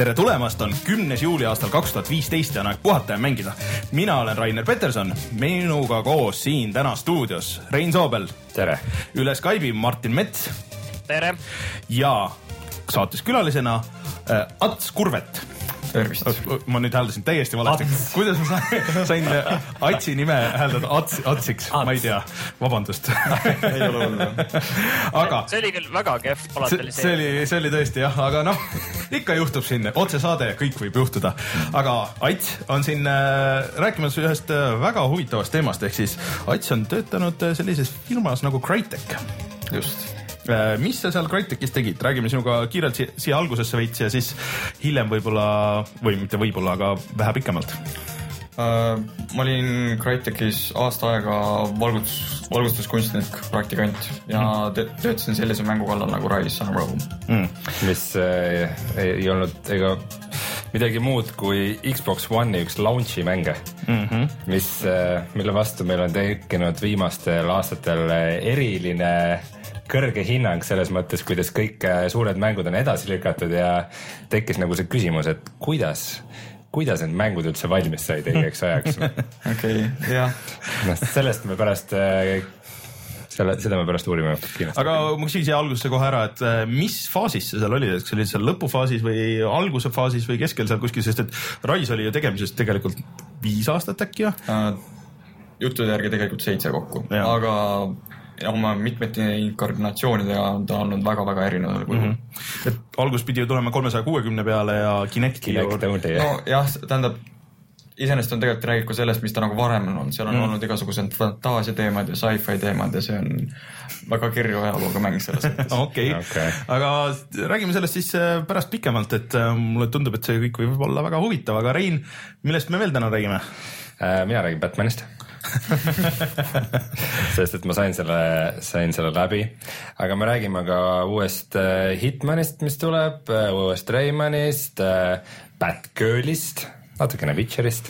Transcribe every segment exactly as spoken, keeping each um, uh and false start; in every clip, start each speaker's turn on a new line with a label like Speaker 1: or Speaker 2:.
Speaker 1: tere tulemast, on kümnes juuli aastal kaks tuhat viisteist ja on aeg puhata ja mängida. Mina olen Rainer Peterson, minuga koos siin täna stuudios Rein Soobel.
Speaker 2: Tere.
Speaker 1: Üle Skype'i Martin Mets.
Speaker 3: Tere.
Speaker 1: Ja saates külalisena äh, Ats Kurvet.
Speaker 4: Tervist.
Speaker 1: Ma nüüd hääldasin täiesti valesti. Ats. Kuidas ma sain, sain Atsi nime hääldada Ats, Atsiks? Ats. Ma ei tea. Vabandust.
Speaker 4: Ei ole olnud.
Speaker 1: Aga
Speaker 3: see oli küll väga kehv palatali.
Speaker 1: See oli, see oli tõesti jah, aga noh, ikka juhtub siin. Otse saade, kõik võib juhtuda. Aga Ats on siin äh, rääkimas ühest väga huvitavast teemast. Ehk siis Ats on töötanud sellises firmas nagu Crytek.
Speaker 4: Just.
Speaker 1: Mis sa seal Crytekis tegid? Räägime sinuga kiirelt si- siia algusesse veits ja siis hiljem võib-olla, või mitte võib-olla, aga vähe pikemalt.
Speaker 4: Uh, ma olin Crytekis aasta aega valgustus, valgustuskunstnik, praktikant ja te- töötasin sellise mängu kallal nagu Rise on Rome.
Speaker 2: Mm. Mis äh, ei olnud ega midagi muud kui Xbox One'i üks launchi mänge, mm-hmm. mis, äh, mille vastu meil on tekkinud viimastel aastatel eriline kõrge hinnang selles mõttes, kuidas kõik suured mängud on edasi lükatud ja tekkis nagu see küsimus, et kuidas, kuidas need mängud üldse valmis said õigeks ajaks.
Speaker 4: Okei, jah.
Speaker 2: No, sellest me pärast, selle, seda me pärast uurime.
Speaker 1: Aga ma küsin siia algusesse kohe ära, et mis faasis see seal oli? Kas oli seal lõpufaasis või alguse faasis või keskel seal kuskil, sest et Rise oli ju tegemisest tegelikult viis aastat äkki, jah?
Speaker 4: Uh, juttude järgi tegelikult seitse kokku, ja. Aga ja oma mitmete inkarnatsioonidega on ta olnud väga-väga erineval kujul.
Speaker 1: Mm-hmm. Et algus pidi ju tulema kolmesaja kuuekümne peale ja Kinecti
Speaker 2: Kinect
Speaker 1: juurde.
Speaker 4: No jah, tähendab, iseenesest on tegelikult räägib ka sellest, mis ta nagu varem on olnud. Seal on mm. olnud igasugused fantaasia teemad ja sci-fi teemad ja see on väga kirju ajalooga mäng selles mõttes.
Speaker 1: Okei, okay. Aga räägime sellest siis pärast pikemalt, et mulle tundub, et see kõik võib olla väga huvitav. Aga Rein, millest me veel täna räägime?
Speaker 2: Mina räägin Batmanist. Sest et ma sain selle, sain selle läbi, aga me räägime ka uuest Hitmanist, mis tuleb, uuest Raymanist, Batgirlist, natukene Witcherist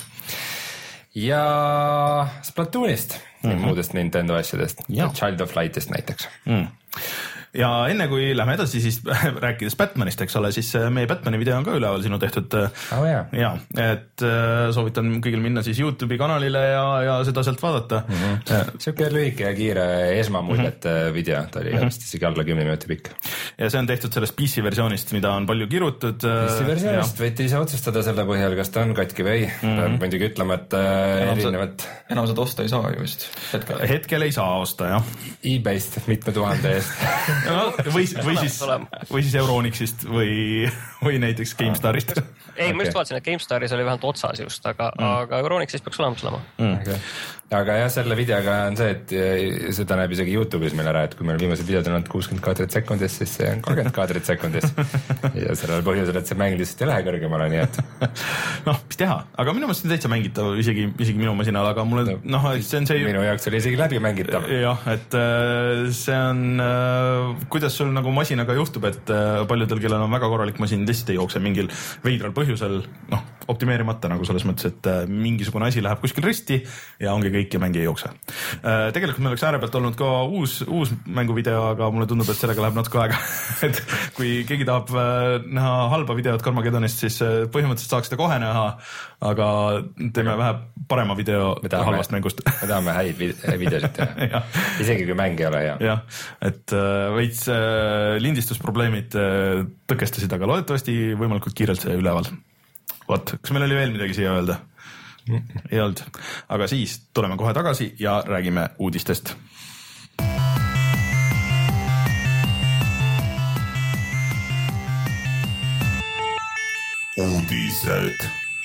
Speaker 2: ja Splatoonist mm-hmm. ja muudest Nintendo asjadest, ja. Child of Lightist näiteks. Mm. Ja enne kui lähme edasi, siis rääkides Batmanist, eks ole, siis meie Batmani video on ka üleval sinu tehtud. Oh, yeah.
Speaker 1: Ja, et soovitan kõigil minna siis YouTube'i kanalile ja, ja seda sealt vaadata.
Speaker 2: Mm-hmm. Siuke lühike ja kiire esmamuljet mm-hmm. video, ta oli mm-hmm. isegi alla kümne minuti pikk. Ja see on tehtud sellest P C versioonist, mida on palju kirutud. P C versioonist võite ise otsustada selle põhjal, kas ta on katki või. Mm-hmm. Muidugi ütlema, et enam erinevat.
Speaker 4: Sa, enam seda osta ei saa ju vist. Hetkel,
Speaker 1: Hetkel ei saa osta, jah.
Speaker 2: eBayst mitme tuhande eest.
Speaker 1: No, või, või, siis, või siis Euronixist või, või näiteks GameStarist.
Speaker 3: Ei, ma just okay. vaatasin, et GameStaris oli vähemalt otsas just, aga, mm. aga Euronixist peaks olemas olema. Mm.
Speaker 2: Okay. Aga jah, selle videoga on see, et seda näeb isegi YouTube'is meil ära, et kui meil viimased videod on kakskümmend kaadrit sekundis, siis see on kolmkümmend kaadrit sekundis. Ja sellel põhjusel, et see mäng lihtsalt ei lähe kõrgemale, nii et...
Speaker 1: noh, mis teha, aga minu mõttes on täitsa mängitav, isegi, isegi minu masinal, aga mulle, no, noh, see on see...
Speaker 2: Minu jaoks oli isegi läbi mängitav.
Speaker 1: Jah, et see on, kuidas sul nagu masinaga juhtub, et paljudel, kellel on väga korralik masin, lihtsalt ei jookse mingil veidral põhjusel, noh, optimeerimata nagu selles mõttes, et mingisugune asi läheb kuskil risti ja ongi kõik ja mängi ei jookse. Tegelikult meil oleks äärepealt olnud ka uus, uus mänguvideo, aga mulle tundub, et sellega läheb natuke aega. Et kui keegi tahab näha halba videot Carmageddonist, siis põhimõtteliselt saaks seda kohe näha, aga teeme vähe parema video tahame, halvast mängust.
Speaker 2: Me tahame häid videosid teha. Isegi kui mäng ei ole hea.
Speaker 1: Jah, et veits lindistusprobleemid tõkestasid, aga loodetavasti võimalikult kiirelt see üleval. Vot, kas meil oli veel midagi siia öelda? Ei olnud. Aga siis tuleme kohe tagasi ja räägime uudistest. Uudised.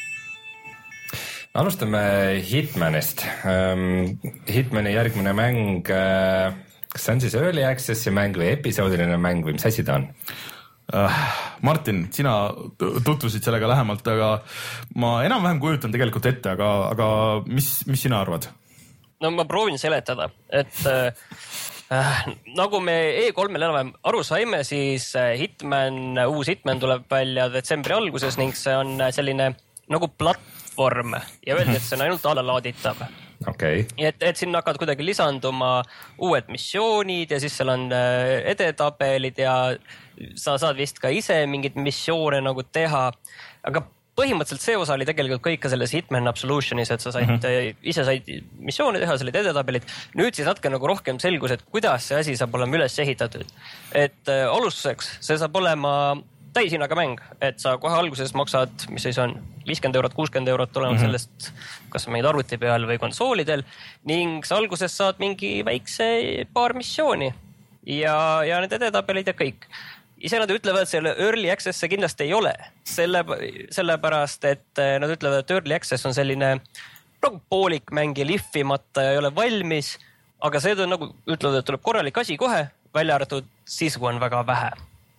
Speaker 2: Alustame Hitmanist. Hitmani järgmine mäng, kas see on siis Early Accessi mäng või episoodiline mäng või mis asi ta on?
Speaker 1: Martin, sina tutvusid sellega lähemalt, aga ma enam-vähem kujutan tegelikult ette, aga, aga mis, mis sina arvad?
Speaker 3: No ma proovin seletada, et äh, nagu me E kolmel enam aru saime, siis Hitman, uus Hitman tuleb välja detsembri alguses ning see on selline nagu platvorm ja öeldi, et see on ainult allalaaditav.
Speaker 2: Okay.
Speaker 3: et, et sinna hakkavad kuidagi lisanduma uued missioonid ja siis seal on edetabelid ja sa saad vist ka ise mingeid missioone nagu teha. Aga põhimõtteliselt see osa oli tegelikult kõik ka selles Hitman Absolutionis, et sa said mm-hmm. ise said missioone teha, sellised edetabelid. Nüüd siis natuke nagu rohkem selgus, et kuidas see asi saab olema üles ehitatud. Et äh, alustuseks see saab olema täishinnaga mäng, et sa kohe alguses maksad, mis siis on viiskümmend eurot, kuuskümmend eurot olema mm-hmm. sellest, kas on mingid arvuti peal või konsoolidel ning sa alguses saad mingi väikse paar missiooni ja, ja need edetabelid ja kõik. Ise nad ütlevad, et selle early access see kindlasti ei ole, selle, sellepärast, et nad ütlevad, et early access on selline nagu poolik mäng ja lihvimata ja ei ole valmis, aga see on nagu ütlevad, et tuleb korralik asi kohe, välja arvatud sisu on väga vähe.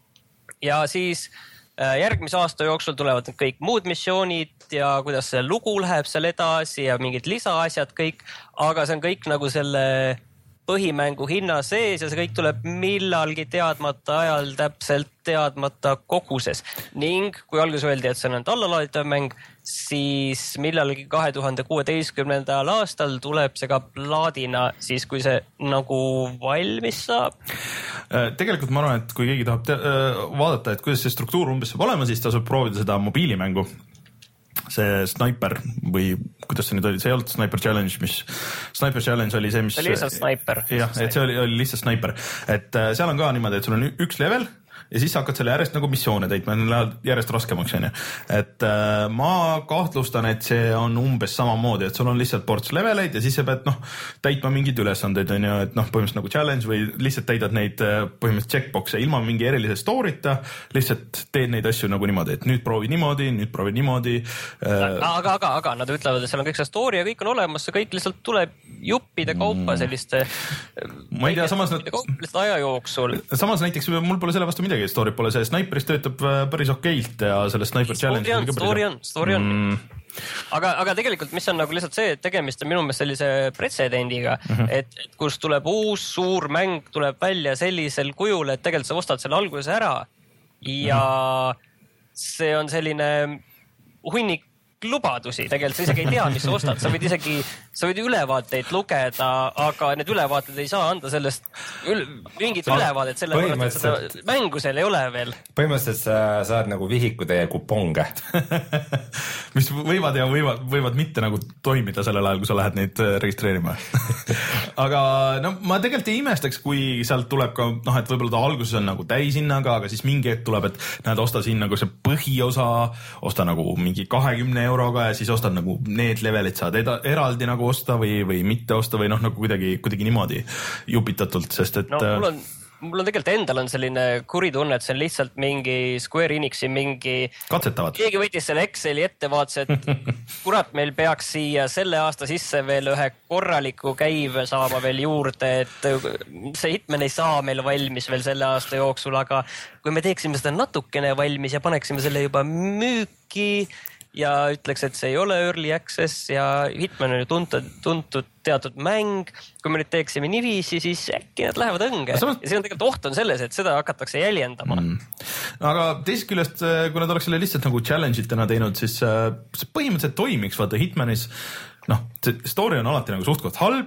Speaker 3: Ja siis järgmise aasta jooksul tulevad kõik muud missioonid ja kuidas see lugu läheb seal edasi ja mingid lisaasjad kõik, aga see on kõik nagu selle põhimängu hinna sees ja see kõik tuleb millalgi teadmata ajal täpselt teadmata koguses. Ning kui alguses öeldi, et see on allalaaditav mäng, siis millalgi kahe tuhande kuueteistkümnendal aastal tuleb see ka plaadina, siis kui see nagu valmis saab.
Speaker 1: Tegelikult ma arvan, et kui keegi tahab te- vaadata, et kuidas see struktuur umbes saab olema, siis tasub proovida seda mobiilimängu. See Sniper või kuidas see nüüd oli, see ei olnud Sniper Challenge, mis Sniper Challenge oli see, mis
Speaker 3: see oli lihtsalt Sniper.
Speaker 1: Jah, et see oli, oli lihtsalt Sniper, et seal on ka niimoodi, et sul on üks level ja siis hakkad selle järjest nagu missioone täitma, läheb järjest raskemaks, on ju. Et äh, ma kahtlustan, et see on umbes samamoodi, et sul on lihtsalt ports leveleid ja siis sa pead noh, täitma mingid ülesandeid, on ju, et noh, põhimõtteliselt nagu challenge või lihtsalt täidad neid põhimõtteliselt checkboxe ilma mingi erilise story'ta, lihtsalt teed neid asju nagu niimoodi, et nüüd proovi niimoodi, nüüd proovi niimoodi.
Speaker 3: Äh... Aga, aga, aga nad ütlevad, et seal on kõik see story ja kõik on olemas, see kõik lihtsalt tuleb juppide kaupa selliste
Speaker 1: ma ei tea, samas nad...
Speaker 3: aja jooksul.
Speaker 1: Samas näiteks mul pole selle vastu midagi, story pole see Sniperis töötab päris okeilt ja selle Sniper Challenge
Speaker 3: story on, story on, story on. Mm. Aga, aga tegelikult mis on nagu lihtsalt see, et tegemist on minu meelest sellise pretsedendiga, mm-hmm. et, et kus tuleb uus suur mäng, tuleb välja sellisel kujul, et tegelikult sa ostad selle alguses ära ja mm-hmm. see on selline hunnik lubadusi, tegelikult sa isegi ei tea, mis sa ostad, sa võid isegi, sa võid ülevaateid lugeda, aga need ülevaated ei saa anda sellest ül, mingit no, ülevaadet, selle seda mängu seal ei ole veel.
Speaker 2: Põhimõtteliselt sa saad nagu vihikutäie kuponge
Speaker 1: mis võivad ja võivad, võivad mitte nagu toimida sellel ajal, kui sa lähed neid registreerima aga no ma tegelikult ei imestaks, kui sealt tuleb ka, noh, et võib-olla ta alguses on nagu täishinnaga, aga siis mingi hetk tuleb, et näed, osta siin nagu see põhiosa, osta nagu mingi kahekümne euroga ja siis ostad nagu need levelid saad eda, eraldi nagu osta või, või mitte osta või noh, nagu kuidagi, kuidagi niimoodi jupitatult, sest et...
Speaker 3: No, mul on, mul on tegelikult endal on selline kuri tunne, et see on lihtsalt mingi Square Enixi mingi...
Speaker 1: Katsetavad.
Speaker 3: Keegi võttis selle Exceli ette, vaatas, et kurat, meil peaks siia selle aasta sisse veel ühe korraliku käive saama veel juurde, et see Hitman ei saa meil valmis veel selle aasta jooksul, aga kui me teeksime seda natukene valmis ja paneksime selle juba müüki ja ütleks, et see ei ole early access ja Hitman on ju tuntud, tuntud teatud mäng. Kui me nüüd teeksime niiviisi, siis äkki nad lähevad õnge. Samas... Ja see on tegelikult oht on selles, et seda hakatakse jäljendama. Mm.
Speaker 1: Aga teisest küljest, kui nad oleks selle lihtsalt nagu challenge'itena teinud, siis see põhimõtteliselt toimiks, vaata Hitmanis, noh, see story on alati nagu suhtkond halb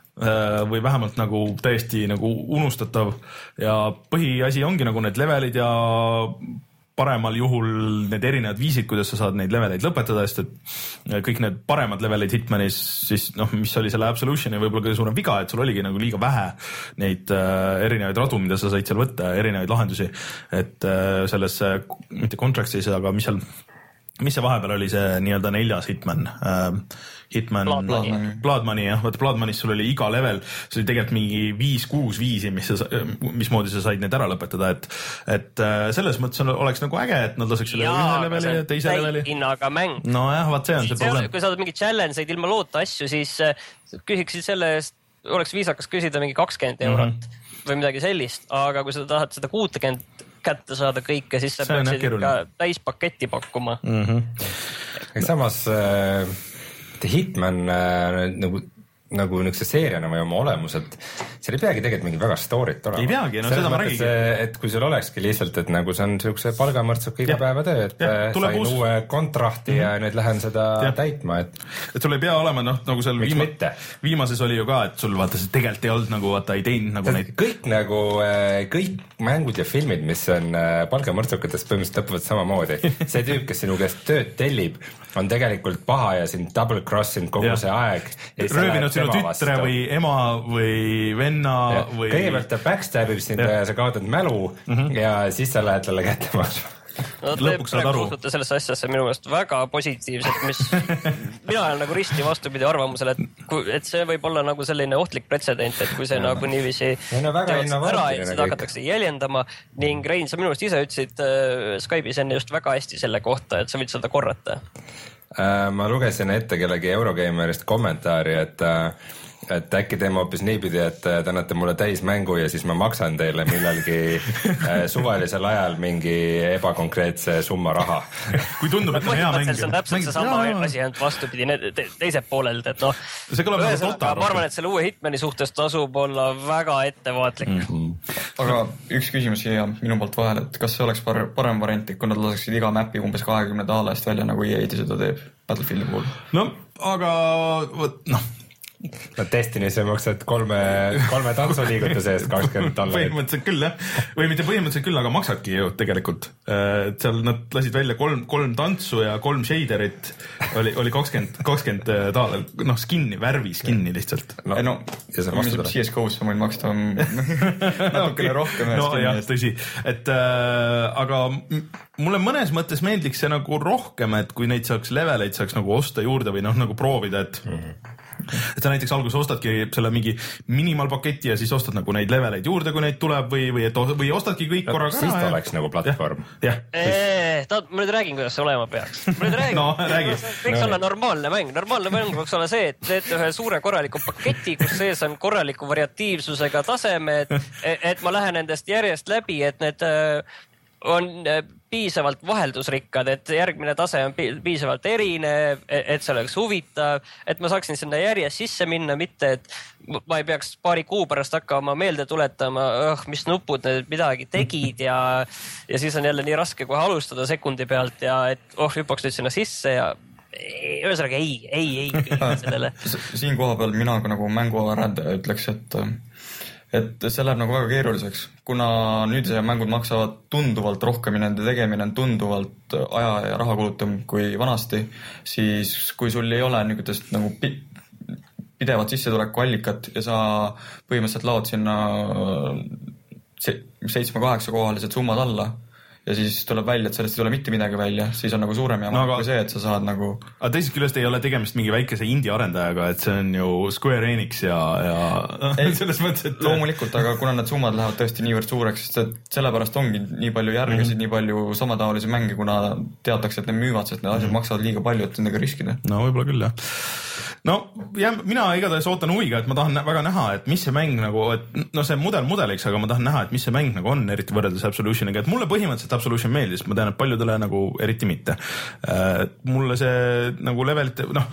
Speaker 1: või vähemalt nagu täiesti nagu unustatav ja põhiasi ongi nagu need levelid ja paremal juhul need erinevad viisid, kuidas sa saad neid leveleid lõpetada, sest et kõik need paremad levelid Hitmanis, siis noh, mis oli selle Absolutioni võib-olla kõige suurem viga, et sul oligi nagu liiga vähe neid äh, erinevaid radu, mida sa said seal võtta, erinevaid lahendusi, et äh, selles, mitte Contractsis, aga mis seal, mis see vahepeal oli see nii-öelda neljas Hitman äh, Hitman, Blood Money, jah, vaata Blood Money's sul oli iga level, see oli tegelikult mingi viis-kuus viisi, mis sa, mismoodi sa said need ära lõpetada, et, et selles mõttes oleks nagu äge, et nad laseks selle ühe leveli ja teise leveli.
Speaker 3: Hinnaga mäng.
Speaker 1: No jah, vaat see on see, see probleem.
Speaker 3: Kui sa saad mingi challenge'id ilma loota asju, siis küsiksid selle eest, oleks viisakas küsida mingi kakskümmend eurot mm-hmm. või midagi sellist, aga kui sa tahad seda kuutekümmend kätte saada kõike, siis sa peaksid ikka täispaketti pakkuma.
Speaker 2: Mm-hmm. Samas äh... Hitman äh, nagu, nagu niisuguse seeriana või oma olemuselt, seal ei peagi tegelikult mingi väga story't olema.
Speaker 1: ei peagi, no selles seda ma räägigi.
Speaker 2: Et kui sul olekski lihtsalt, et nagu see on siukse palgamõrtsuka iga päeva töö, et ja, sain uus... uue kontrahti mm-hmm. ja nüüd lähen seda ja. täitma, et
Speaker 1: et sul ei pea olema, noh, nagu seal viima... viimases oli ju ka, et sul vaata, see tegelikult ei olnud nagu, vaata, ei teinud nagu neid
Speaker 2: kõik nagu, kõik mängud ja filmid, mis on palgamõrtsukatest põhimõtteliselt lõpuvad samamoodi. See tüüp, kes sinu käest tööd tellib, on tegelikult paha ja sind double crossinud kogu ja. see aeg.
Speaker 1: Röövinud sinu tütre või ema või venna ja. või...
Speaker 2: kõigepealt ta backstabib sind ja. ja sa kaotad mälu mm-hmm. ja siis sa lähed talle kätte maksma.
Speaker 3: No te praegu suhtute sellesse asjasse minu meelest väga positiivselt, mis mina olen nagu risti vastupidi arvamusele, et, kui, et see võib olla nagu selline ohtlik pretsedent, et kui see ja. nagu niiviisi
Speaker 2: no, ära
Speaker 3: ja seda hakatakse jäljendama ning Rein, sa minu meelest ise ütlesid äh, Skype'is enne just väga hästi selle kohta, et sa võid seda korrata.
Speaker 2: Äh, ma lugesin ette kellegi Eurogeimerist kommentaari, et äh, et äkki teeme hoopis niipidi, et te annate mulle täis mängu ja siis ma maksan teile millalgi äh, suvalisel ajal mingi ebakonkreetse summa raha.
Speaker 1: Kui tundub, et on hea mäng.
Speaker 3: See on täpselt see sama asi, ainult vastupidi te, teised poolelt, et noh,
Speaker 1: ma
Speaker 3: arvan, et selle uue Hitmani suhtes tasub olla väga ettevaatlik.
Speaker 4: Mm-hmm. Aga üks küsimus siia minu poolt vahel, et kas see oleks parem variant, kui nad laseksid iga mäppi umbes kahekümne daala eest välja, nagu E A seda teeb Battlefieldi puhul?
Speaker 1: No, aga võt, noh,
Speaker 2: no Destiny's maksad kolme, kolme tantsuliigutuse eest kakskümmend dollarit.
Speaker 1: Põhimõtteliselt küll, jah. Või mitte põhimõtteliselt küll, aga maksadki ju tegelikult. Seal nad lasid välja kolm, kolm tantsu ja kolm shaderit. Oli, oli kakskümmend, kakskümmend daala, noh, skinni, värvi skinni lihtsalt.
Speaker 4: No, no C S G O-s sa võin maksta natukene rohkem.
Speaker 1: No jah, tõsi. Et, äh, aga mulle mõnes mõttes meeldiks see nagu rohkem, et kui neid saaks leveleid saaks nagu osta juurde või noh, nagu proovida, et mm-hmm. et sa näiteks alguses ostadki selle mingi minimaalpaketi ja siis ostad nagu neid leveleid juurde, kui neid tuleb või, või, et, või ostadki kõik no, korraga.
Speaker 2: Siis ta ja... oleks nagu platvorm.
Speaker 1: jah.
Speaker 3: Eee, ta, ma nüüd räägin, kuidas see olema peaks. Ma nüüd räägin.
Speaker 1: no, räägi.
Speaker 3: Võiks no, olla normaalne mäng. Normaalne mäng võiks olla see, et teete ühe suure korraliku paketi, kus sees on korraliku variatiivsusega tasemed, et ma lähen nendest järjest läbi, et need on piisavalt vaheldusrikkad, et järgmine tase on piisavalt erinev, et see oleks huvitav, et ma saaksin sinna järjest sisse minna, mitte et ma ei peaks paari kuu pärast hakkama meelde tuletama, oh, mis nupud need midagi tegid ja, ja siis on jälle nii raske kohe alustada sekundi pealt ja et oh, hüppaks nüüd sinna sisse ja ühesõnaga ei, ei, ei kõige sellele.
Speaker 4: Siin koha peal mina nagu mänguarendaja ütleks, et et see läheb nagu väga keeruliseks, kuna nüüd see mängud maksavad tunduvalt rohkem ja nende tegemine on tunduvalt aja ja raha kulutam kui vanasti, siis kui sul ei ole niisugust nagu pidevat sissetulekuallikat ja sa põhimõtteliselt laod sinna seitsme-kaheksa kohalised summad alla ja siis tuleb välja, et sellest ei tule mitte midagi välja, siis on nagu suurem jama no, aga... kui see, et sa saad nagu...
Speaker 1: Aga teisest küljest ei ole tegemist mingi väikese indie arendajaga, et see on ju Square Enix ja, ja...
Speaker 4: ei, selles mõttes, et... loomulikult, aga kuna need summad lähevad tõesti niivõrd suureks, sest sellepärast ongi nii palju järgesid, mm-hmm. nii palju samataolisi mänge, kuna teatakse, et need müüvad, sest need asjad mm-hmm. maksavad liiga palju, et nendega riskida.
Speaker 1: No võib-olla küll, jah. No ja mina igatahes ootan huviga, et ma tahan väga näha, et mis see mäng nagu, et no see mudel mudeliks, aga ma tahan näha, et mis see mäng nagu on, eriti võrreldes Absolutioniga, et mulle põhimõtteliselt Absolution meeldis, ma tean, et paljudele nagu eriti mitte. Mulle see nagu levelite, noh,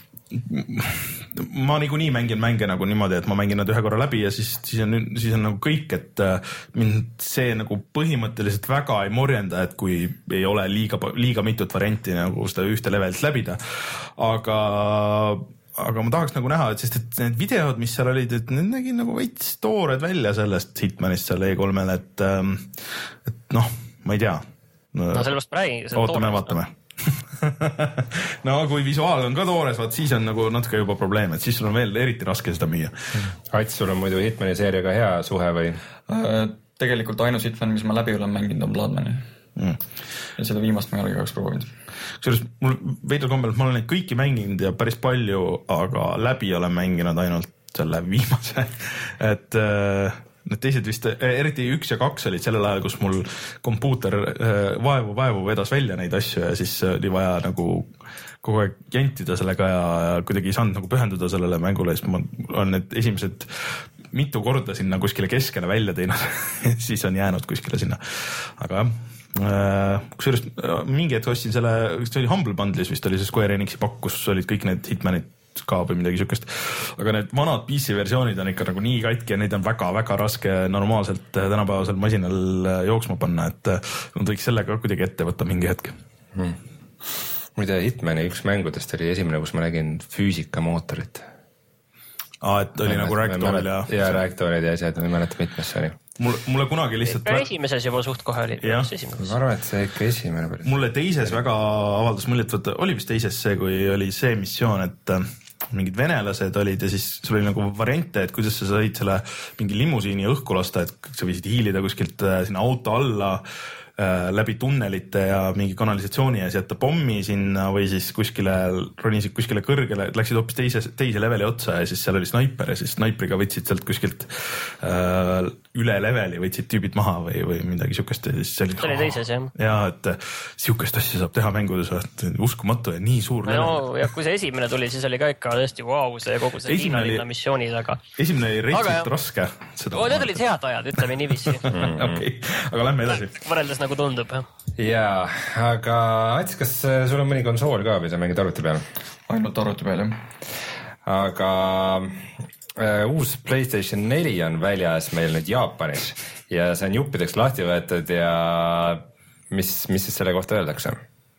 Speaker 1: ma niikuinii mängin mänge nagu niimoodi, et ma mängin nad ühe korra läbi ja siis, siis on, siis on nagu kõik, et mind see nagu põhimõtteliselt väga ei morjenda, et kui ei ole liiga, liiga mitut varianti nagu seda ühte levelit läbida. Aga aga ma tahaks nagu näha, et sest et need videod, mis seal olid, et need nägid nagu veits toored välja sellest Hitmanist seal E kolmel, et, et noh, ma ei tea.
Speaker 3: No, no sellepärast räägin.
Speaker 1: Ootame, vaatame. No kui visuaal on ka toores, vaat siis on nagu natuke juba probleem, et siis sul on veel eriti raske seda müüa.
Speaker 2: Ats, sul on muidu Hitmani seeriaga hea suhe või?
Speaker 4: Tegelikult ainus Hitman, mis ma läbi olen mänginud, on Bloodmani. Mm. Ja seda viimast ma ei ole igaks proovinud.
Speaker 1: Kusjuures mul veidral kombel, ma olen neid kõiki mänginud ja päris palju, aga läbi olen mänginud ainult selle viimase. Et äh, need teised vist, eriti üks ja kaks olid sellel ajal, kus mul kompuuter äh, vaevu, vaevu vedas välja neid asju ja siis oli vaja nagu kogu aeg jantida sellega ja, ja kuidagi ei saanud nagu pühenduda sellele mängule, siis ma olen need esimesed mitu korda sinna kuskile keskele välja teinud, siis on jäänud kuskile sinna. Aga jah, äh, kusjuures mingi hetk ostsin selle, see oli Humble Bundle'is vist oli see Square Enixi pakk, kus olid kõik need Hitmanid ka või midagi siukest. aga need vanad P C versioonid on ikka nagu nii katki ja neid on väga-väga raske normaalselt tänapäevasel masinal jooksma panna, et nad võiks sellega kuidagi ette võtta mingi hetk
Speaker 2: hmm.. muide Hitmani üks mängudest oli esimene, kus ma nägin füüsikamootorit.
Speaker 1: Aa, et oli ma nagu Ragdoll ja...
Speaker 2: ja Ragdollid ja asjad, ma ei mäleta mitmes see oli.
Speaker 1: Mulle, mulle kunagi lihtsalt...
Speaker 3: Ikka esimeses juba suht kohe oli.
Speaker 2: Ma arvan, et see ikka esimene päris.
Speaker 1: Mulle teises väga avaldas muljet, võtta, oli vist teises see, kui oli see missioon, et mingid venelased olid ja siis sul oli nagu variante, et kuidas sa said selle mingi limusiini õhku lasta, et sa võisid hiilida kuskilt sinna auto alla läbi tunnelite ja mingi kanalisatsiooni ja jätta pommi sinna või siis kuskile, ronisid kuskile kõrgele, läksid hoopis teise, teise leveli otsa ja siis seal oli snaiper ja siis snaipriga võtsid sealt kuskilt äh, üle leveli, võtsid tüübid maha või, või midagi siukest ja siis see oli,
Speaker 3: see oli teises, jah.
Speaker 1: Ja, et siukest asja saab teha mängudes, uskumatu ja nii suur
Speaker 3: no, level. Ja kui see esimene tuli, siis oli ka ikka tõesti vau, see kogu see Hiina linna missiooni taga.
Speaker 1: Esimene oli reitsit raske.
Speaker 3: O, need olid head ajad, ütleme niiviisi.
Speaker 1: Okei, aga lähme edasi.
Speaker 3: Võrreldes nagu tundub, jah.
Speaker 2: Jaa, aga Ats, kas sul on mõni konsool ka või sa mängid arvuti peal?
Speaker 4: Ainult arvuti peal, jah.
Speaker 2: Aga äh, uus PlayStation neli on väljas meil nüüd Jaapanis ja see on juppideks lahti võetud ja mis, mis siis selle kohta öeldakse?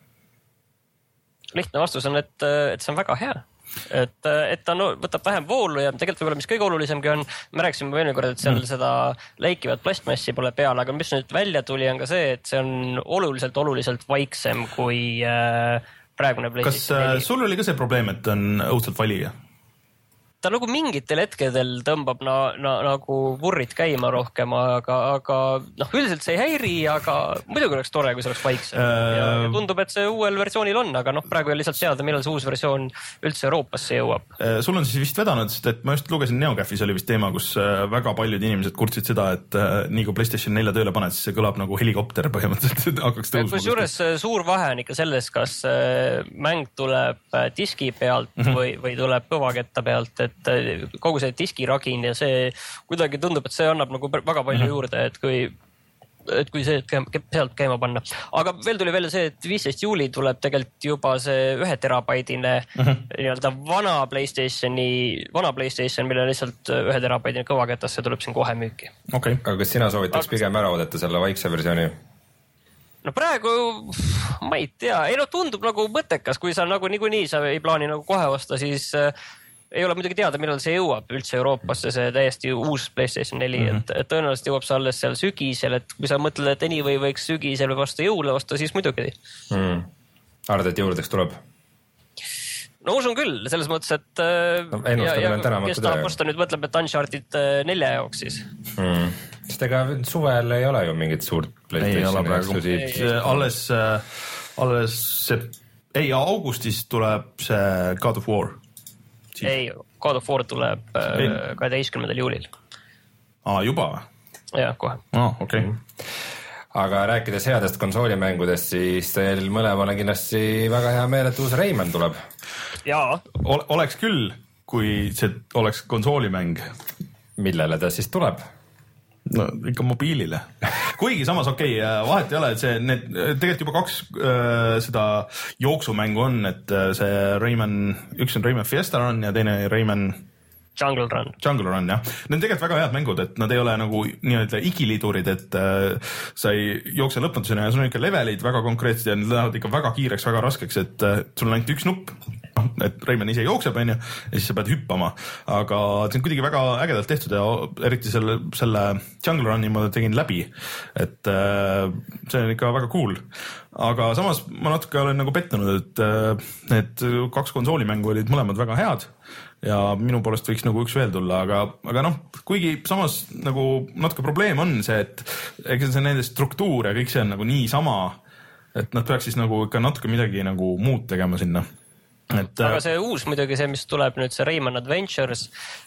Speaker 3: Lihtne vastus on, et, et see on väga hea. Et, et ta no, võtab vähem voolu ja tegelikult võib-olla mis kõige olulisemgi on, me rääkisime veel kord, et seal mm. seda leikivat plastmassi pole peal, aga mis nüüd välja tuli on ka see, et see on oluliselt, oluliselt vaiksem kui äh, praegune PlayStation
Speaker 1: neli. Kas äh, sul oli ka see probleem, et on õudselt valiga?
Speaker 3: Ta nagu mingitel hetkedel tõmbab na, na, nagu vurrid käima rohkem, aga, aga noh, üldiselt see ei häiri, aga muidugi oleks tore, kui see oleks vaiksem. Äh... Ja, ja tundub, et see uuel versioonil on, aga noh, praegu ei lihtsalt teada, millal see uus versioon üldse Euroopasse jõuab.
Speaker 1: Äh, sul on siis vist vedanud, sest et ma just lugesin NeoGAFis oli vist teema, kus väga paljud inimesed kurtsid seda, et nii kui PlayStation nelja tööle paned, siis see kõlab nagu helikopter põhimõtteliselt, hakkaks tõusma.
Speaker 3: Kus juures suur vahe on ikka selles, kas mäng tuleb diski pealt mm -hmm. või, või tuleb kõvaketta pealt, et kogu see diskiragin ja see kuidagi tundub, et see annab nagu väga palju juurde, et kui, et kui see sealt käima panna. Aga veel tuli välja see, et viisteist juuli tuleb tegelikult juba see ühe terabaidine uh-huh. nii-öelda vana PlayStationi, vana PlayStation, mille lihtsalt ühe terabaidine kõvaketasse tuleb siin kohe müüki.
Speaker 2: Okay. Aga kas sina soovitaks Aga... pigem ära oodata selle vaikse versiooni?
Speaker 3: No praegu ma ei tea, ei no tundub nagu mõttekas, kui sa nagu niikuinii sa ei plaani nagu kohe osta, siis ei ole muidugi teada, millal see jõuab üldse Euroopasse, see täiesti uus PlayStation neli, mm -hmm. et, et tõenäoliselt jõuab see alles seal sügisel, et kui sa mõtled, et anyway võiks sügisel või vastu jõule osta, siis muidugi.
Speaker 2: Mm. Arvad, et jõuludeks tuleb?
Speaker 3: No usun küll, selles mõttes, et
Speaker 2: no, ja, ja
Speaker 3: kes tahab osta nüüd mõtleb, et Uncharted nelja jaoks siis.
Speaker 2: Mm. Sest ega suvel ei ole ju mingit suurt PlayStation
Speaker 1: eksklusiivt. Alles, alles see, ei, augustis tuleb see God of War.
Speaker 3: Siis. Ei, God of War tuleb kaheteistkümnendal juulil.
Speaker 1: Aa, juba või?
Speaker 3: Jah, kohe.
Speaker 1: Aa, okei. Okay.
Speaker 2: Aga rääkides headest konsoolimängudest, siis teil mõlemale kindlasti väga hea meel, et uus Rayman tuleb.
Speaker 3: Jaa.
Speaker 1: O- oleks küll, kui see oleks konsoolimäng.
Speaker 2: Millele ta siis tuleb?
Speaker 1: No ikka mobiilile. Kuigi samas okei okay,, vahet ei ole, et see, need tegelikult juba kaks äh, seda jooksumängu on, et see Rayman, üks on Rayman Fiesta Run ja teine Rayman
Speaker 3: Jungle Run.
Speaker 1: Jungle Run, jah. Need on tegelikult väga head mängud, et nad ei ole nagu nii-öelda igilidurid, et äh, sa ei jookse lõpmatusena ja sul on ikka levelid väga konkreetsed ja need lähevad ikka väga kiireks, väga raskeks, et äh, sul on ainult üks nupp, et Rayman ise jookseb, on ju, ja siis sa pead hüppama. Aga see on kuidagi väga ägedalt tehtud ja eriti selle, selle Jungle Run'i ma tegin läbi, et äh, see on ikka väga cool. Aga samas ma natuke olen nagu pettunud, et äh, need kaks konsoolimängu olid mõlemad väga head ja minu poolest võiks nagu üks veel tulla, aga, aga noh, kuigi samas nagu natuke probleem on see, et ega see nende struktuur ja kõik see on nagu nii sama, et nad peaks siis nagu ikka natuke midagi nagu muud tegema sinna. Et,
Speaker 3: aga see uus muidugi see, mis tuleb nüüd see Rayman Adventures,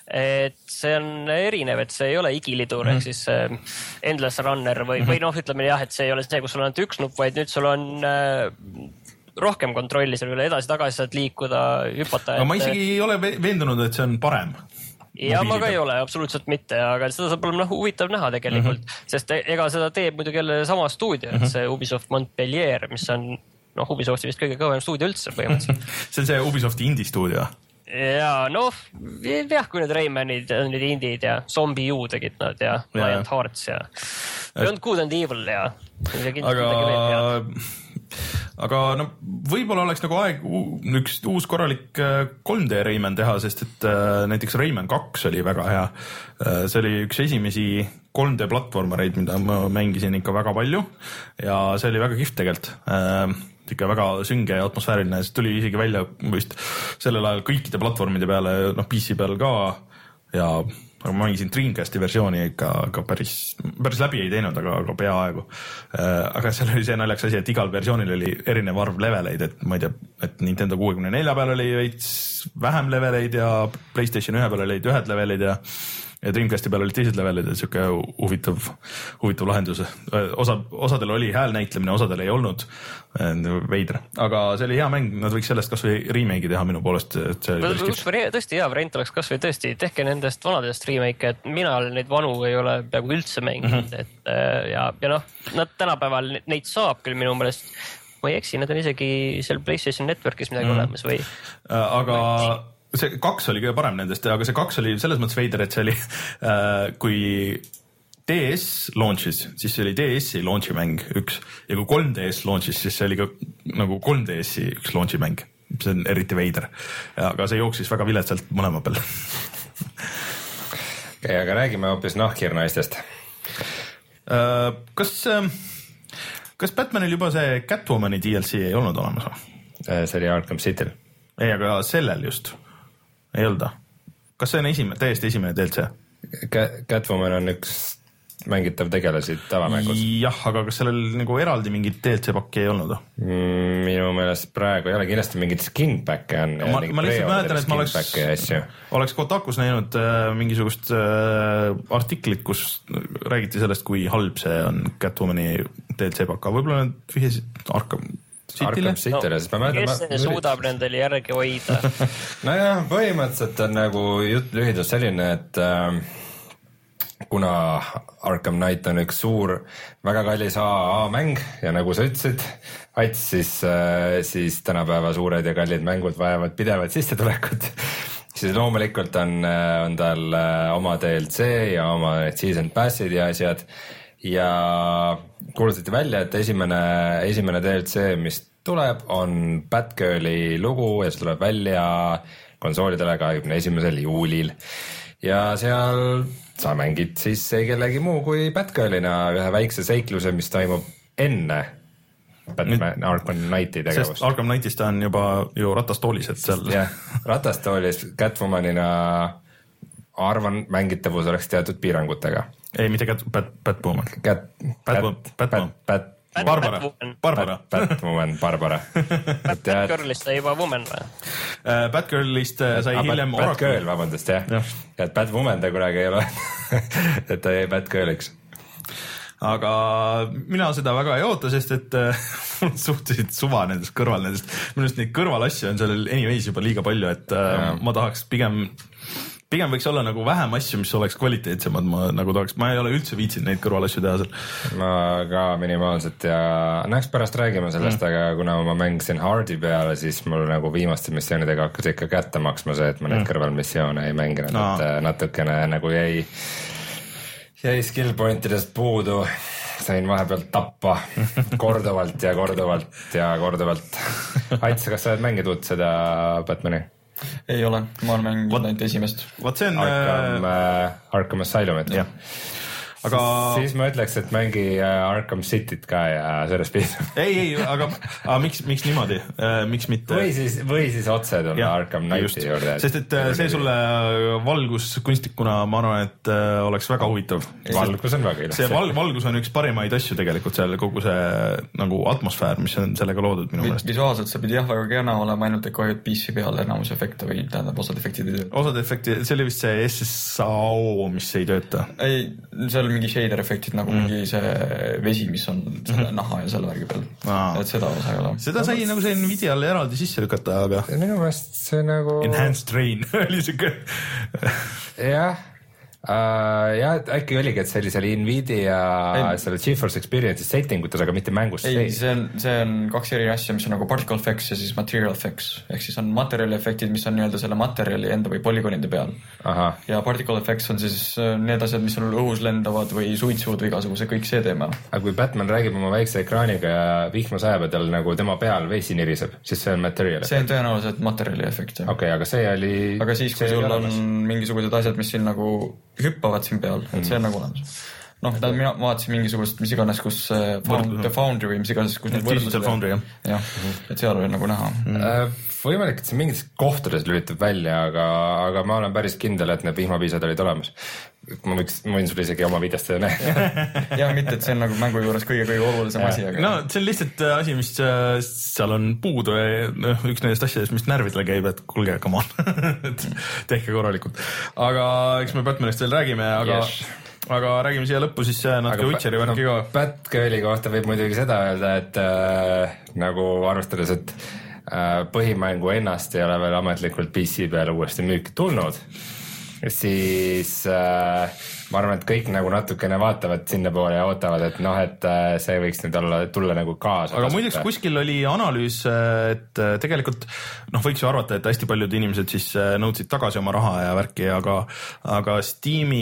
Speaker 3: et see on erinev, et see ei ole igilidur mm -hmm. ehk siis Endless Runner või, mm -hmm. või noh, ütleme jah, et see ei ole see, kus sul on üks nupp, vaid nüüd sul on äh, rohkem kontrolli selle üle, edasi-tagasi saad liikuda, hüpata.
Speaker 1: Aga ma isegi ei ole veendunud, et see on parem.
Speaker 3: Ja ma ka ei ole, absoluutselt mitte, aga seda saab olema huvitav näha tegelikult, mm -hmm. sest ega seda teeb muidugi jälle sama stuudio, et see Ubisoft Montpellier, mis on noh, Ubisofti vist kõige kõvem stuudio üldse põhimõtteliselt.
Speaker 1: See on see Ubisofti indie stuudio.
Speaker 3: ja noh, jah, kui need Raymanid, need indid ja Zombie U tegid nad ja Valiant Hearts ja Beyond Good and Evil ja
Speaker 1: aga aga no võib-olla oleks nagu aeg üks uus korralik kolm D Rayman teha, sest et näiteks Rayman kaks oli väga hea. See oli üks esimesi kolm D platvormereid, mida ma mängisin ikka väga palju ja see oli väga kihvt tegelikult. Ikka väga sünge ja atmosfääriline, see tuli isegi välja vist sellel ajal kõikide platvormide peale, noh P C peal ka ja ma mängisin Dreamcasti versiooni ikka, aga päris, päris läbi ei teinud, aga, aga peaaegu. Aga seal oli see naljaks asi, et igal versioonil oli erinev arv leveleid, et ma ei tea, et Nintendo kuuekümne nelja peal oli veits vähem leveleid ja PlayStation ühe peal olid ühed levelid ja ja Dreamcasti peal olid teised levelid, et siuke huvitav, huvitav lahendus. Osa, osadel oli hääl näitlemine, osadel ei olnud veidra. Aga see oli hea mäng, nad võiks sellest kas või remake'i teha minu poolest. Et see
Speaker 3: üks tõesti hea variant oleks kas või tõesti, tehke nendest vanadest remake, et mina neid vanu ei ole peaaegu üldse mänginud, mm-hmm. et ja, ja noh, nad tänapäeval neid saab küll minu meelest, ma ei eksi, nad on isegi seal PlayStation Networkis midagi mm-hmm. olemas või.
Speaker 1: Aga see kaks oli kõige parem nendest, aga see kaks oli selles mõttes veider, et see oli äh, kui D S launch'is, siis see oli D S-i launch'i mäng üks ja kui kolm D S launch'is, siis see oli ka nagu kolm D S-i üks launch'i mäng. See on eriti veider, aga see jooksis väga viletsalt mõlema peal.
Speaker 2: Okay, aga räägime hoopis nahkhiirnaistest.
Speaker 1: Äh, kas, kas Batmanil juba see Catwomani D L C ei olnud olemas?
Speaker 2: See oli Arkham Cityl.
Speaker 1: Ei, aga sellel just ei olda. Kas see on esimene, täiesti esimene D L C?
Speaker 2: Catwoman on üks mängitav tegelasi tavamängus.
Speaker 1: Jah, aga kas sellel nagu eraldi mingit D L C pakki ei olnud?
Speaker 2: Mm, minu meelest praegu ei ole kindlasti mingit skinback'e on.
Speaker 1: Ma, ma lihtsalt mäletan, et ma oleks, oleks Kotakus näinud äh, mingisugust äh, artiklit, kus räägiti sellest, kui halb see on Catwomani D L C pakka. Võib-olla nad vihjasid Arkham
Speaker 2: Arkham City'le, sest ma mäletan...
Speaker 3: Kes see suudab nendele järgi hoida?
Speaker 2: Nojah, põhimõtteliselt on nagu jutt lühidalt selline, et äh, kuna Arkham Knight on üks suur, väga kallis A A mäng ja nagu sa ütlesid, Ats, siis, äh, siis tänapäeva suured ja kallid mängud vajavad pidevat sissetulekut. Siis loomulikult on, on tal oma D L C ja oma season passid ja asjad. Ja kuulutati välja, et esimene, esimene D L C, mis tuleb, on Batgirli lugu ja see tuleb välja konsoolidele kahekümne esimesel juulil. Ja seal sa mängid siis ei kellegi muu kui Batgirlina ühe väikse seikluse, mis toimub enne Batman, Arkham Knighti tegevust.
Speaker 1: Sest Arkham Knightist on juba ju ratastoolis, et seal...
Speaker 2: jah, ratastoolis Catwomanina arvan, mängitavus oleks teatud piirangutega.
Speaker 1: Ei, mitte Cat, Bat, Batwoman.
Speaker 2: Cat,
Speaker 1: Batwoman. Batwoman.
Speaker 2: Bat,
Speaker 1: Barbara. Barbara.
Speaker 2: Batwoman, Barbara.
Speaker 3: Batgirlist sai juba Woman või?
Speaker 1: Batgirlist sai
Speaker 2: ah,
Speaker 1: hiljem
Speaker 2: Bat, Batgirl, vabandust, jah. Ja. Et Batwoman ta kunagi ei ole, et ta jäi Batgirliks.
Speaker 1: Aga mina seda väga ei oota, sest et mul suhteliselt suva nendest kõrval nendest. Minu arust neid kõrvalasju on sellel anyways juba liiga palju, et ja. Ma tahaks pigem... Pigem võiks olla nagu vähem asju, mis oleks kvaliteetsemad, ma nagu tahaks, ma ei ole üldse viitsinud neid kõrvalasju teha seal.
Speaker 2: Ma ka minimaalselt ja näeks pärast räägime sellest, mm. aga kuna ma mängisin Hardi peale, siis mul nagu viimaste missioonidega hakkas ikka kätte maksma see, et ma neid mm. kõrvalmissioone ei mänginud, no. Et natukene nagu jäi, jäi skill pointidest puudu, sain vahepealt tappa korduvalt ja korduvalt ja korduvalt. Ats, kas sa oled mänginud uut seda Batmani?
Speaker 4: Ei ole, ma olen mänginud ainult esimest.
Speaker 1: What see on...
Speaker 2: Arkham, äh, Arkham Asylumit.
Speaker 1: Yeah. Aga...
Speaker 2: Siis ma ütleks, et mängi Arkham Cityt ka ja sellest piisab.
Speaker 1: Ei, ei, aga, aga miks, miks niimoodi? Miks mitte?
Speaker 2: Või siis, või siis otse tulla ja, Arkham Knighti juurde.
Speaker 1: Sest et see sulle valguskunstikuna, ma arvan, et oleks väga huvitav.
Speaker 2: Valgus on väga ilus.
Speaker 1: See val, valgus on üks parimaid asju tegelikult seal, kogu see nagu atmosfäär, mis on sellega loodud minu meelest.
Speaker 4: Visuaalselt see pidi jah väga kena olema, ainult ei kahjud P C peal enamus efekte või tähendab osad efektid ei tööta.
Speaker 1: Osad efekti, see oli vist see S S A O, mis ei tööta.
Speaker 4: Ei, see oli mingi shader efektid nagu mm. mingi see vesi, mis on selle mm. naha ja selle värgi peal. Aa. Et seda osa ei ole.
Speaker 1: Seda sai nagu see Nvidiale eraldi sisse lükata, aga...
Speaker 2: Minu meelest see nagu...
Speaker 1: Enhanced rain oli siuke...
Speaker 2: jah, Uh, jah, äkki oligi, et see oli seal Nvidia selle GeForce Experience'i settingutes, aga mitte mängus
Speaker 4: ei, sees. See on, see on kaks eri asja, mis on nagu particle effects ja siis material effects. Ehk siis on materjali efektid, mis on nii-öelda selle materjali enda või polügoonide peal. Aha. Ja particle effects on siis need asjad, mis on õhus lendavad või suitsud või igasuguse, kõik see teema.
Speaker 2: Aga kui Batman räägib oma väikse ekraaniga ja vihma sajab ja tal nagu tema peal veisi niriseb, siis see on material effect.
Speaker 4: See on tõenäoliselt materjali effekt.
Speaker 2: Okei, okay, aga see oli...
Speaker 4: Aga siis, kui sul on mingisugused asjad, mis siin nagu hüppavad siin peal, et see on nagu olemas. Noh, mina vaatasin mingisugust, mis iganes, kus found, The Foundry või mis iganes, kus need võrdlused
Speaker 1: on.
Speaker 4: jah, et seal oli nagu näha.
Speaker 2: Mm. Võimalik, et see mingites kohtades lülitab välja, aga, aga ma olen päris kindel, et need vihmapiisad olid olemas. Ma võiks, ma võin sulle isegi oma videost teha.
Speaker 4: jah, mitte, et see on nagu mängu juures kõige-kõige olulisem asi. Aga...
Speaker 1: no, see on lihtsalt asi, mis seal on puudu ja üks nendest asjadest, mis närvidele käib, et kulge, come on. tehke korralikult. Aga eks me Batmanist veel räägime, aga... Yes. Aga räägime siia lõppu siis natuke Witcheri värki ka.
Speaker 2: Batgirli kohta võib muidugi seda öelda, et äh, nagu arvestades, et äh, põhimängu ennast ei ole veel ametlikult P C peale uuesti müüki tulnud, siis äh, ma arvan, et kõik nagu natukene vaatavad sinna poole ja ootavad, et noh, et äh, see võiks nüüd olla, tulla nagu kaasa.
Speaker 1: Aga muideks kuskil oli analüüs, et tegelikult noh, võiks ju arvata, et hästi paljud inimesed siis nõudsid tagasi oma raha ja värki, aga, aga Steam'i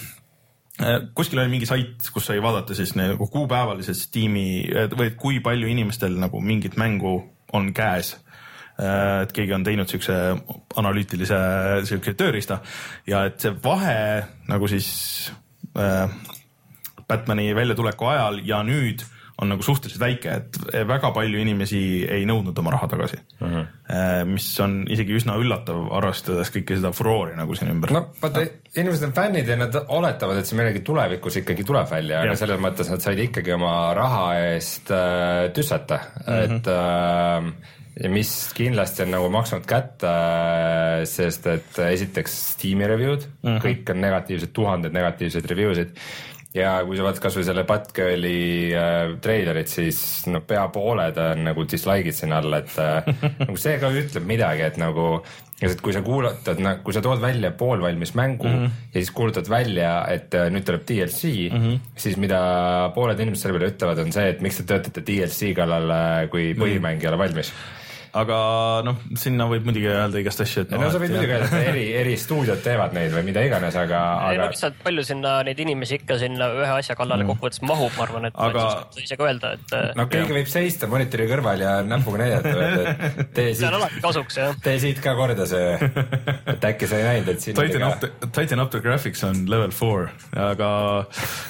Speaker 1: kuskil oli mingi sait, kus sai vaadata siis nagu kuupäevalised Steam'i või kui palju inimestel nagu mingit mängu on käes. Et keegi on teinud siukse analüütilise siuke tööriista ja et see vahe nagu siis äh, Batmani väljatuleku ajal ja nüüd on nagu suhteliselt väike, et väga palju inimesi ei nõudnud oma raha tagasi. Uh-huh. Mis on isegi üsna üllatav, arvestades kõike seda furoori nagu siin ümber.
Speaker 2: No, vaata, inimesed on fännid ja nad oletavad, et see millegi tulevikus ikkagi tuleb välja, aga selles mõttes nad said ikkagi oma raha eest äh, tüssata. Uh-huh. Et äh, ja mis kindlasti on nagu maksnud kätte, sest et esiteks Steam'i review'd, uh-huh. kõik on negatiivsed, tuhanded negatiivsed review'sid. Ja kui sa vaatad kas või selle Batgirli äh, trailerit, siis no, pea pooled on nagu dislike'id sinna alla, et äh, nagu see ka ütleb midagi, et nagu et kui sa kuulutad, kui sa tood välja poolvalmis mängu mm -hmm. ja siis kuulutad välja, et äh, nüüd tuleb D L C, mm -hmm. siis mida pooled inimesed selle peale ütlevad, on see, et miks te töötate D L C kallal, kui põhimäng ei ole valmis.
Speaker 1: Aga noh, sinna võib muidugi öelda igast asju.
Speaker 2: No, no sa võid muidugi öelda, et eri, eri stuudiod teevad neid või mida iganes, aga...
Speaker 3: Ei, aga... no lihtsalt palju sinna neid inimesi ikka sinna ühe asja kallale mm. kokkuvõttes mahub, ma arvan, et aga... sa ise ka öelda, et...
Speaker 2: No keegi võib seista monitori kõrval ja näpuga näidata, et tee siit...
Speaker 3: See on alati kasuks, jah.
Speaker 2: Tee siit ka korda see, et äkki sa ei näinud, et siin...
Speaker 1: Tighten up, the, Tighten up the graphics on level four, aga...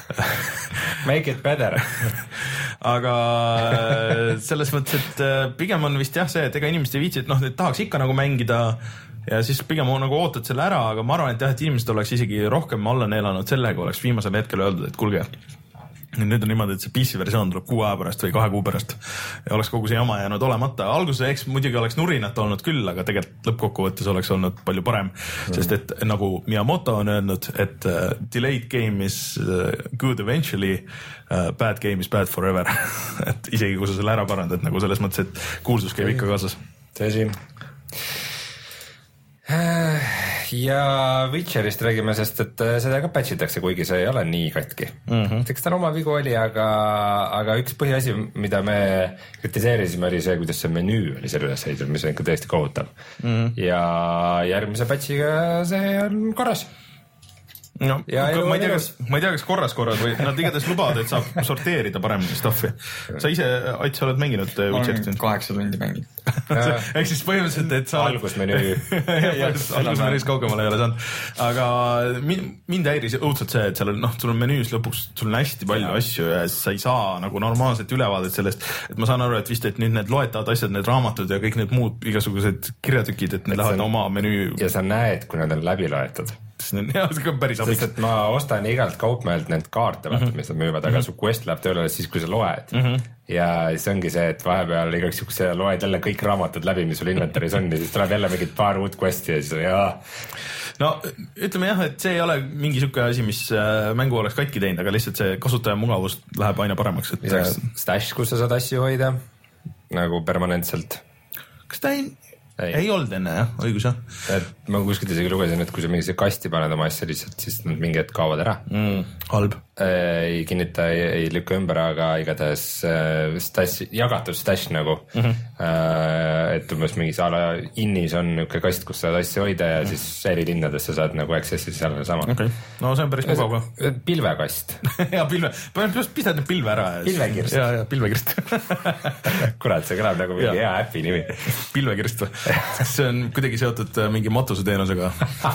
Speaker 2: Make it better.
Speaker 1: Aga selles mõttes, et pigem on vist jah see, et ega inimesed ei viitsi, et noh, et tahaks ikka nagu mängida ja siis pigem nagu ootad selle ära, aga ma arvan, et jah, et inimesed oleks isegi rohkem alla neelanud sellega, oleks viimasel hetkel öeldud, et kulge, nüüd on niimoodi, et see P C versioon tuleb kuu aja pärast või kahe kuu pärast ja oleks kogu see jama jäänud olemata. Alguses eks muidugi oleks nurinat olnud küll, aga tegelikult lõppkokkuvõttes oleks olnud palju parem, mm. sest et nagu Miyamoto on öelnud, et uh, delayed game is uh, good eventually, uh, bad game is bad forever. et isegi kui sa selle ära parandad, nagu selles mõttes, et kuulsus käib ikka kaasas.
Speaker 2: Tõsi. Ja Witcherist räägime, sest et seda ka patchitakse, kuigi see ei ole nii katki. Mm-hmm. Eks ta oma vigu oli, aga, aga üks põhiasi, mida me kritiseerisime, oli see, kuidas see menüü oli selle üles heitud, mis on ikka tõesti kohutav. Mm-hmm. Ja järgmise patchiga see on korras.
Speaker 1: No, ja ma, ei tea, kas, ma ei tea, kas korras korras või nad igatahes lubavad, et saab sorteerida paremini stuffi. Sa ise, Ait, sa oled mänginud Witcherit?
Speaker 4: kaheksa tundi mängid.
Speaker 1: Ehk siis põhimõtteliselt, et sa...
Speaker 2: Algusmenüü.
Speaker 1: Algusmenüüs kaugemale ei ole saanud. Aga mind häiris õudselt see, et seal on, noh, sul on menüüs lõpuks, sul on hästi palju ja. asju ja sa ei saa nagu normaalselt ülevaadet sellest, et ma saan aru, et vist, et nüüd need loetavad asjad, need raamatud ja kõik need muud igasugused kirjatükid, et need et lähevad on... oma menüü.
Speaker 2: Ja sa näed, kui nad on läbi loetud.
Speaker 1: Ja, see päris abiks.
Speaker 2: Sest et ma ostan igalt kaupmehelt need kaarte, vaata, mm -hmm. mis nad müüvad, aga mm -hmm. su quest läheb tööle siis, kui sa loed. Mm -hmm. Ja siis ongi see, et vahepeal igaks juks loed jälle kõik raamatud läbi, mis sul inventaris on ja siis tuleb jälle mingid paar uut questi ja siis jaa.
Speaker 1: No ütleme jah, et see ei ole mingi siuke asi, mis mängu oleks katki teinud, aga lihtsalt see kasutaja mugavus läheb aina paremaks.
Speaker 2: Et ja stash, kus sa saad asju hoida nagu permanentselt.
Speaker 1: Kas ta ei... ei, ei olnud enne jah, õigus jah.
Speaker 2: Et ma kuskilt isegi lugesin, et kui sa mingisse kasti paned oma asja lihtsalt, siis nad mingi hetk kaovad ära
Speaker 1: mm,. Halb.
Speaker 2: Ei kinnita, ei, ei lükka ümber, aga igatahes äh, stash, jagatud stash nagu mm. -hmm. Äh, et umbes mingis ala innis on niisugune kast, kus saad asju hoida ja mm. siis eri linnades sa saad nagu access'i seal sama.
Speaker 1: Okay. No see on päris mugav ka.
Speaker 2: Pilvekast.
Speaker 1: ja pilve, pistad need pilve ära.
Speaker 2: Pilvekirst.
Speaker 1: ja, ja pilvekirst.
Speaker 2: Kurat, see kõlab nagu mingi hea äpi nimi.
Speaker 1: Pilvekirst või? See on kuidagi seotud mingi matuseteenusega.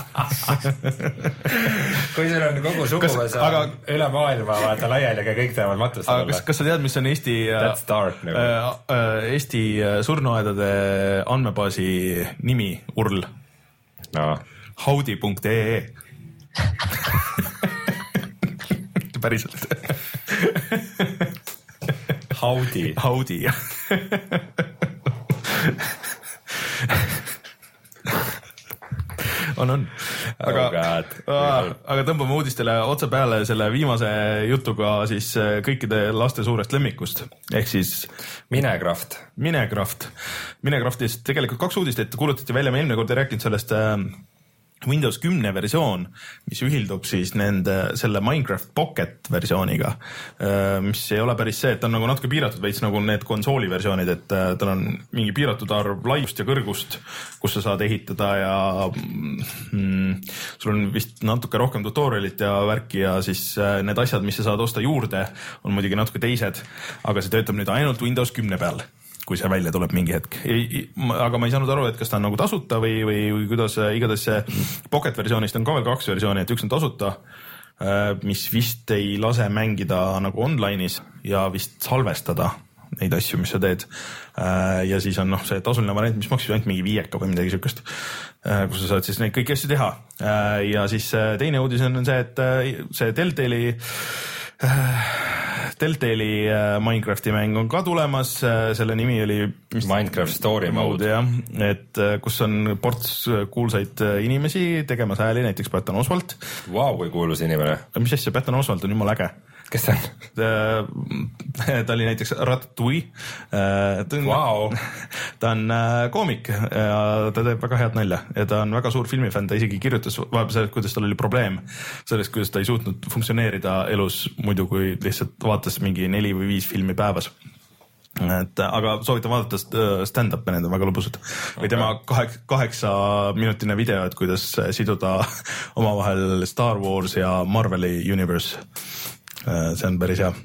Speaker 2: kui sul on kogu suguvõsa aga... üle maailma vaata laiali, aga kõik teevad matust
Speaker 1: alla. Kas, kas sa tead, mis on Eesti,
Speaker 2: dark, nagu.
Speaker 1: äh, Eesti surnuaedade andmebaasi nimi, url?
Speaker 2: No. Howdy
Speaker 1: punkt ee päriselt.
Speaker 2: Howdy.
Speaker 1: Howdy, jah. on, on. aga oh, aga tõmbame uudistele otsa peale selle viimase jutuga siis kõikide laste suurest lemmikust. Ehk siis
Speaker 2: Minecraft.
Speaker 1: Minecraft. Minecraftist tegelikult kaks uudist, et kuulutati välja, me eelmine kord ei rääkinud sellest äh, Windows kümne versioon, mis ühildub siis nende selle Minecraft Pocket versiooniga, mis ei ole päris see, et ta on nagu natuke piiratud veits nagu need konsooli versioonid, et tal on mingi piiratud arv laiust ja kõrgust, kus sa saad ehitada ja mm, sul on vist natuke rohkem tutorialit ja värki ja siis need asjad, mis sa saad osta juurde, on muidugi natuke teised, aga see töötab nüüd ainult Windows kümne peal, kui see välja tuleb mingi hetk. Aga ma ei saanud aru, et kas ta on nagu tasuta või, või, või kuidas igatahes see Pocket versioonist on ka veel kaks versiooni, et üks on tasuta, mis vist ei lase mängida nagu online'is ja vist salvestada neid asju, mis sa teed. Ja siis on noh, see tasuline variant, mis maksis ainult mingi viieka või midagi sükest, kus sa saad siis neid kõiki asju teha. Ja siis teine uudis on see, et see Telltale'i Telltale'i Minecrafti mäng on ka tulemas, selle nimi oli
Speaker 2: Minecraft Story Mode,
Speaker 1: jah, et kus on ports kuulsaid inimesi tegemas hääli, näiteks Patton Oswalt.
Speaker 2: Vau, kui kuulus inimene.
Speaker 1: Mis asja, Patton Oswalt on jumala äge.
Speaker 2: Kes ta on?
Speaker 1: Ta, ta oli näiteks Ratatouille.
Speaker 2: Wow.
Speaker 1: Ta on koomik ja ta teeb väga head nalja ja ta on väga suur filmifänn, ta isegi kirjutas vahepeal sellest, kuidas tal oli probleem sellest, kuidas ta ei suutnud funktsioneerida elus muidu, kui lihtsalt vaatas mingi neli või viis filmi päevas. Et, aga soovitan vaadata stand-up'e, need on väga lõbusad. Või tema kaheksa, kaheksa minutine video, et kuidas siduda omavahel Star Wars ja Marveli Universe. See on päris hea.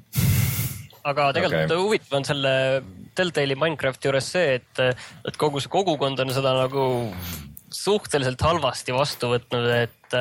Speaker 3: Aga tegelikult okay. Huvitav on selle Telltale'i Minecrafti juures see, et, et kogu see kogukond on seda nagu suhteliselt halvasti vastu võtnud, et,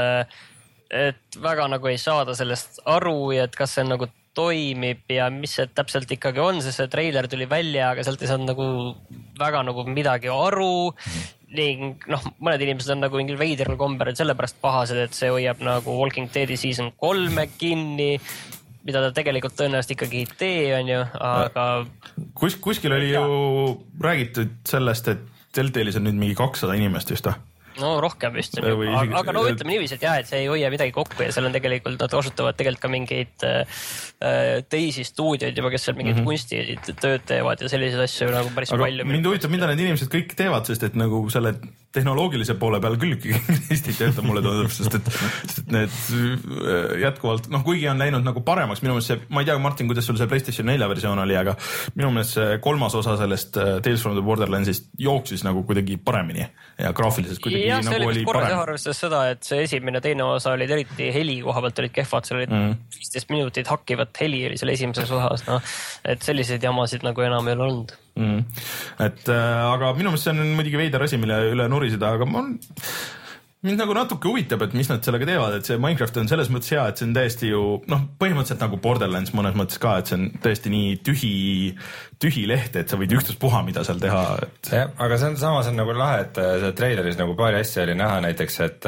Speaker 3: et väga nagu ei saada sellest aru ja et kas see nagu toimib ja mis see täpselt ikkagi on, sest see treiler tuli välja, aga sealt ei saanud nagu väga nagu midagi aru ning noh, mõned inimesed on nagu mingil veideral komber, et sellepärast pahased, et see hoiab nagu Walking Deadi season kolme kinni, mida ta tegelikult tõenäoliselt ikkagi ei tee, on ju, aga
Speaker 1: Kus, kuskil oli ju räägitud sellest, et Telltale'is on nüüd mingi kakssada inimest just,
Speaker 3: no rohkem vist, aga, aga no ütleme niiviisi, et jah, et see ei hoia midagi kokku ja seal on tegelikult, nad kasutavad tegelikult ka mingeid äh, teisi stuudioid juba, kes seal mingid mm -hmm. kunstitööd teevad ja selliseid asju nagu päris
Speaker 1: aga
Speaker 3: palju.
Speaker 1: Mind huvitab, mida need inimesed kõik teevad, sest et nagu selle tehnoloogilise poole peal küll Eesti töötab mulle tundub, sest et, sest et need jätkuvalt, noh kuigi on läinud nagu paremaks, minu meelest see, ma ei tea, Martin, kuidas sul see PlayStation nelja versioon oli, aga minu meelest see kolmas osa sellest Tales from the Borderlandsist jooksis nagu kuidagi paremini ja graafiliselt kuidagi
Speaker 3: ja,
Speaker 1: nagu oli
Speaker 3: parem. Ja, arvestades seda, et see esimene teine osa olid eriti heli koha pealt olid kehvad, seal olid mm. viisteist minutit hakkivat heli oli selle esimeses osas, noh, et selliseid jamasid nagu enam ei ole olnud.
Speaker 1: Mm. Et äh, aga minu meelest see on muidugi veider asi, mille üle nuriseda, aga ma on, mind nagu natuke huvitab, et mis nad sellega teevad, et see Minecraft on selles mõttes hea, et see on täiesti ju, noh, põhimõtteliselt nagu Borderlands mõnes mõttes ka, et see on täiesti nii tühi, tühi leht, et sa võid ükstaspuha, mida seal teha. Et...
Speaker 2: jah, aga see on samas on nagu lahe, et see traileris nagu paari asja oli näha näiteks, et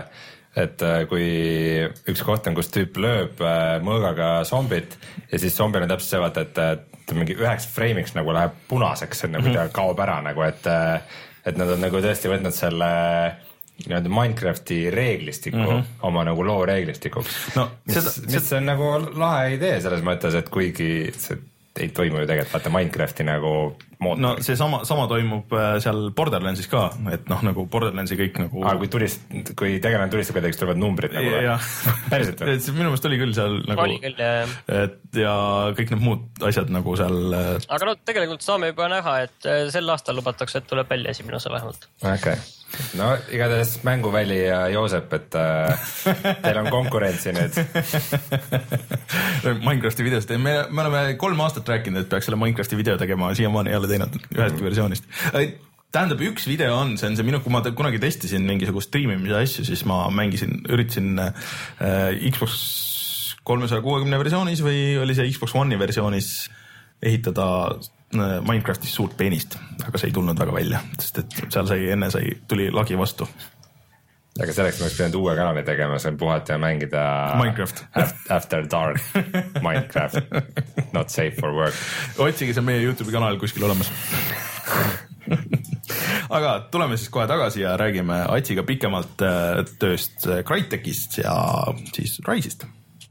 Speaker 2: et kui üks koht on, kus tüüp lööb mõõgaga zombit ja siis zombil on täpselt see, vaata, et mingi üheks freimiks nagu läheb punaseks, enne kui ta kaob ära nagu, et, et nad on nagu tõesti võtnud selle nii-öelda Minecrafti reeglistiku mm -hmm. oma nagu loo reeglistikuks no,. mis, seda, mis seda... on nagu lahe idee selles mõttes, et kuigi see ei toimu ju tegelikult vaata Minecrafti nagu mootor.
Speaker 1: no see sama, sama toimub seal Borderlandsis ka, et noh, nagu Borderlandsi kõik nagu
Speaker 2: aga kui tulist, kui tegelane tulistab kedagi, tulevad numbrid nagu
Speaker 1: ja,
Speaker 2: päriselt või?
Speaker 1: minu meelest oli küll seal nagu
Speaker 3: oli küll, jah.
Speaker 1: et ja kõik need muud asjad nagu seal
Speaker 3: aga no tegelikult saame juba näha, et sel aastal lubatakse, et tuleb välja esimene osa vähemalt.
Speaker 2: okei okay. No igatahes Mänguväli ja Joosep, et äh, teil on konkurentsi nüüd.
Speaker 1: Minecrafti videost, me, me oleme kolm aastat rääkinud, et peaks selle Minecrafti video tegema, siiamaani ei ole teinud ühestki versioonist. Tähendab, üks video on, see on see minu, kui ma kunagi testisin mingisugust streamimise asju, siis ma mängisin, üritasin äh, Xbox kolmesaja kuuekümne versioonis või oli see Xbox One'i versioonis ehitada Minecraftis suurt peenist, aga see ei tulnud väga välja, sest et seal sai, enne sai, tuli lagi vastu.
Speaker 2: Aga selleks me oleks pidanud uue kanali tegema, see on puhata ja mängida
Speaker 1: Minecraft
Speaker 2: After Dark Minecraft, not safe for work.
Speaker 1: Otsige see meie YouTube'i kanal kuskil olemas. Aga tuleme siis kohe tagasi ja räägime Atsiga pikemalt tööst Crytekist ja siis Rise'ist.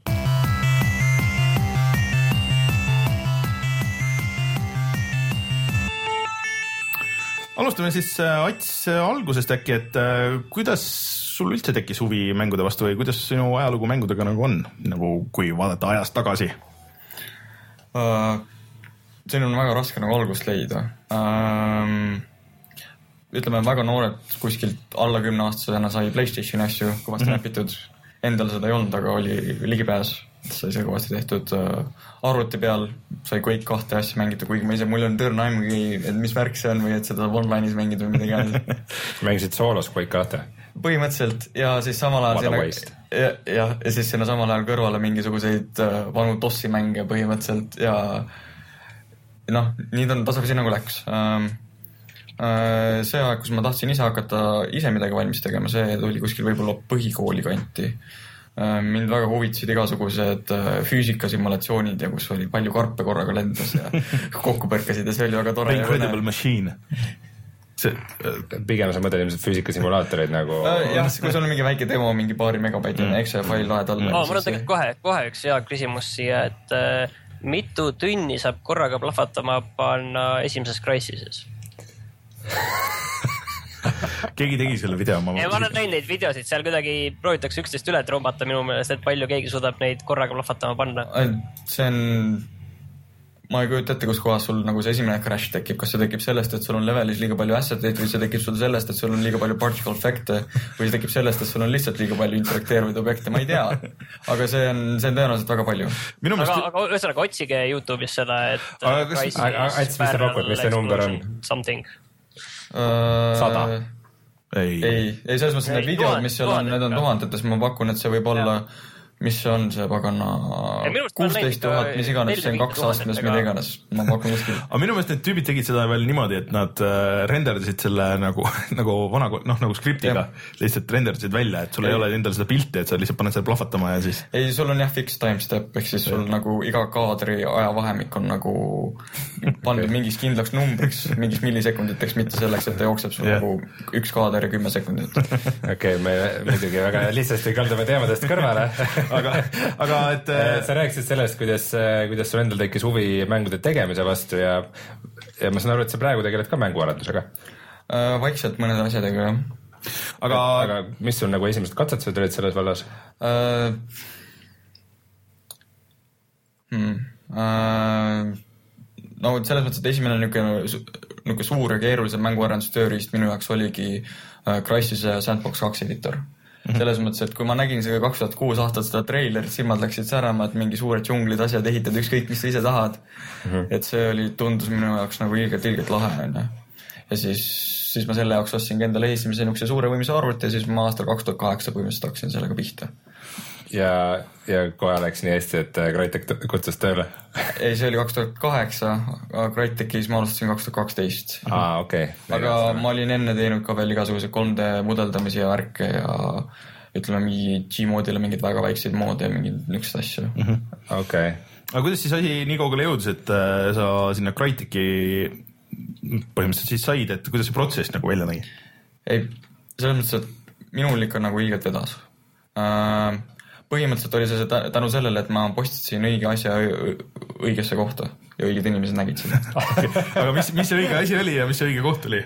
Speaker 1: Alustame siis Ats algusest äkki, et kuidas sul üldse tekkis huvi mängude vastu või kuidas sinu ajalugu mängudega nagu on, nagu kui vaadata ajast tagasi?
Speaker 4: Uh, siin on väga raske nagu algust leida. Uh, ütleme, väga noored kuskilt alla kümne aastasena sai PlayStationi asju kõvasti mm-hmm. näpitud. Endal seda ei olnud, aga oli ligipääs. Sai see kõvasti tehtud uh, arvuti peal, sai Quake kahte asja mängida, kuigi ma ise, mul on tõrna aimugi, et mis värk see on või et seda online'is mängida või midagi.
Speaker 2: Mängisid soolos Quake kahte?
Speaker 4: Põhimõtteliselt ja siis samal ajal sinna, ja, ja, ja siis sinna samal ajal kõrvale mingisuguseid uh, vanu tossi mänge põhimõtteliselt ja noh, nii ta tasapisi nagu läks. Um, uh, see aeg, kus ma tahtsin ise hakata ise midagi valmis tegema, see tuli kuskil võib-olla põhikooli kanti. Mind väga huvitasid igasugused füüsikasimulatsioonid ja kus oli palju karpe korraga lendas ja kokku põrkasid ja see oli väga tore.
Speaker 1: Incredible Machine. See,
Speaker 2: pigem sa mõtled ilmselt füüsikasimullaatoreid nagu...
Speaker 4: jah, kui sul on mingi väike demo, mingi paari megabaitine mm. Excel fail laed alla.
Speaker 3: Oh, mul on tegelikult kohe, kohe üks hea küsimus siia, et äh, mitu tunni saab korraga plahvatama panna esimeses Crysises?
Speaker 1: Keegi tegi selle video. Ma,
Speaker 3: ja ma olen näinud neid videosid, seal kuidagi proovitakse üksteist üle trombata minu meelest, et palju keegi suudab neid korraga plahvatama panna.
Speaker 4: See on, ma ei kujuta ette, kus kohas sul nagu see esimene crash tekib, kas see tekib sellest, et sul on levelis liiga palju asset'eid või see tekib sul sellest, et sul on liiga palju particle effect'e või see tekib sellest, et sul on lihtsalt liiga palju interakteeruvaid objekte, ma ei tea, aga see on, see on tõenäoliselt väga palju.
Speaker 3: Aga, mõist... aga ühesõnaga otsige YouTube'is seda, et
Speaker 2: aga kas, Ats, mis see pakub, mis see number on?
Speaker 3: Something.
Speaker 2: Sada?
Speaker 4: Ei, ei, ei selles mõttes need videod, mis seal on, need on tuhandetes, ma pakun, et see võib olla, mis on see pagana kuusteist tuhat, mis iganes, see on kaks astmes, mida iganes, ma pakun kuskil.
Speaker 1: Aga minu meelest need tüübid tegid seda veel niimoodi, et nad renderdasid selle nagu, nagu vana, noh nagu skriptiga, lihtsalt renderdasid välja, et sul ei ole endal seda pilti, et sa lihtsalt paned selle plahvatama ja siis...
Speaker 4: Ei, sul on jah fix timestep, ehk siis sul nagu iga kaadri ajavahemik on nagu pandud mingiks kindlaks numbriks, mingis millisekunditeks, mitte selleks, et ta jookseb sul yeah. nagu üks kaader ja kümme sekundit.
Speaker 2: Okei, okay, me muidugi väga lihtsasti kaldume teemadest kõrvale.
Speaker 1: aga, aga et
Speaker 2: sa rääkisid sellest, kuidas, kuidas sul endal tekkis huvi mängude tegemise vastu ja, ja ma saan aru, et sa praegu tegeled ka mänguarendusega.
Speaker 4: Vaikselt mõned asjadega, jah.
Speaker 2: Aga, aga mis sul nagu esimesed katsetused olid selles vallas?
Speaker 4: Uh, hmm, uh, no selles mõttes, et esimene niisugune suur ja keerulisem mänguarendustööriist minu jaoks oligi uh, Crysis ja Sandbox kaks editor. Mm-hmm. Selles mõttes, et kui ma nägin see kaks tuhat kuus aastat seda treilerit, silmad läksid särama, et mingi suured džunglid asjad ehitad, ükskõik mis sa ise tahad. Mm-hmm. Et see oli, tundus minu jaoks nagu ilgelt, ilgelt lahe. On, ja siis, siis ma selle jaoks ostsin endale esimese niisuguse suure võimise arvuti ja siis ma aastal kaks tuhat kaheksa põhimõtteliselt hakkasin sellega pihta.
Speaker 2: Ja, ja kohe läks nii hästi, et Crytek kutsus tööle?
Speaker 4: Ei, see oli kaks tuhat kaheksa, Crytekis ma alustasin kaks tuhat kaksteist.
Speaker 2: Aa, okei. Okay.
Speaker 4: Aga ma olin enne teinud ka veel igasuguse kolm D mudeldamisi ja värke ja ütleme mingi G-moodile mingid väga väikseid moode ja mingid niisugused asju.
Speaker 2: Mm-hmm. Okei. Okay.
Speaker 1: Aga kuidas siis asi nii kaugele jõudis, et sa sinna Cryteki põhimõtteliselt siis said, et kuidas see protsess nagu välja nägi?
Speaker 4: Ei, selles mõttes, et minul ikka nagu ilgelt vedas. Uh, põhimõtteliselt oli see tänu sellele, et ma postitasin õige asja õigesse kohta ja õiged inimesed nägid seda.
Speaker 1: Aga mis, mis see õige asi oli ja mis see õige koht oli?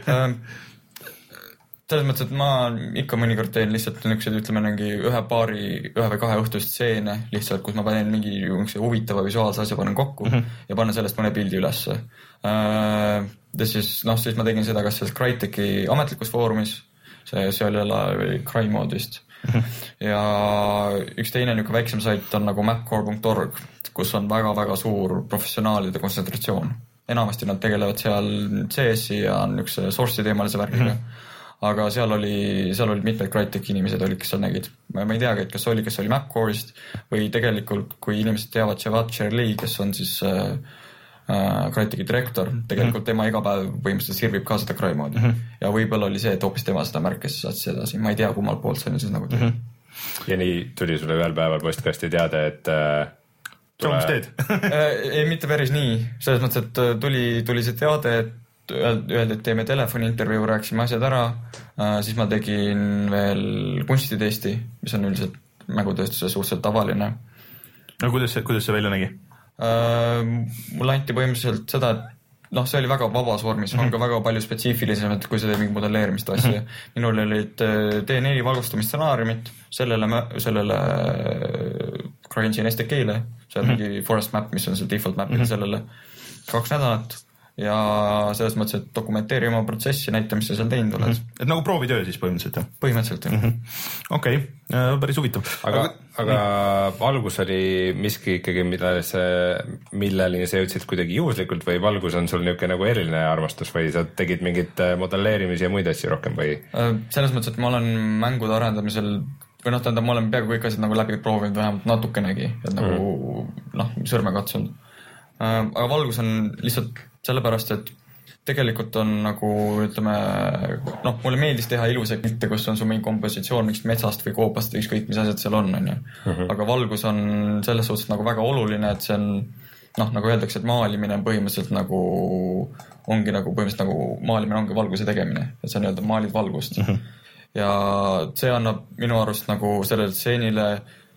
Speaker 4: Selles mõttes, et ma ikka mõnikord teen lihtsalt niisugused, ütleme mingi ühe paari, ühe või kahe õhtust stseene lihtsalt, kus ma panen mingi huvitava visuaalse asja panen kokku mm -hmm. ja panen sellest mõne pildi ülesse. Ja siis, noh, siis ma tegin seda kas selles Crytek'i ametlikus foorumis, see, see oli jälle Cry Mode vist. Mm -hmm. Ja üks teine niisugune väiksem sait on nagu mapcore dot org, kus on väga-väga suur professionaalide kontsentratsioon. Enamasti nad tegelevad seal C S-i ja niisuguse source'i teemalise värgiga. Mm -hmm. Aga seal oli, seal olid mitmed Crytek'i inimesed olid, kes seal nägid. Ma ei teagi, et kas oli, kes oli Mapcore'ist või tegelikult, kui inimesed teavad Javad Cherli, kes on siis äh, äh, Crytek'i direktor, tegelikult tema iga päev põhimõtteliselt sirvib ka seda Cry moodi. Mm -hmm. Ja võib-olla oli see, et hoopis tema seda märkes saatsi edasi. Ma ei tea, kummalt poolt see on siis nagu tuli. Mm -hmm.
Speaker 2: Ja nii tuli sulle ühel päeval postkasti teada, et äh,
Speaker 1: tule... mis teed?
Speaker 4: ei, mitte päris nii. Selles mõttes, et tuli, tuli see teade, et öeldi, et teeme telefoniintervjuu, rääkisime asjad ära, siis ma tegin veel kunstitesti, mis on üldiselt mängutööstuses suhteliselt tavaline.
Speaker 1: No kuidas see, kuidas see välja nägi?
Speaker 4: Mulle anti põhimõtteliselt seda, et noh, see oli väga vabas vormis, on ka väga palju spetsiifilisem, et kui sa teed mingi modelleerimist asja. Minul olid D neli valgustamistsenaariumit sellele, sellele CryEngine S D K-le, see on mingi forest map, mis on see default map'ile sellele kaks nädalat. Ja selles mõttes, et dokumenteeri oma protsessi, näita, mis sa seal teinud oled.
Speaker 1: Mm-hmm. Et nagu proovitöö siis põhimõtteliselt, jah?
Speaker 4: Põhimõtteliselt, jah.
Speaker 1: Mm-hmm. Okei, okay. Päris huvitav.
Speaker 2: Aga, aga, aga valgus oli miski ikkagi, millesse, milleni sa jõudsid kuidagi juhuslikult või valgus on sul niisugune nagu eriline armastus või sa tegid mingit modelleerimisi ja muid asju rohkem või?
Speaker 4: Selles mõttes, et ma olen mängude arendamisel või noh, tähendab, ma olen peaaegu kõik asjad nagu läbi proovinud vähemalt natukenegi, et nagu mm. noh, sõrme katsunud. Aga valgus on lihtsalt sellepärast, et tegelikult on nagu, ütleme, noh, mulle meeldis teha ilusaid pilte, kus on su mingi kompositsioon mingist metsast või koopast või ükskõik, mis asjad seal on, on ju. Uh-huh. Aga valgus on selles suhtes nagu väga oluline, et see on, noh, nagu öeldakse, et maalimine on põhimõtteliselt nagu, ongi nagu põhimõtteliselt nagu maalimine ongi valguse tegemine, et sa nii-öelda maalid valgust. Uh-huh. Ja see annab minu arust nagu sellele stseenile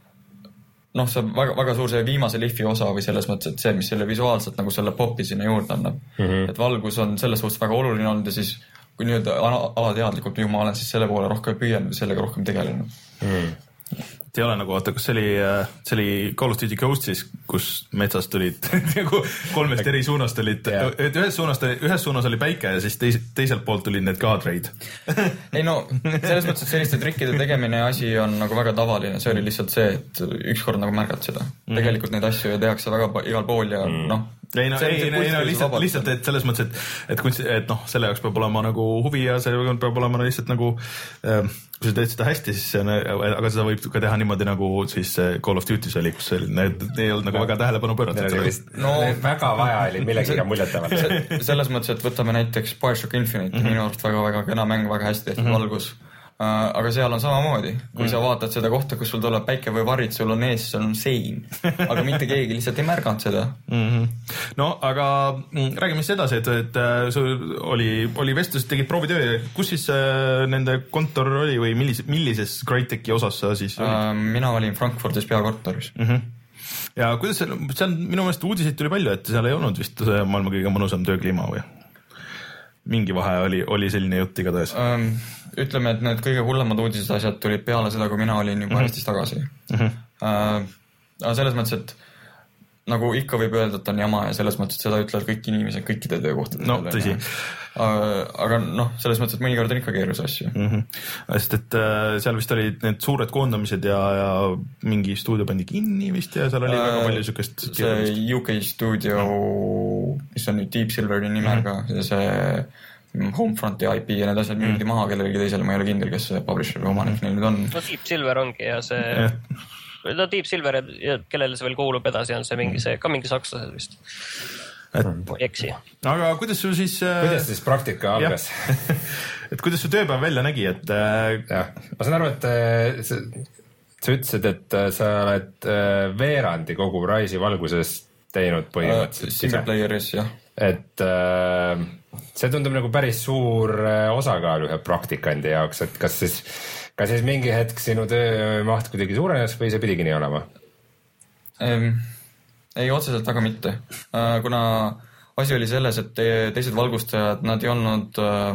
Speaker 4: noh, see on väga, väga suur see viimase lihvi osa või selles mõttes, et see, mis selle visuaalselt nagu selle popi sinna juurde annab. Mm-hmm. Et valgus on selles suhtes väga oluline olnud ja siis kui nüüd alateadlikult ju ma olen siis selle poole rohkem püüanud ja sellega rohkem tegelenud. Mm.
Speaker 1: ei ole nagu, vaata, kas see oli, see oli Call of Duty Ghostis, kus metsast tulid nagu kolmest eri suunast olid, et ühes suunas, ühes suunas oli päike ja siis teis, teiselt poolt tulid need kaadreid.
Speaker 4: ei no, selles mõttes, et selliste trikkide tegemine asi on nagu väga tavaline, see oli lihtsalt see, et ükskord nagu märgad seda. Mm. Tegelikult neid asju tehakse väga igal pool ja mm. noh,
Speaker 1: ei no, ei, ei, no lihtsalt, lihtsalt, et selles mõttes, et, et, kunst, et noh, selle jaoks peab olema nagu huvi ja selle peab olema lihtsalt nagu äh, kui sa teed seda hästi, siis see on, aga seda võib ka teha niimoodi nagu siis Call of Duty's oli, kus need ei olnud nagu väga tähelepanu pööratud.
Speaker 2: No väga vaja oli millegiga muljetavalt.
Speaker 4: Selles mõttes, et võtame näiteks BioShock Infinite, mm-hmm. minu arust väga-väga kena mäng, väga hästi tehtud mm-hmm. valgus. Uh, aga seal on samamoodi, kui mm. sa vaatad seda kohta, kus sul tuleb päike või varid, sul on ees, sul on sein, aga mitte keegi lihtsalt ei märganud seda.
Speaker 1: Mm-hmm. No, aga mm, räägime siis edasi, et, et sul oli, oli vestlus, tegid proovitöö, kus siis äh, nende kontor oli või millises, millises Crytek'i osas sa siis
Speaker 4: uh, olid? Mina olin Frankfurdis peakortoris.
Speaker 1: Mm-hmm. Ja kuidas see, see on minu meelest uudiseid tuli palju, et seal ei olnud vist maailma kõige mõnusam töökliima või? Mingi vahe oli, oli selline jutt igatahes.
Speaker 4: Um, ütleme, et need kõige hullemad uudised asjad tulid peale seda, kui mina olin juba mm-hmm. Eestis tagasi. Mm-hmm. Uh, aga selles mõttes, et nagu ikka võib öelda, et on jama ja selles mõttes, et seda ütlevad kõik inimesed kõikide töökohtade.
Speaker 1: No, tõsi.
Speaker 4: Uh, aga noh, selles mõttes, et mõnikord on ikka keerus asju.
Speaker 1: Mm-hmm. Sest, et uh, seal vist olid need suured koondamised ja, ja mingi stuudio pandi kinni vist ja seal oli uh, väga palju sükest
Speaker 4: see U K stuudio, mis on nüüd Deep Silveri nimega mm-hmm. ja see Homefronti I P ja need asjad müüdi mm-hmm. maha kellelegi teisele, ma ei ole kindel, kes see publisher või omanik neil nüüd on.
Speaker 3: No Deep Silver ongi ja see yeah. no Deep Silver ja kellele see veel kuulub edasi on see mingi see, ka mingi sakslased vist. Et, eksi.
Speaker 1: Aga kuidas sul siis
Speaker 2: kuidas siis praktika algas?
Speaker 1: et kuidas su tööpäev välja nägi, et
Speaker 2: jah, ma saan aru, et sa, sa ütlesid, et sa oled veerandi kogu Rise'i valguses teinud põhimõtteliselt.
Speaker 4: Uh, single playeris, jah.
Speaker 2: Et see tundub nagu päris suur osakaal ühe praktikandi jaoks, et kas siis kas siis mingi hetk sinu töö maht kuidagi suurenes või see pidigi nii olema?
Speaker 4: Ehm, ei, otseselt väga mitte. Kuna asi oli selles, et teised valgustajad, nad ei olnud,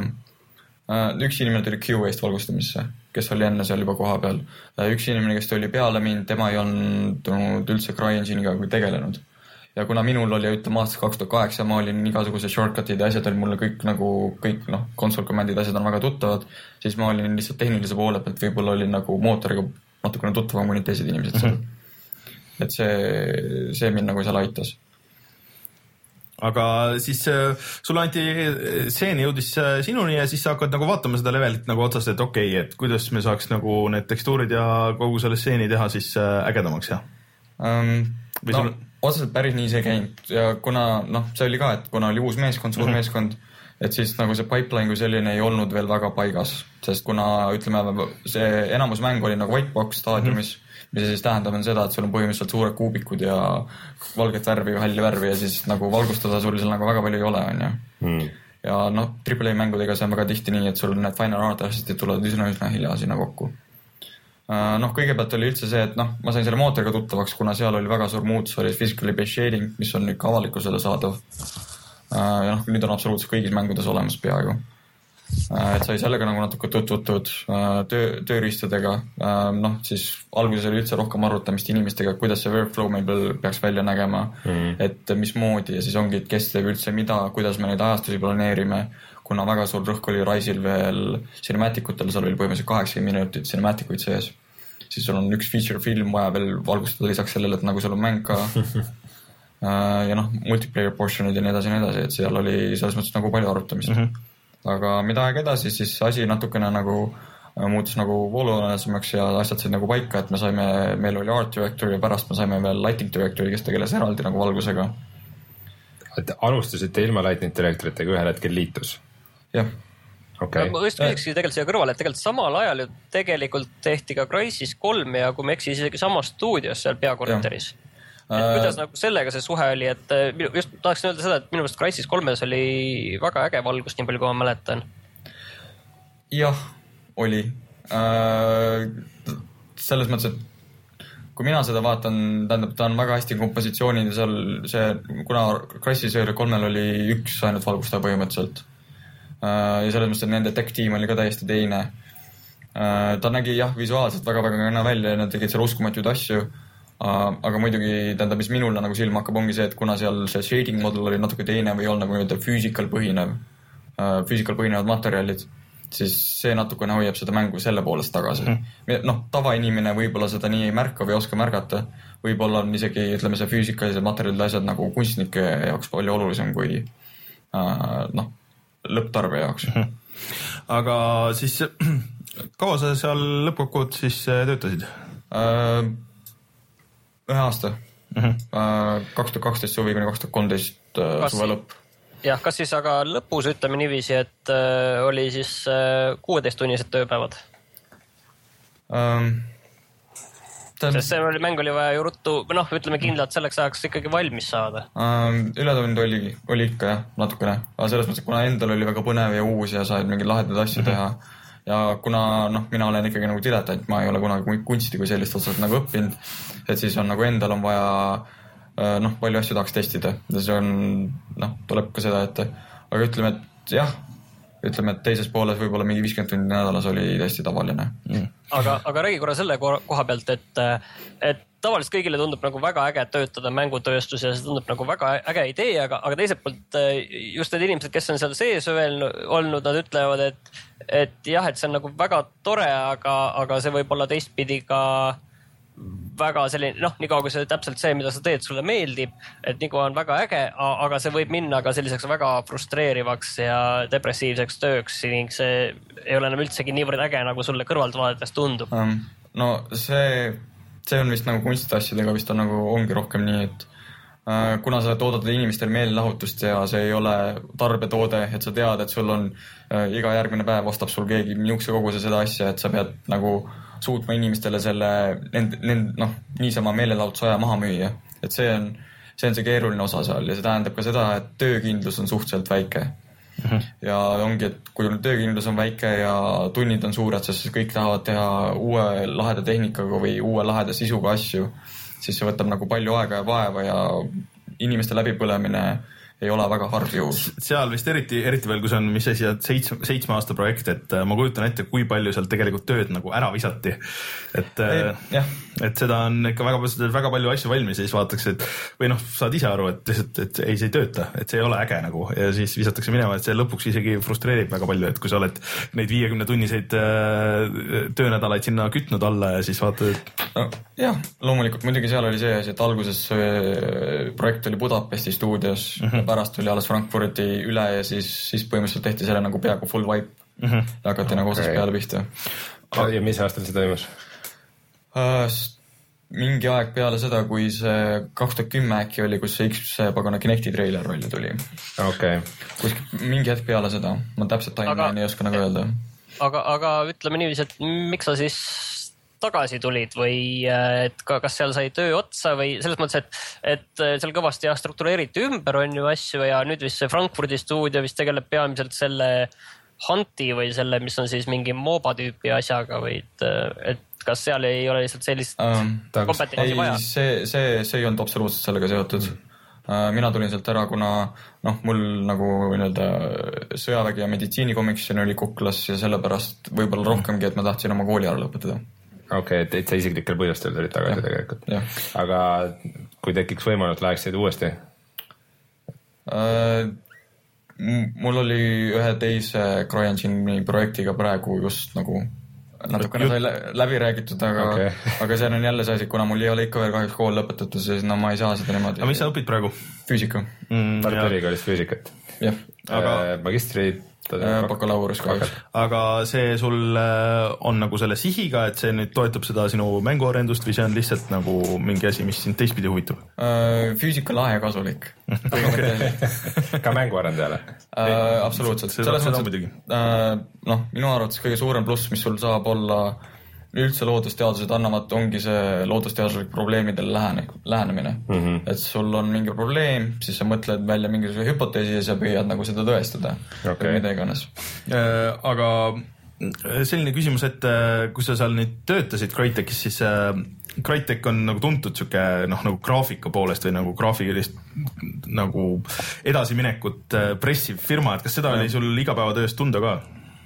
Speaker 4: üks inimene tuli Q A-st valgustamisse, kes oli enne seal juba koha peal. Üks inimene, kes tuli peale mind, tema ei olnud üldse CryEngine'iga tegelenud. Ja kuna minul oli, ütleme, aastast kaks tuhat kaheksa, ma olin igasuguse shortcutid ja asjad oli mulle kõik nagu, kõik noh, console commandid asjad on väga tuttavad, siis ma olin lihtsalt tehnilise poole pealt, võib-olla olin nagu mootoriga natukene tutvuvam kui need teised inimesed seal. Mm-hmm. Et see, see mind nagu seal aitas.
Speaker 1: Aga siis sulle anti seeni jõudis sinuni ja siis sa hakkad nagu vaatama seda levelit nagu otsast, et okei, okay, et kuidas me saaks nagu need tekstuurid ja kogu selle seeni teha siis ägedamaks, jah? Um,
Speaker 4: no, sul... otseselt päris nii see käinud ja kuna, noh, see oli ka, et kuna oli uus meeskond, suur mm-hmm. meeskond, et siis nagu see pipeline kui selline ei olnud veel väga paigas, sest kuna, ütleme, see enamus mäng oli nagu white box staadiumis, mm-hmm. mis siis tähendab on seda, et sul on põhimõtteliselt suured kuubikud ja valget värvi või halli värvi ja siis nagu valgustada sul seal nagu väga palju ei ole, on ju. Mm. Ja noh, triple A mängudega see on väga tihti nii, et sul need final art asjad tulevad üsna üsna hilja sinna kokku. Noh, kõigepealt oli üldse see, et noh, ma sain selle mootoriga tuttavaks, kuna seal oli väga suur muutus, oli physically based shading, mis on ikka avalikkusele saadav. Ja noh, nüüd on absoluutselt kõigis mängudes olemas peaaegu. Et sai sellega nagu natuke tutvutud töö, tööriistadega. Noh, siis alguses oli üldse rohkem arutamist inimestega, kuidas see workflow meil peaks välja nägema, mm. et mis moodi ja siis ongi, et kes teeb üldse mida, kuidas me neid ajastusi planeerime, kuna väga suur rõhk oli Rise'il veel cinematikutel, seal oli põhimõtteliselt kaheksakümmend minutit cinematikuid sees. Siis sul on üks feature film vaja veel valgustada lisaks sellele, et nagu seal on mäng ka ja noh, multiplayer portionid ja nii edasi ja nii edasi, et seal oli selles mõttes nagu palju arutamist. Mm-hmm. Aga mida aeg edasi, siis asi natukene nagu muutus nagu voolunesemaks ja asjad said nagu paika, et me saime, meil oli art director ja pärast me saime veel lighting directori, kes tegeles eraldi nagu valgusega.
Speaker 2: Et alustasite ilma lighting directoritega ühel hetkel liitus?
Speaker 4: Jah.
Speaker 3: Okay. Ma just küsikski tegelikult siia kõrvale, et tegelikult samal ajal ju tegelikult tehti ka Crysis kolm ja kui me eksis isegi samas stuudios seal peakorteris. Et kuidas nagu sellega see suhe oli, et just tahaksin öelda seda, et minu meelest Crysis kolmes oli väga äge valgust, nii palju kui ma mäletan.
Speaker 4: Jah, oli. Selles mõttes, et kui mina seda vaatan, tähendab, ta on väga hästi kompositsioonid ja seal see, kuna Crysis kolmel oli üks ainult valgustaja põhimõtteliselt. Ja selles mõttes, et nende tech-tiim oli ka täiesti teine. Ta nägi jah, visuaalselt väga-väga kõne välja ja nad tegid seal uskumatuid asju, aga muidugi tähendab, mis minule nagu silma hakkab, ongi see, et kuna seal see shading model oli natuke teine või olnud nagu nii-öelda physical põhinev, physical põhinevad materjalid, siis see natukene hoiab seda mängu selle poolest tagasi. Mm. Noh, tavainimene võib-olla seda nii ei märka või oska märgata, võib-olla on isegi, ütleme, see füüsikalised materjalid asjad nagu kunstnike jaoks palju olulisem kui noh, lõpptarbe jaoks.
Speaker 1: Aga siis kaua sa seal lõppkokkuvõttes siis töötasid?
Speaker 4: Uh, ühe aasta. Uh-huh. Uh, kaks tuhat kaksteist suvi kuni kaks tuhat kolmteist uh, suve lõpp.
Speaker 3: Jah, kas siis aga lõpus ütleme niiviisi, et uh, oli siis uh, kuueteist-tunnised tööpäevad? Um, Tähendab... Sest see oli, mäng oli vaja ju ruttu, noh, ütleme kindlalt selleks ajaks ikkagi valmis saada.
Speaker 4: Ähm, ületund oli, oli ikka jah, natukene. Aga selles mõttes, kuna endal oli väga põnev ja uus ja said mingi lahedad asju mm-hmm. teha. Ja kuna noh, mina olen ikkagi nagu diletant, ma ei ole kunagi kunsti kui sellist otsalt nagu õppinud, et siis on nagu endal on vaja noh, palju asju tahaks testida. Ja see on, noh, tuleb ka seda, et aga ütleme, et jah, ütleme, et teises pooles võib-olla mingi viiskümmend tundi nädalas oli täiesti tavaline. Mm.
Speaker 3: Aga, aga räägi korra selle koha pealt, et, et tavaliselt kõigile tundub nagu väga äge töötada mängutööstus ja see tundub nagu väga äge idee, aga, aga teiselt poolt just need inimesed, kes on seal sees olnud, nad ütlevad, et, et jah, et see on nagu väga tore, aga, aga see võib olla teistpidi ka väga selline, noh, nii kaua kui see täpselt see, mida sa teed, sulle meeldib, et nii kaua on väga äge, aga see võib minna ka selliseks väga frustreerivaks ja depressiivseks tööks ning see ei ole enam üldsegi niivõrd äge, nagu sulle kõrvalt vaadates tundub.
Speaker 4: Um, no see, see on vist nagu kunstiasjadega vist on nagu ongi rohkem nii, et uh, kuna sa toodad inimestel meelelahutust ja see ei ole tarbetoode, et sa tead, et sul on uh, iga järgmine päev ostab sul keegi niukse koguse seda asja, et sa pead nagu suutma inimestele selle, nend, nend, noh, niisama meelelahutuse aja maha müüa. Et see on, see on see keeruline osa seal ja see tähendab ka seda, et töökindlus on suhteliselt väike. uh-huh. ja ongi, et kui töökindlus on väike ja tunnid on suured, sest kõik tahavad teha uue laheda tehnikaga või uue laheda sisuga asju, siis see võtab nagu palju aega ja vaeva ja inimeste läbipõlemine ei ole väga harv juhus.
Speaker 1: Seal vist eriti, eriti veel, kui see on, mis asi, seitsme, seitsme aasta projekt, et ma kujutan ette, kui palju seal tegelikult tööd nagu ära visati. Et, ei, et seda on ikka väga, väga palju asju valmis ja siis vaadatakse, et või noh, saad ise aru, et lihtsalt, et ei, see ei tööta, et see ei ole äge nagu ja siis visatakse minema, et see lõpuks isegi frustreerib väga palju, et kui sa oled neid viiekümne tunniseid töönädalaid sinna kütnud alla ja siis vaatad, et...
Speaker 4: No, jah, loomulikult muidugi seal oli see asi, et alguses projekt oli Budapesti stuudios, mm-hmm. pärast tuli alles Frankfurti üle ja siis, siis põhimõtteliselt tehti selle nagu peaaegu full wipe mm-hmm. ja hakati nagu osas okay. peale pihta.
Speaker 2: Ja mis aastal see toimus?
Speaker 4: Uh, mingi aeg peale seda, kui see kaks tuhat kümme äkki oli, kus see X pagana Kinecti treiler välja tuli.
Speaker 2: Okay.
Speaker 4: Kuskil mingi hetk peale seda. Ma täpselt timeline'i ei oska nagu öelda.
Speaker 3: Aga, aga ütleme niiviisi, et miks sa siis tagasi tulid või et kas seal sai töö otsa või selles mõttes, et, et seal kõvasti ja struktureeriti ümber on ju asju ja nüüd vist see Frankfurdi stuudio vist tegeleb peamiselt selle Hunti või selle, mis on siis mingi MOBA tüüpi asjaga või et, et kas seal ei ole lihtsalt sellist um, kompetentsi vaja?
Speaker 4: See, see, see ei olnud absoluutselt sellega seotud. Mina tulin sealt ära, kuna noh, mul nagu nii-öelda sõjavägi ja meditsiinikomisjon oli Kuklas ja sellepärast võib-olla rohkemgi, et ma tahtsin oma kooli ära lõpetada.
Speaker 2: Okei, okay, et sa isiklikel põhjustel tulid tagasi ja, tegelikult. Ja. Aga kui tekiks võimalus, läheksid uuesti?
Speaker 4: Äh, mul oli ühe teise CryEngine'i projektiga praegu just nagu natukene sai läbi räägitud, aga, okay. aga see on jälle see asi, kuna mul ei ole ikka veel kahjuks kool lõpetatud, siis no ma ei saa seda niimoodi.
Speaker 1: Aga mis sa õpid praegu?
Speaker 4: Füüsika.
Speaker 2: Mm, Tartu Ülikoolis füüsikat.
Speaker 4: Jah.
Speaker 2: Aga... Magistri...
Speaker 4: Bakalaurus ka.
Speaker 1: Aga see sul on nagu selle sihiga, et see nüüd toetab seda sinu mänguarendust või see on lihtsalt nagu mingi asi, mis sind teistpidi huvitab?
Speaker 4: Füüsika lahe kasulik.
Speaker 2: Ka mänguarendajale?
Speaker 4: Absoluutselt. Selles mõttes, et noh, minu arvates kõige suurem pluss, mis sul saab olla üldse loodusteadused annavad, ongi see loodusteaduslik probleemidele lähene, lähenemine. Mm-hmm. Et sul on mingi probleem, siis sa mõtled välja mingisuguse hüpoteesi ja sa püüad nagu seda tõestada. Okay. Või mida iganes.
Speaker 1: Äh, aga selline küsimus, et kui sa seal nüüd töötasid Crytekis, siis äh, Crytek on nagu tuntud siuke noh, nagu graafika poolest või nagu graafikilist nagu edasiminekut äh, pressiv firma, et kas seda ja. Oli sul igapäevatööst tunda ka?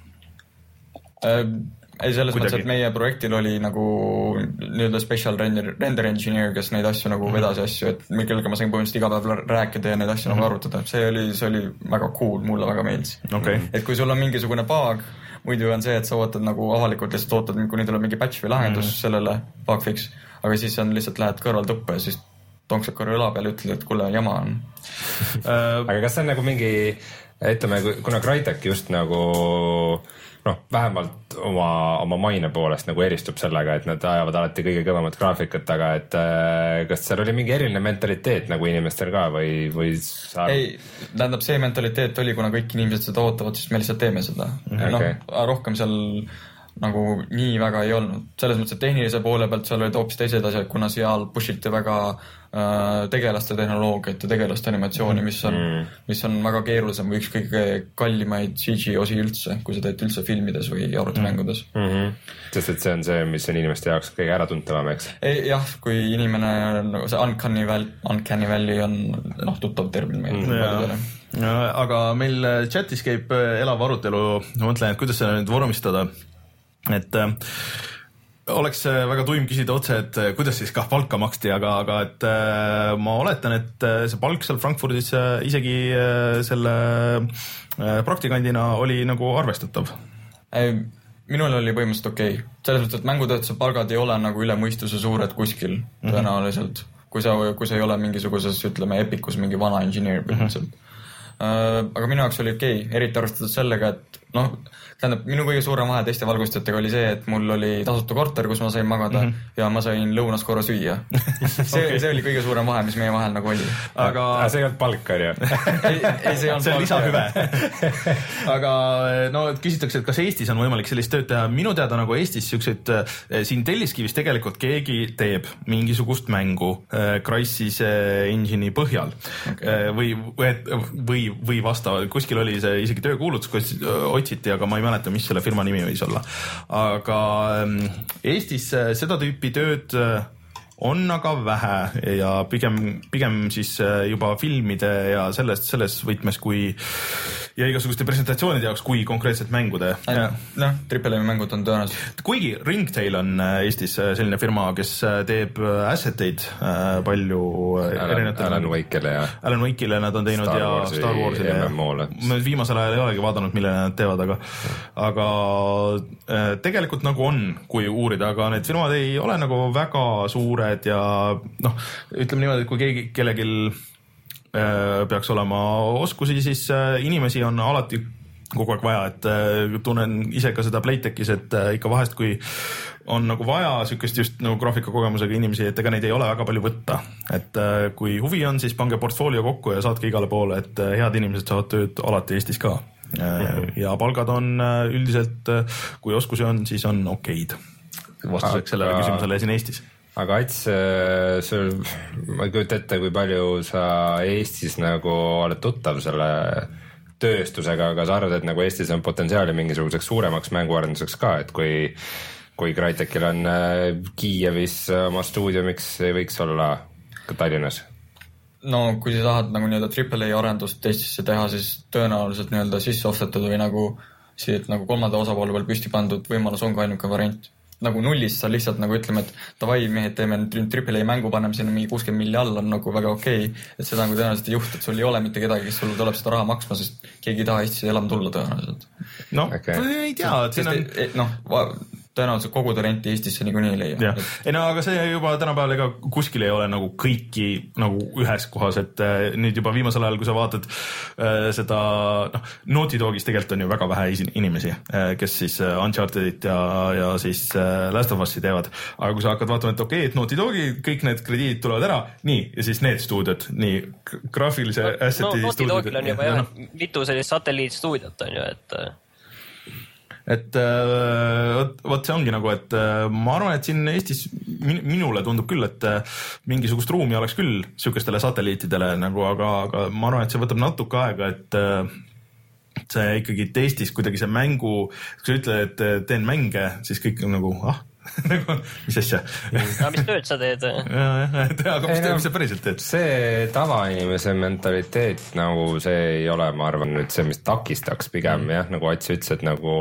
Speaker 4: Äh, Ei, selles mõttes, et meie projektil oli nagu nii-öelda special render, render engineer, kes neid asju nagu vedas asju, et kellega ma sain põhimõtteliselt iga päev rääkida ja neid asju mm-hmm. nagu arutada. See oli, see oli väga cool, mulle väga meeldis.
Speaker 1: Okay.
Speaker 4: Et kui sul on mingisugune bug, muidu on see, et sa ootad nagu avalikult lihtsalt ootad, kuni tuleb mingi patch või lahendus mm-hmm. sellele bug fix, aga siis on lihtsalt lähed kõrval tõppe ja siis tonksad korra õla peale, ütled, et kuule, jama on.
Speaker 2: Aga kas see on nagu mingi, ütleme, kuna Crytek just nagu noh, vähemalt oma, oma maine poolest nagu eristub sellega, et nad ajavad alati kõige kõvemat graafikat, aga et äh, kas seal oli mingi eriline mentaliteet nagu inimestel ka või, või sa...
Speaker 4: Ei, tähendab see mentaliteet oli, kuna kõik inimesed seda ootavad, siis me lihtsalt teeme seda. Okay. Noh, rohkem seal nagu nii väga ei olnud. Selles mõttes, et tehnilise poole pealt seal olid hoopis teised asjad, kuna seal pushiti väga äh, tegelaste tehnoloogiat ja tegelaste animatsiooni, mis on, mm. mis on väga keerulisem või üks kõige kallimaid C G osi üldse, kui sa teed üldse filmides või arvutimängudes.
Speaker 2: Mm-hmm. Sest et see on see, mis on inimeste jaoks kõige äratuntavam, eks?
Speaker 4: Ei, jah, kui inimene, see Uncanny Valley, Uncanny Valley on noh, tuttav termin meil mm.
Speaker 1: ja, aga meil chatis käib elav arutelu, ma mõtlen, et kuidas seda nüüd vormistada. Et äh, oleks väga tuim küsida otse, et kuidas siis kah palka maksti, aga, aga et äh, ma oletan, et see palk seal Frankfurdis äh, isegi äh, selle äh, praktikandina oli nagu arvestatav.
Speaker 4: Ei, minul oli põhimõtteliselt okei. Okay. Selles mõttes, et mängutöötuse palgad ei ole nagu üle mõistuse suured kuskil mm-hmm. tõenäoliselt. Kui sa, kui sa ei ole mingisuguses, ütleme, epikus mingi vana inžineer põhimõtteliselt. Mm-hmm. Äh, aga minu jaoks oli okei, okay. Eriti arvestades sellega, et noh, tähendab, minu kõige suurem vahe teiste valgustajatega oli see, et mul oli tasuta korter, kus ma sain magada mm -hmm. ja ma sain lõunas korra süüa. see, okay. see oli kõige suurem vahe, mis meie vahel nagu oli.
Speaker 2: aga see ei olnud palk, on ju?
Speaker 4: ei, ei, see on
Speaker 1: see on lisahüve. aga no küsitakse, et kas Eestis on võimalik sellist tööd teha. Minu teada nagu Eestis siukseid, siin Telliskivis tegelikult keegi teeb mingisugust mängu Crysis engine'i põhjal okay. või, või, või vastava, kuskil oli see isegi töökuulutus, kus otsiti, aga ma ei mäleta, mis selle firma nimi võis olla. Aga Eestis seda tüüpi tööd on aga vähe ja pigem, pigem siis juba filmide ja sellest, selles võtmes kui ja igasuguste presentatsioonide jaoks kui konkreetselt mängude.
Speaker 4: Noh, Triple A mängud on tõenäoliselt.
Speaker 1: Kuigi Ringtail on Eestis selline firma, kes teeb asseteid palju
Speaker 2: Alan, Alan Wake'ile ja
Speaker 1: Alan Wake'ile nad on teinud Star ja Warsi Star Warsile ja ma viimasel ajal ei olegi vaadanud, millele nad teevad, aga aga tegelikult nagu on, kui uurida, aga need firmad ei ole nagu väga suure ja noh, ütleme niimoodi, et kui keegi, kellegil äh, peaks olema oskusi, siis äh, inimesi on alati kogu aeg vaja, et äh, tunnen ise ka seda Playtechis, et äh, ikka vahest, kui on nagu vaja sükest just nagu graafikakogemusega inimesi, et ega neid ei ole väga palju võtta. Et äh, kui huvi on, siis pange portfoolio kokku ja saatke igale poole, et äh, head inimesed saavad tööd alati Eestis ka. Äh, ja palgad on äh, üldiselt, äh, kui oskusi on, siis on okeid. Vastuseks sellele aga... küsimusele siin Eestis.
Speaker 2: Aga Ats, sul, ma ei kujuta ette, kui palju sa Eestis nagu oled tuttav selle tööstusega, aga sa arvad, et nagu Eestis on potentsiaali mingisuguseks suuremaks mänguarenduseks ka, et kui, kui Crytekil on Kiievis oma stuudio, miks ei võiks olla ka Tallinnas?
Speaker 4: No kui sa tahad nagu nii-öelda Triple A arendust Eestisse teha, siis tõenäoliselt nii-öelda sisse ostetud või nagu, siit nagu kolmanda osapoole peal püsti pandud võimalus on ka ainuke variant. Nagu nullist sa lihtsalt nagu ütleme, et davai mehed, teeme Triple A mängu, paneme sinna mingi kuuskümmend milli all on nagu väga okei, et seda nagu tõenäoliselt ei juht, et sul ei ole mitte kedagi, kes sul tuleb seda raha maksma, sest keegi ei taha Eestisse elama tulla tõenäoliselt.
Speaker 1: No, okay. ei tea, et siin on...
Speaker 4: Noh, tõenäoliselt kogu talenti Eestisse niikuinii ei leia.
Speaker 1: Ei no, aga see juba tänapäeval ega kuskil ei ole nagu kõiki nagu ühes kohas, et nüüd juba viimasel ajal, kui sa vaatad äh, seda, noh, Naughty Dogis tegelikult on ju väga vähe inimesi, äh, kes siis Unchartedit ja, ja siis äh, Last of Us'i teevad. Aga kui sa hakkad vaatama, et okei, okay, et Naughty Dogi kõik need krediidid tulevad ära, nii, ja siis need stuudiod, nii, graafilise no, asseti
Speaker 3: no,
Speaker 1: stuudiod.
Speaker 3: Naughty Dogil on juba jah, no. mitu sellist satelliitstuudiot on ju, et
Speaker 1: et vot see ongi nagu, et ma arvan, et siin Eestis minule tundub küll, et mingisugust ruumi oleks küll sükestele satelliitidele nagu, aga, aga ma arvan, et see võtab natuke aega, et see ikkagi Eestis kuidagi see mängu, kui sa ütled, et teen mänge, siis kõik on nagu, ah, nagu, mis asja?
Speaker 3: Ja, mis tööd sa teed?
Speaker 1: Ja, ja, aga mis, mis sa päriselt teed?
Speaker 2: See tavainimese mentaliteet, nagu see ei ole, ma arvan, nüüd see, mis takistaks pigem, mm. jah, nagu Ats ütles, et nagu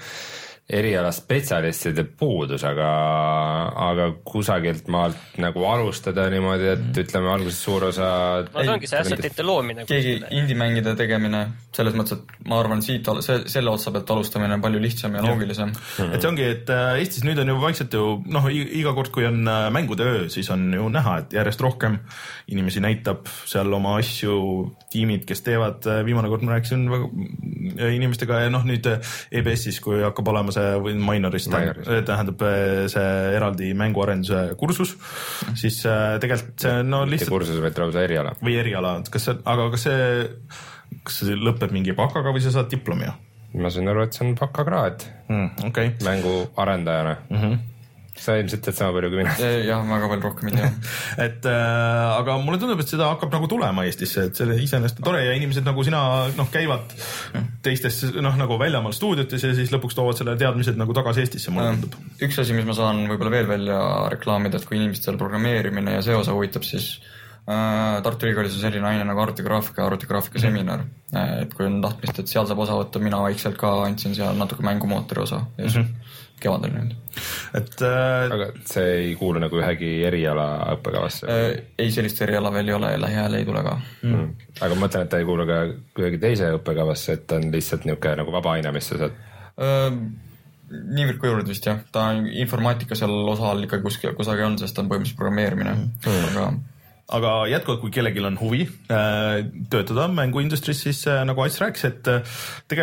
Speaker 2: eriala spetsialistide puudus, aga, aga kusagilt maalt nagu alustada niimoodi, et mm. ütleme alguses suur osa...
Speaker 3: No see ongi see assetite loomine.
Speaker 4: Keegi indie-mängide tegemine, selles mõttes, et ma arvan, siit see, selle otsa pealt alustamine on palju lihtsam ja loogilisem.
Speaker 1: Mm. Et see ongi, et Eestis nüüd on ju vaikselt ju, noh, iga kord, kui on mängude öö, siis on ju näha, et järjest rohkem inimesi näitab seal oma asju, tiimid, kes teevad, viimane kord ma rääkisin inimestega ja noh, nüüd E B S-is, kui hakkab olema see või Minorist, Minorist. Tähendab see eraldi mänguarenduse kursus, siis tegelikult see no lihtsalt...
Speaker 2: kursus võid lausa eriala.
Speaker 1: Või eriala, kas see, aga kas see, kas see lõpeb mingi bakaga või sa saad diplomi?
Speaker 2: Ma sain aru, et see on bakakraad
Speaker 1: mm, okay.
Speaker 2: mängu arendajana. Mm-hmm. Sa ilmselt teed sama palju kui mina.
Speaker 4: Jah, väga palju rohkem ei tea.
Speaker 1: et äh, aga mulle tundub, et seda hakkab nagu tulema Eestisse, et see iseenesest on tore ja inimesed nagu sina noh, käivad teistes noh, nagu väljamaal stuudiotes ja siis lõpuks toovad selle teadmised nagu tagasi Eestisse, mulle tundub.
Speaker 4: Üks asi, mis ma saan võib-olla veel välja reklaamida, et kui inimestel programmeerimine ja see osa huvitab, siis äh, Tartu Ülikoolis on selline aine nagu arvutigraafika, arvutigraafika mm. seminar. Et kui on tahtmist, et seal saab osa võtta, mina vaikselt ka andsin seal natuke mängumootori osa ja mm -hmm. kevadel nüüd.
Speaker 2: Et, äh, aga see ei kuulu nagu ühegi eriala õppekavasse?
Speaker 4: Äh, ei, sellist eriala veel ei ole ja lähiajal ei tule ka.
Speaker 2: Mm. Aga ma mõtlen, et ta ei kuulu ka ühegi teise õppekavasse, et ta on lihtsalt niisugune nagu vaba aine, mis sa saad?
Speaker 4: Äh, niivõrd kujunud vist jah, ta on informaatika seal osal ikka kuskil kusagil on, sest ta on põhimõtteliselt programmeerimine mm. aga
Speaker 1: aga jätkuvalt, kui kellelgi on huvi äh, töötada mänguindustris, siis äh, nagu Ats rääkis, et äh, tegelikult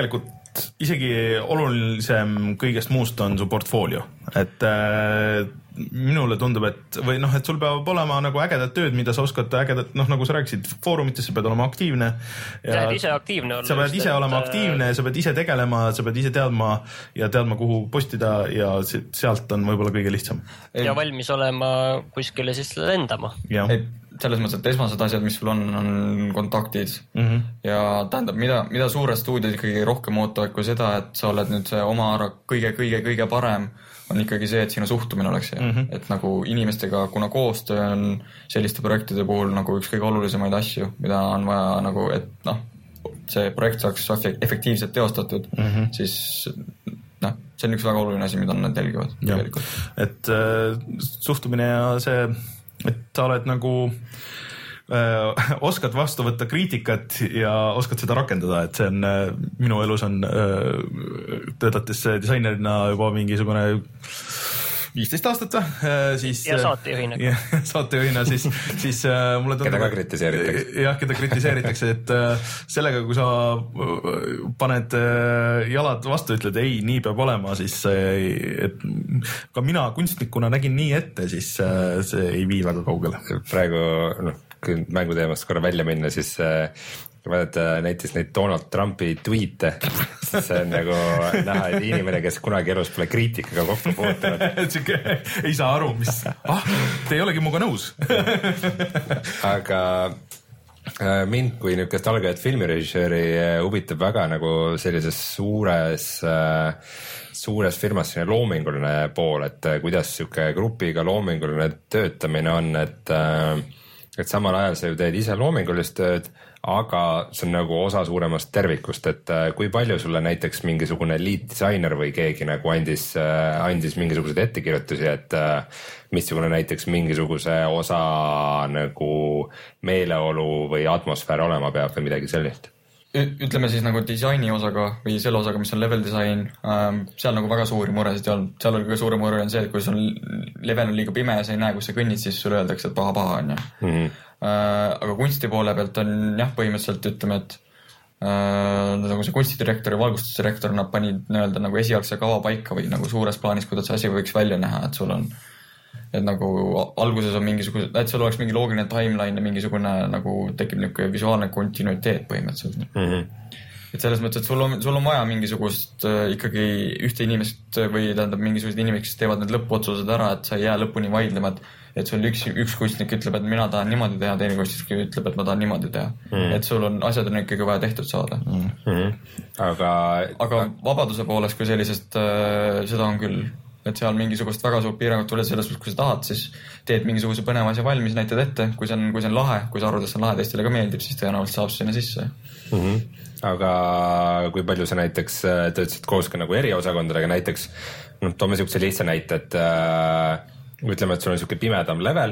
Speaker 1: isegi olulisem kõigest muust on su portfoolio, et äh, minule tundub, et või noh, et sul peab olema nagu ägedad tööd, mida sa oskad ägedad, noh nagu sa rääkisid, foorumites sa pead olema aktiivne.
Speaker 3: Sa pead ise aktiivne olla.
Speaker 1: Sa pead ise olema aktiivne, sa pead ise tegelema, sa pead ise teadma ja teadma, kuhu postida ja sealt on võib-olla kõige lihtsam.
Speaker 3: Ja valmis olema kuskile siis lendama.
Speaker 4: Ei, selles mõttes, et esmased asjad, mis sul on, on kontaktid mm-hmm. ja tähendab, mida, mida suured stuudiod ikkagi rohkem ootavad kui seda, et sa oled nüüd see oma ära kõige, kõige, kõige parem on ikkagi see, et sinu suhtumine oleks hea. Mm-hmm. Et nagu inimestega, kuna koostöö on selliste projektide puhul nagu üks kõige olulisemaid asju, mida on vaja nagu, et noh, see projekt saaks efektiivselt teostatud, mm-hmm. siis noh, see on üks väga oluline asi, mida nad jälgivad tegelikult.
Speaker 1: Et äh, suhtumine ja see, et sa oled nagu äh, oskad vastu võtta kriitikat ja oskad seda rakendada, et see on äh, minu elus on äh, töötates disainerina juba mingisugune viisteist aastat või? Siis,
Speaker 3: ja saatejuhina.
Speaker 1: Ja, saatejuhina, siis, siis äh, mulle tundub...
Speaker 2: Keda ka kritiseeritakse.
Speaker 1: Jah, keda kritiseeritakse, et äh, sellega, kui sa paned äh, jalad vastu, ütled ei, nii peab olema, siis äh, et ka mina kunstnikuna nägin nii ette, siis äh, see ei vii väga kaugele.
Speaker 2: Praegu, noh, kui mänguteemast korra välja minna, siis äh, vaadata näiteks neid Donald Trumpi tweete, siis see on nagu näha, et inimene, kes kunagi elus pole kriitikaga kokku puutunud.
Speaker 1: ei saa aru, mis, ah, te ei olegi muga nõus.
Speaker 2: Aga mind kui niisugust algajat filmirežissööri huvitab väga nagu sellises suures, suures firmas selline loominguline pool, et kuidas niisugune grupiga loominguline töötamine on, et, et samal ajal sa ju teed ise loomingulist tööd, aga see on nagu osa suuremast tervikust, et kui palju sulle näiteks mingisugune lead disainer või keegi nagu andis, andis mingisuguseid ettekirjutusi, et missugune näiteks mingisuguse osa nagu meeleolu või atmosfäär olema peab või midagi sellist?
Speaker 4: Ütleme siis nagu disaini osaga või selle osaga, mis on level design, seal nagu väga suuri muresid ei olnud. Seal oli kõige suurem mure on see, et kui sul level on liiga pime ja sa ei näe, kus sa kõnnid, siis sulle öeldakse, et paha-paha on ju. Mm-hmm. Aga kunsti poole pealt on jah, põhimõtteliselt ütleme, et äh, nagu see kunstidirektor ja valgustusdirektor nad panid nii-öelda nagu esialgse kava paika või nagu suures plaanis, kuidas see asi võiks välja näha, et sul on et nagu alguses on mingisugune, et sul oleks mingi loogiline timeline ja mingisugune nagu tekib niisugune visuaalne kontinuiteet põhimõtteliselt. Mm-hmm. Et selles mõttes, et sul on, sul on vaja mingisugust äh, ikkagi ühte inimest või tähendab mingisugused inimesed, kes teevad need lõpuotsused ära, et sa ei jää lõpuni vaidlema, et et sul üks, üks kunstnik ütleb, et mina tahan niimoodi teha, teine kunstnik ütleb, et ma tahan niimoodi teha. Mm. Et sul on, asjad on ikkagi vaja tehtud saada. Mm.
Speaker 2: Aga,
Speaker 4: aga vabaduse poolest kui sellisest, äh, seda on küll, et seal mingisugust väga suurt piirangut tuleb selles mõttes, kui sa tahad, siis teed mingisuguse põneva asja valmis, näitad ette, kui see on, kui see on lahe, kui sa arvad, et see on lahe, teistele ka meeldib, siis tõenäoliselt saab sinna sisse.
Speaker 2: Mm-hmm. Aga kui palju sa näiteks töötasid koos ka nagu eriosakondadega, näiteks no, toome niisuguse lihtsa näite, et äh, ütleme, et sul on niisugune pimedam level,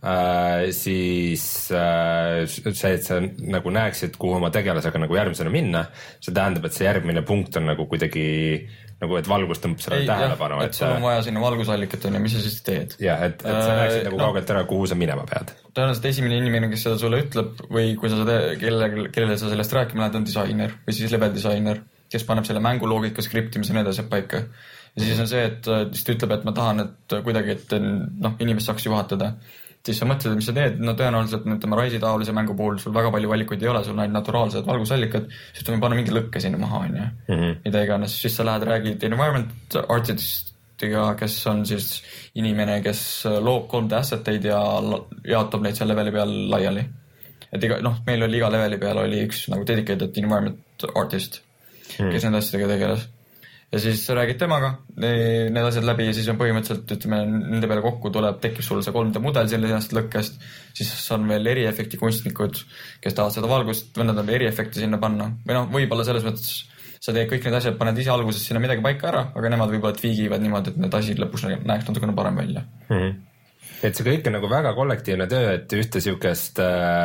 Speaker 2: äh, siis äh, see, et sa nagu näeksid, kuhu oma tegelasega nagu järgmisena minna, see tähendab, et see järgmine punkt on nagu kuidagi nagu, et valgus tõmbab selle tähelepanu.
Speaker 4: Et, et sul on vaja sinna valgusallikat on ja mis sa siis teed?
Speaker 2: Jah, et, et sa näeksid äh, nagu no, kaugelt ära, kuhu sa minema pead.
Speaker 4: Tõenäoliselt esimene inimene, kes seda sulle ütleb või kui sa seda, kellele, kellele sa sellest rääkima lähed, on disainer või siis level disainer, kes paneb selle mänguloogika skriptimise ja nii edasi paika. Ja siis on see, et siis ta ütleb, et ma tahan, et kuidagi, et noh, inimest saaks juhatada. Siis sa mõtled, mis sa teed, no tõenäoliselt ütleme Rise'i taolise mängu puhul sul väga palju valikuid ei ole, sul on ainult naturaalsed valgusallikad, siis ütleme panna mingi lõkke sinna maha, on ju. Mm-hmm. Mida iganes, siis sa lähed räägid environment artistiga, kes on siis inimene, kes loob kolm D asseteid ja jaotab neid seal leveli peal laiali. Et iga, noh, meil oli iga leveli peal oli üks nagu dedicated environment artist, mm-hmm. kes need asjadega tegeles. Ja siis sa räägid temaga need asjad läbi ja siis on põhimõtteliselt, ütleme, nende peale kokku tuleb, tekib sul see kolm D mudel sellisest lõkkest, siis on veel eriefekti kunstnikud, kes tahavad seda valgust, või nad on eriefekti sinna panna. Või noh, võib-olla selles mõttes sa teed kõik need asjad, paned ise alguses sinna midagi paika ära, aga nemad võib-olla tviigivad niimoodi, et need asjad lõpus näeks natukene parem välja.
Speaker 2: Mm-hmm. Et see kõik on nagu väga kollektiivne töö, et ühte siukest,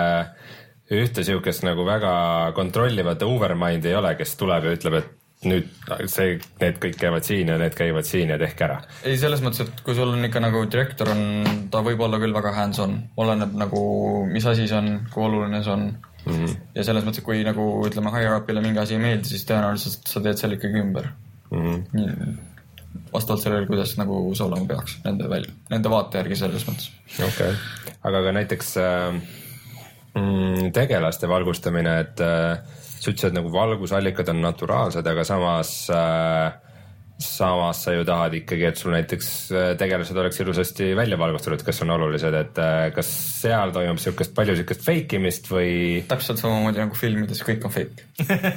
Speaker 2: ühte siukest nagu väga kontrollivat overmind ei ole, kes tuleb ja ütleb, et nüüd see, need kõik käivad siin ja need käivad siin ja tehke ära.
Speaker 4: Ei, selles mõttes, et kui sul on ikka nagu direktor on, ta võib olla küll väga hands-on, oleneb nagu, mis asi see on, kui oluline see on. mm-hmm. ja selles mõttes, kui nagu ütleme higher up'ile mingi asi ei meeldi, siis tõenäoliselt sa teed selle ikkagi ümber mm-hmm. vastavalt sellele, kuidas nagu see olema peaks nende, väl, nende vaate järgi selles mõttes.
Speaker 2: Okei, okay. Aga ka näiteks äh, mm, tegelaste valgustamine, et äh, sa ütlesid, nagu valgusallikad on naturaalsed, aga samas äh, samas sa ju tahad ikkagi, et sul näiteks tegelased oleks ilusasti välja valgustatud, kas on olulised, et kas seal toimub siukest, palju siukest fake imist või?
Speaker 4: Täpselt samamoodi nagu filmides, kõik on fake.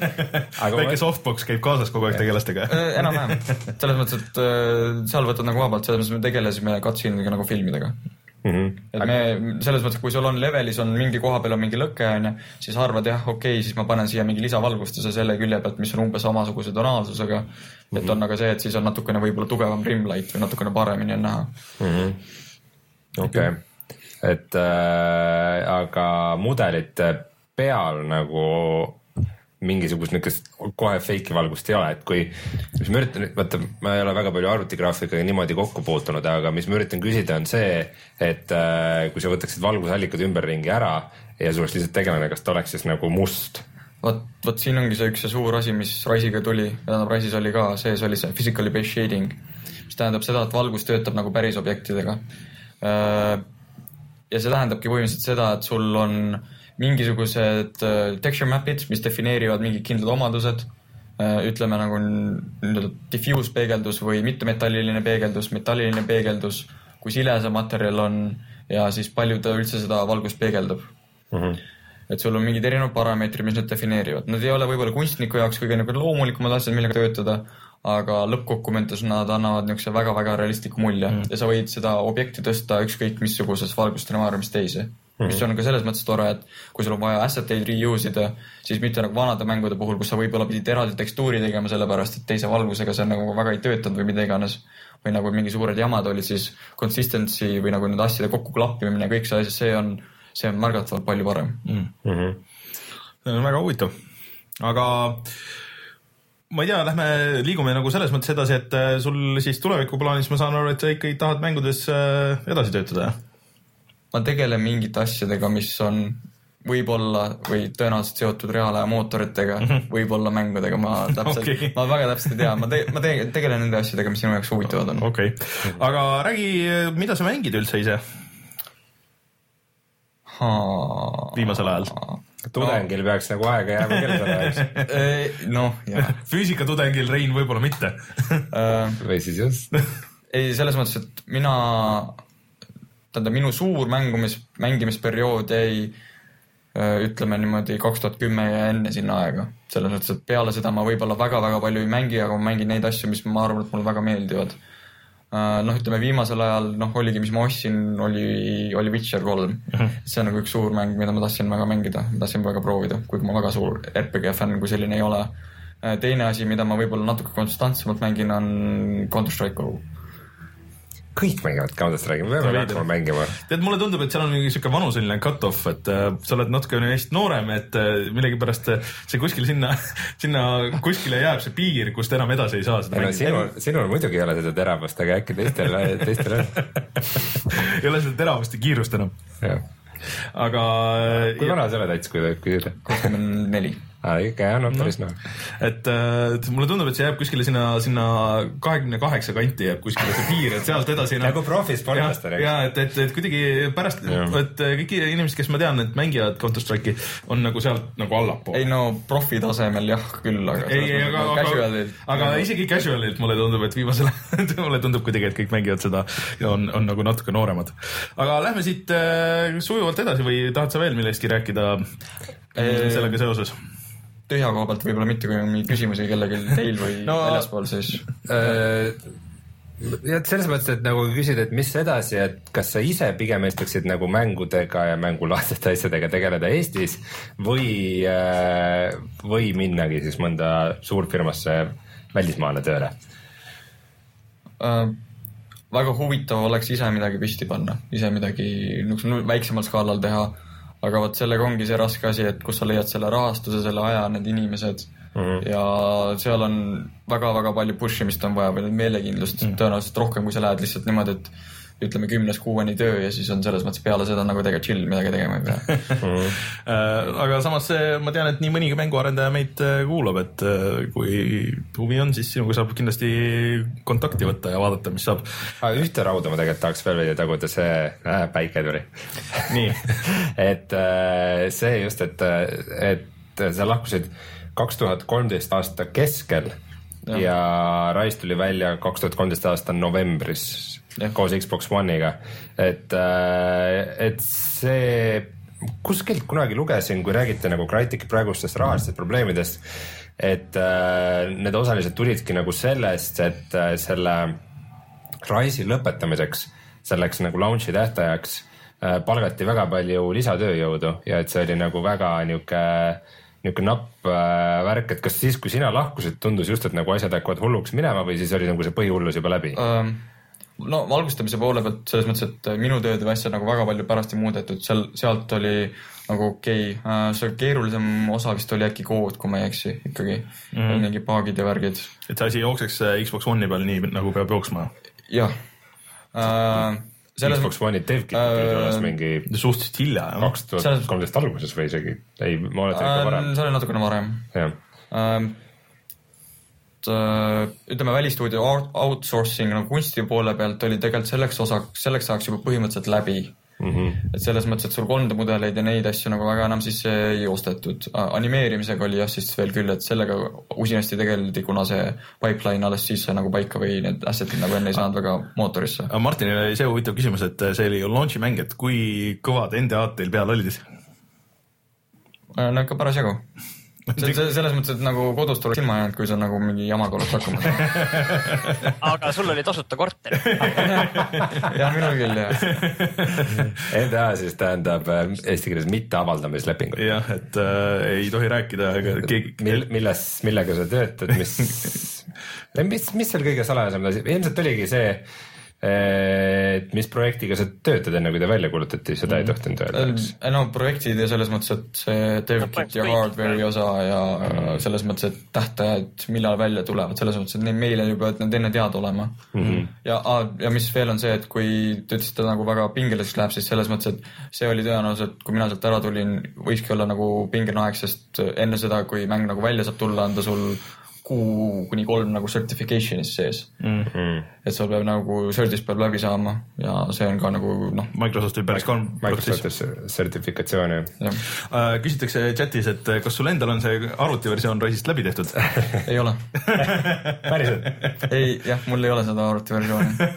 Speaker 1: Väike ma... softbox käib kaasas kogu aeg tegelastega.
Speaker 4: Enam-vähem. Selles mõttes, et seal võtad nagu vabalt, selles mõttes me tegelesime cutscene'iga nagu filmidega. Mm-hmm. Et me, selles mõttes, kui sul on levelis on mingi koha peal on mingi lõke, on, siis arvad jah, okei, okay, siis ma panen siia mingi lisavalgustuse selle külje pealt, mis on umbes samasuguse tonaalsusega. Mm-hmm. Et on aga see, et siis on natukene võib-olla tugevam rimlight või natukene paremini on näha. Mm-hmm.
Speaker 2: Okei. Okay. Et äh, aga mudelite peal nagu mingisugust niisugust kohe feiki valgust ei ole, et kui, mis ma üritan, vaata, ma ei ole väga palju arvutigraafikaga niimoodi kokku puutunud, aga mis ma üritan küsida on see, et äh, kui sa võtaksid valgusallikad ümberringi ära ja sul oleks lihtsalt tegelane, kas ta oleks siis nagu must?
Speaker 4: Vot, vot siin ongi see üks see suur asi, mis Rise'iga tuli, tähendab Rise'is oli ka, sees oli see physically based shading, mis tähendab seda, et valgus töötab nagu päris objektidega. Ja see tähendabki põhimõtteliselt seda, et sul on mingisugused texture map'id, mis defineerivad mingid kindlad omadused, ütleme nagu diffuse peegeldus või mittemetalliline peegeldus, metalliline peegeldus, kui sile see materjal on ja siis palju ta üldse seda valgust peegeldab. Mm-hmm. Et sul on mingid erinevad parameetrid, mis need defineerivad. Nad ei ole võib-olla kunstniku jaoks kõige nagu loomulikumad asjad, millega töötada, aga lõppkokkuvõttes nad annavad niisuguse väga-väga realistliku mulje mm. ja sa võid seda objekti tõsta ükskõik missuguses valgustrenaariumis teise. Mm. Mis on ka selles mõttes tore, et kui sul on vaja asseteid reuse ida, siis mitte nagu vanade mängude puhul, kus sa võib-olla pidid eraldi tekstuuri tegema sellepärast, et teise valgusega see nagu väga ei töötanud või mida iganes. Või nagu mingi suured jamad olid, siis consistency või nagu need asjade kokku klappimine, kõik see asi, see on, see on märgatavalt palju parem. Mm. Mm-hmm.
Speaker 1: See on väga huvitav. Aga ma ei tea, lähme liigume nagu selles mõttes edasi, et sul siis tulevikuplaanis ma saan aru, et sa ikkagi tahad mängudes edasi töötada, jah?
Speaker 4: Ma tegelen mingite asjadega, mis on võib-olla või tõenäoliselt seotud reaalaja mootoritega, mm-hmm. võib-olla mängudega, ma täpselt, okay. ma väga täpselt ei tea, ma, te, ma te, tegelen nende asjadega, mis sinu jaoks huvitavad on.
Speaker 1: Okei, okay. Aga räägi, mida sa mängid üldse ise? Viimasel ajal?
Speaker 2: Tudengil no. Peaks nagu aega jääma kellele ajaks.
Speaker 4: Noh, jah.
Speaker 1: Füüsika tudengil, Rein, võib-olla mitte.
Speaker 2: Või siis just.
Speaker 4: Ei, selles mõttes, et mina, tähendab, minu suur mängumis, mängimisperiood jäi, ütleme niimoodi, kaks tuhat kümme ja enne sinna aega. Selles mõttes, et peale seda ma võib-olla väga-väga palju ei mängi, aga ma mängin neid asju, mis ma arvan, et mulle väga meeldivad. Noh, ütleme, viimasel ajal, noh, oligi, mis ma ostsin, oli, oli Witcher kolm. Uh-huh. See on nagu üks suur mäng, mida ma tahtsin väga mängida, ma tahtsin väga proovida, kuigi ma väga suur R P G fänn, kui selline ei ole. Teine asi, mida ma võib-olla natuke konstantsemalt mängin, on Counter-Strike.
Speaker 2: Kõik mängivad Counter-Strike'i, me peame hakkama mängima.
Speaker 1: Tead, mulle tundub, et seal on mingi siuke vanuseline cut-off, et äh, sa oled natuke neist noorem, et äh, millegipärast see kuskil sinna, sinna kuskile jääb see piir, kust enam edasi ei saa seda
Speaker 2: no, sinul, sinul muidugi ei ole seda teravust, aga äkki teistel, teistel on.
Speaker 1: Ei ole seda teravust ja kiirust enam.
Speaker 2: Ja.
Speaker 1: Aga...
Speaker 2: Kui vana sa oled, kui võib küsida?
Speaker 4: kakskümmend neli.
Speaker 2: Ah, ikka jah, no päris no.
Speaker 1: Et, et mulle tundub, et see jääb kuskile sinna, sinna kahekümne kaheksa kanti jääb kuskile see piir, et sealt edasi
Speaker 2: nagu profis podcastar.
Speaker 1: Ja, et, et, et kuidagi pärast, et kõik inimesed, kes ma tean, et mängivad Counter-Strike'i on nagu sealt nagu allapool.
Speaker 4: Ei no profi tasemel jah küll, aga,
Speaker 1: ei, ei, aga, aga, aga isegi casualilt mulle tundub, et viimasel mulle tundub kuidagi, et kõik mängivad seda ja on, on nagu natuke nooremad. Aga lähme siit äh, sujuvalt edasi või tahad sa veel millestki rääkida e sellega seoses?
Speaker 4: Tühja koha pealt võib-olla mitte, kui on mingi küsimusi kellegi teil või no, väljaspool, siis
Speaker 2: äh, ja selles mõttes, et nagu küsida, et mis edasi, et kas sa ise pigem istaksid nagu mängudega ja mängulaadsete asjadega tegeleda Eestis või, äh, või minnagi siis mõnda suurfirmasse välismaale tööle?
Speaker 4: Äh, väga huvitav oleks ise midagi püsti panna, ise midagi väiksemal skaalal teha. Aga võt sellega ongi see raske asi, et kus sa leiad selle rahastuse, selle aja, need inimesed mm-hmm. ja seal on väga-väga palju pushimist on vaja või meelekindlust mm-hmm. tõenäoliselt rohkem, kui sa lähed lihtsalt niimoodi, et ütleme kümnes kuueni töö ja siis on selles mõttes peale seda nagu tegelikult chill, midagi tegema ei pea.
Speaker 1: Aga samas ma tean, et nii mõnigi mänguarendaja meid kuulab, et kui huvi on, siis sinuga saab kindlasti kontakti võtta ja vaadata, mis saab.
Speaker 2: Ühte rauda ma tegelikult tahaks veel veidi taguda, see äh, päike tuli. Nii. et äh, see just, et, et sa lahkusid kaks tuhat kolmteist aasta keskel ja, ja Rise tuli välja kaks tuhat kolmteist aasta novembris ja. Koos Xbox One'iga. Et, et see kuskilt kunagi lugesin, kui räägite nagu Crytek'i praegustest rahastest probleemidest, et need osalised tulidki nagu sellest, et selle Rise'i lõpetamiseks, selleks nagu launch'i tähtajaks palgati väga palju lisatööjõudu ja et see oli nagu väga niuke niuke napp äh, värk, et kas siis, kui sina lahkusid, tundus just, et nagu asjad hakkavad hulluks minema või siis oli nagu see põhihullus juba läbi?
Speaker 4: Um, no valgustamise poole pealt selles mõttes, et minu tööd või asja nagu väga palju pärast ei muudetud, seal, sealt oli nagu okei okay. uh, see keerulisem osa vist oli äkki kood, kui ma ei eksi ikkagi mm. -hmm. mingi paagid ja värgid.
Speaker 1: Et see asi jookseks Xbox One'i peal nii nagu peab jooksma?
Speaker 4: Jah uh, Selles
Speaker 2: Xbox One'i devkit äh, mingi
Speaker 1: suhteliselt hilja
Speaker 2: kaks tuhat kolmteist alguses või isegi ei, ma oletan ikka varem.
Speaker 4: See oli natukene varem.
Speaker 2: Ähm,
Speaker 4: ütleme välistuudio outsourcing nagu kunsti poole pealt oli tegelikult selleks osa, selleks saaks juba põhimõtteliselt läbi. Mm-hmm. Et selles mõttes, et sul kolm D mudeleid ja neid asju nagu väga enam siis ei ostetud. Animeerimisega oli jah siis veel küll, et sellega usinasti tegeldi, kuna see pipeline alles siis sai nagu paika või need assetid nagu enne ei saanud väga mootorisse.
Speaker 1: Martinil oli see huvitav küsimus, et see oli ju launchi mäng, et kui kõvad N D A-d teil peal olid?
Speaker 4: No ikka paras jagu. See, see, selles mõttes, et nagu kodust oleks ilma jäänud, kui sa nagu mingi jamaga oleks hakkama.
Speaker 3: Aga sul oli tasuta korter.
Speaker 4: jah, minul küll, jah.
Speaker 2: N D A siis tähendab eesti keeles mitte avaldamislepingut.
Speaker 1: Jah, et äh, ei tohi rääkida. Keegi...
Speaker 2: Mill, milles, millega sa töötad, mis, mis, mis seal kõige salajasem? Ilmselt oligi see, et mis projektiga sa töötad enne, kui ta välja kuulutati, seda ei tohtinud öelda.
Speaker 4: No projektid ja selles mõttes, et see devkit ja hardware'i osa ja selles mõttes, et tähtajad, millal välja tulevad, selles mõttes, et neid meile juba, et need enne teada olema. Mm-hmm. Ja, ja mis veel on see, et kui te ütlesite nagu väga pingeliseks läheb, siis selles mõttes, et see oli tõenäoliselt, kui mina sealt ära tulin, võikski olla nagu pingeline aeg, sest enne seda, kui mäng nagu välja saab tulla, anda sul kuu kuni kolm nagu certification'is sees. Mm-hmm. Et sul peab nagu certis peab läbi saama ja see on ka nagu noh.
Speaker 1: Microsoft võib päris kolm
Speaker 2: Microsoftis sertifikatsiooni.
Speaker 1: Uh, küsitakse chatis, et kas sul endal on see arvutiversioon Rise'ist läbi tehtud?
Speaker 4: ei ole.
Speaker 2: Päriselt?
Speaker 4: ei, jah, mul ei ole seda arvutiversiooni.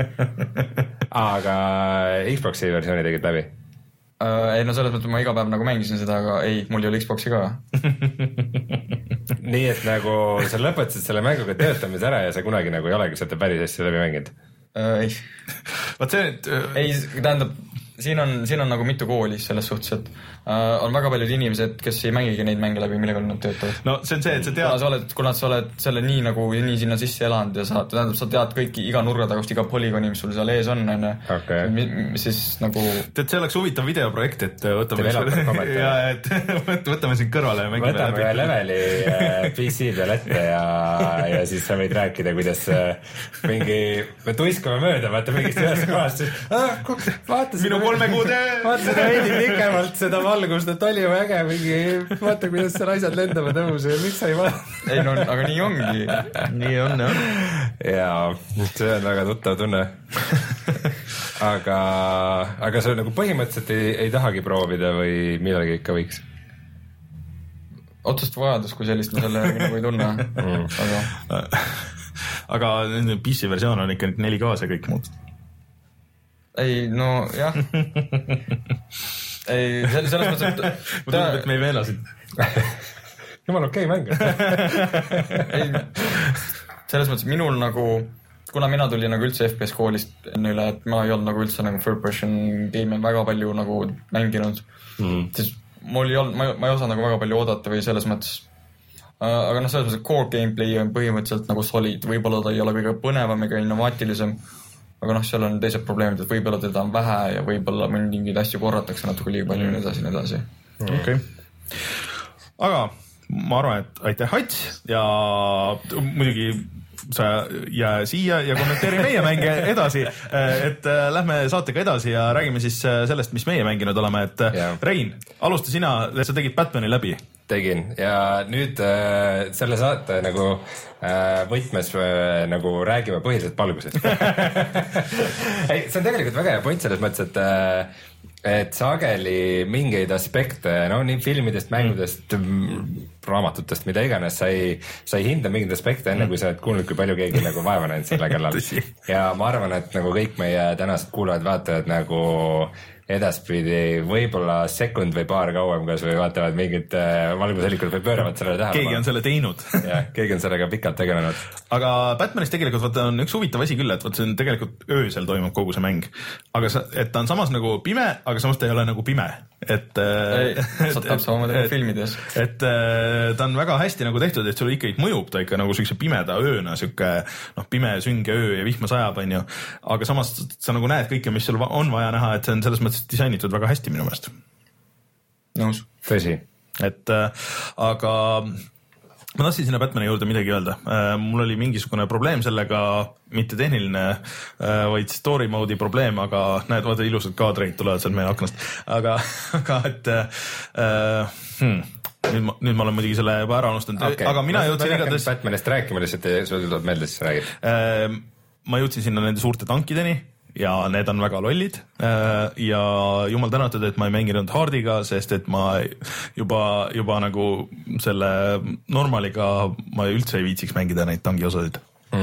Speaker 2: Aga Xbox'i versiooni tegid läbi?
Speaker 4: Uh, ei, no selles mõttes ma iga päev nagu mängisin seda, aga ei, mul ei ole Xbox'i ka.
Speaker 2: Nii et nagu sa lõpetasid selle mänguga töötamise ära ja sa kunagi nagu ei olegi seda päris hästi läbi mänginud?
Speaker 4: Uh, ei.
Speaker 1: Vaat see, et... Uh...
Speaker 4: Ei, tähendab, siin on, siin on nagu mitu kooli selles suhtes, et uh, on väga paljud inimesed, kes ei mängigi neid mänge läbi, millega nad töötavad.
Speaker 1: No see on see, et sa tead...
Speaker 4: Kuna sa oled, kuna sa oled selle nii nagu nii sinna sisse elanud ja sa, tähendab, sa tead kõiki iga nurga tagast, iga polügooni, mis sul seal ees on, on
Speaker 2: okay.
Speaker 4: mis siis nagu...
Speaker 1: Tead, see oleks huvitav videoprojekt, et võtame, ja, et võtame siin kõrvale ja mängime
Speaker 2: võtame ühe leveli P C peal ette ja, ja siis sa võid rääkida, kuidas mingi, me tuiskame mööda, vaata mingist ühest kohast, siis ah, vaata
Speaker 1: minu kolme kuude
Speaker 2: vaata seda veidi pikemalt, seda valgust, et oli väga mingi, vaata kuidas seal asjad lendavad õhus ja miks sa ei vaata.
Speaker 4: Ei no, aga nii ongi.
Speaker 1: nii on, jah.
Speaker 2: Jaa, see on väga tuttav tunne. aga, aga sa nagu põhimõtteliselt ei, ei tahagi proovida või millalgi ikka võiks?
Speaker 4: Otsust vajadus, kui sellist ma selle järgi nagu ei tunne. Mm.
Speaker 1: Aga, aga P C versioon on ikka neli K ja kõik muud.
Speaker 4: Ei, no jah. ei, selles mõttes, et...
Speaker 1: Ma tundub, et me ei veelasid.
Speaker 2: Jumal okei mäng.
Speaker 4: ei, selles mõttes minul nagu, kuna mina tulin nagu üldse F P S koolist enne üle, et ma ei olnud nagu üldse nagu third person game väga palju nagu mänginud, mm. siis mul ei olnud, ma, ma ei osanud nagu väga palju oodata või selles mõttes, aga noh, selles mõttes, et core gameplay on põhimõtteliselt nagu solid, võib-olla ta ei ole kõige põnevam ega innovaatilisem, aga noh, seal on teised probleemid, et võib-olla teda on vähe ja võib-olla mingeid asju korratakse natuke liiga palju ja nii edasi, nii edasi.
Speaker 1: Okay. Aga ma arvan, et aitäh, Ats, ja muidugi sa jää siia ja kommenteeri meie mänge edasi, et lähme saatega edasi ja räägime siis sellest, mis meie mänginud oleme, et ja. Rein, alusta sina, sa tegid Batmani läbi.
Speaker 2: Tegin ja nüüd äh, selle saate nagu äh, võtmes äh, nagu räägime põhiliselt palgusest. Ei, see on tegelikult väga hea point selles mõttes, et äh, et sageli mingeid aspekte, no nii filmidest, mängudest, raamatutest, mida iganes, sa ei, sa ei hinda mingeid aspekte enne, kui sa oled kuulnud, kui palju keegi nagu vaeva näinud selle kallal. Ja ma arvan, et nagu kõik meie tänased kuulajad vaatajad nagu edaspidi võib-olla sekund või paar kauem, kas või vaatavad mingit äh, valgushelikut või pööravad sellele tähelepanu.
Speaker 1: Keegi on selle teinud.
Speaker 2: Jah, keegi on sellega pikalt tegelenud.
Speaker 1: Aga Batmanis tegelikult vaata on üks huvitav asi küll, et vaata see on tegelikult öösel toimub kogu see mäng. Aga sa, et ta on samas nagu pime, aga samas ta ei ole nagu pime. Et,
Speaker 4: ei, sa tahab samamoodi nagu filmides.
Speaker 1: Et ta on väga hästi nagu tehtud, et sulle ikkagi mõjub ta ikka nagu siukse pimeda ööna, siuke noh, pime sünge öö ja vihma sajab, on ju. Aga samas sa nagu näed kõike, mis sul on vaja näha, et see on selles mõttes disainitud väga hästi minu meelest.
Speaker 2: Nõus. Tõsi.
Speaker 1: Et aga ma tahtsin sinna Batmani juurde midagi öelda. Mul oli mingisugune probleem sellega, mitte tehniline, vaid story mode'i probleem, aga näed, vaata ilusad kaadreid tulevad seal meie aknast. Aga, aga et äh, hmm, nüüd, ma, nüüd ma olen muidugi selle juba ära unustanud. Okay. Aga mina jõudsin igatahes...
Speaker 2: Batmanist rääkima lihtsalt ja sul tuleb meelde, siis räägid.
Speaker 1: Äh, ma jõudsin sinna nende suurte tankideni. Ja need on väga lollid ja jumal tänatud, et ma ei mänginud Hardiga, sest et ma juba, juba nagu selle normaliga ma üldse ei viitsiks mängida neid tangi osasid.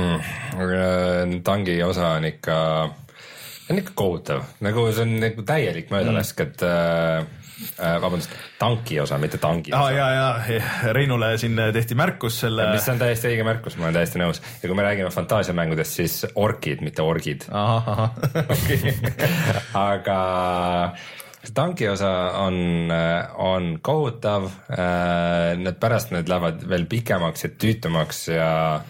Speaker 2: Mm, tangi osa on ikka, on ikka kohutav, nagu see on nagu täielik möödalask, mm. et äh, vabandust, tanki osa, mitte tangi osa.
Speaker 1: Ah, ja, ja, Reinule siin tehti märkus selle...
Speaker 2: Mis on täiesti õige märkus, ma olen täiesti nõus. Ja kui me räägime fantaasiamängudest, siis orkid, mitte orgid.
Speaker 1: Aha, aha, okei.
Speaker 2: Aga tanki osa on, on kohutav. Need pärast need lähevad veel pikemaks ja tüütumaks ja...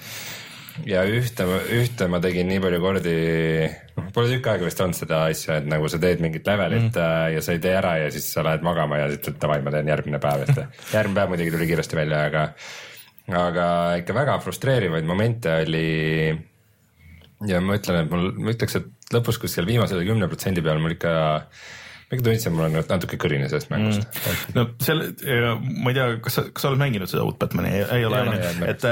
Speaker 2: Ja ühte, ühte ma tegin nii palju kordi, noh, pole tükk aega vist olnud seda asja, et nagu sa teed mingit levelit mm. ja sa ei tee ära ja siis sa lähed magama ja siis davai, ma teen järgmine päev. Järgmine päev muidugi tuli kiiresti välja, aga, aga ikka väga frustreerivaid momente oli ja ma ütlen, et mul, ma ütleks, et lõpus kuskil viimasele kümne protsendi peal mul ikka Miks tundsin, mul on natuke kõrine sellest mängust.
Speaker 1: Mm. No selle, ma ei tea, kas sa, kas sa oled mänginud seda uut Batmani? Ei, ei ole, ei, ole et,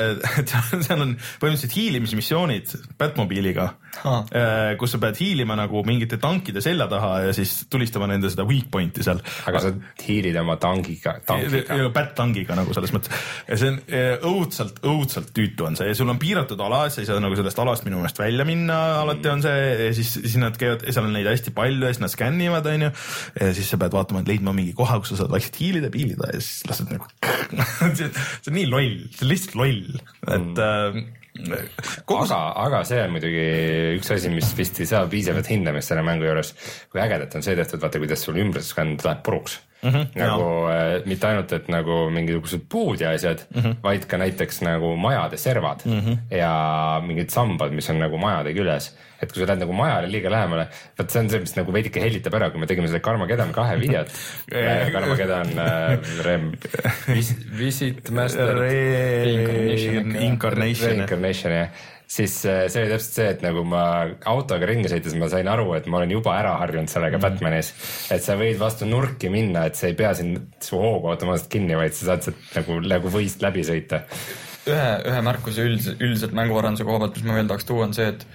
Speaker 1: et seal on põhimõtteliselt hiilimismissioonid Batmobiiliga, kus sa pead hiilima nagu mingite tankide selja taha ja siis tulistama nende seda weak pointi seal.
Speaker 2: Aga sa hiilid oma tangiga, tangiga.
Speaker 1: Bat-tangiga nagu selles mõttes. Ja see on õudselt, õudselt tüütu on see ja sul on piiratud ala, sa ei saa nagu sellest alast minu meelest välja minna, alati on see ja siis, siis nad käivad, seal on neid hästi palju ja siis nad skännivad on ju, ja siis sa pead vaatama, et leidma mingi koha, kus sa saad vaikselt hiilida, piilida ja siis lased nagu see on nii loll, see on lihtsalt loll, et mm.
Speaker 2: Kogus... aga, aga see on muidugi üks asi, mis vist ei saa piisavalt hindamist selle mängu juures, kui ägedat on see tehtud, vaata kuidas sul ümbrusskand läheb puruks. Mm-hmm, nagu äh, mitte ainult, et nagu mingisugused puud ja asjad, mm-hmm. vaid ka näiteks nagu majade servad mm-hmm. ja mingid sambad, mis on nagu majade küljes. Et kui sa lähed nagu majale liiga lähemale, vaat see on see, mis nagu veidike hellitab ära, kui me tegime selle Carmageddon kahe videot. Carmageddon äh, Rem vis, Visit Master
Speaker 1: Reincarnation, Incarnation,
Speaker 2: Reincarnation ja. Siis see oli täpselt see, et nagu ma autoga ringi sõites, ma sain aru, et ma olen juba ära harjunud sellega mm. Batmanis, et sa võid vastu nurki minna, et sa ei pea siin su hoogu automaatselt kinni, vaid sa saad nagu, nagu võist läbi sõita.
Speaker 4: Ühe, ühe märkuse üldiselt, üldiselt mänguarenduse koha pealt, mis ma veel tahaks tuua, on see, et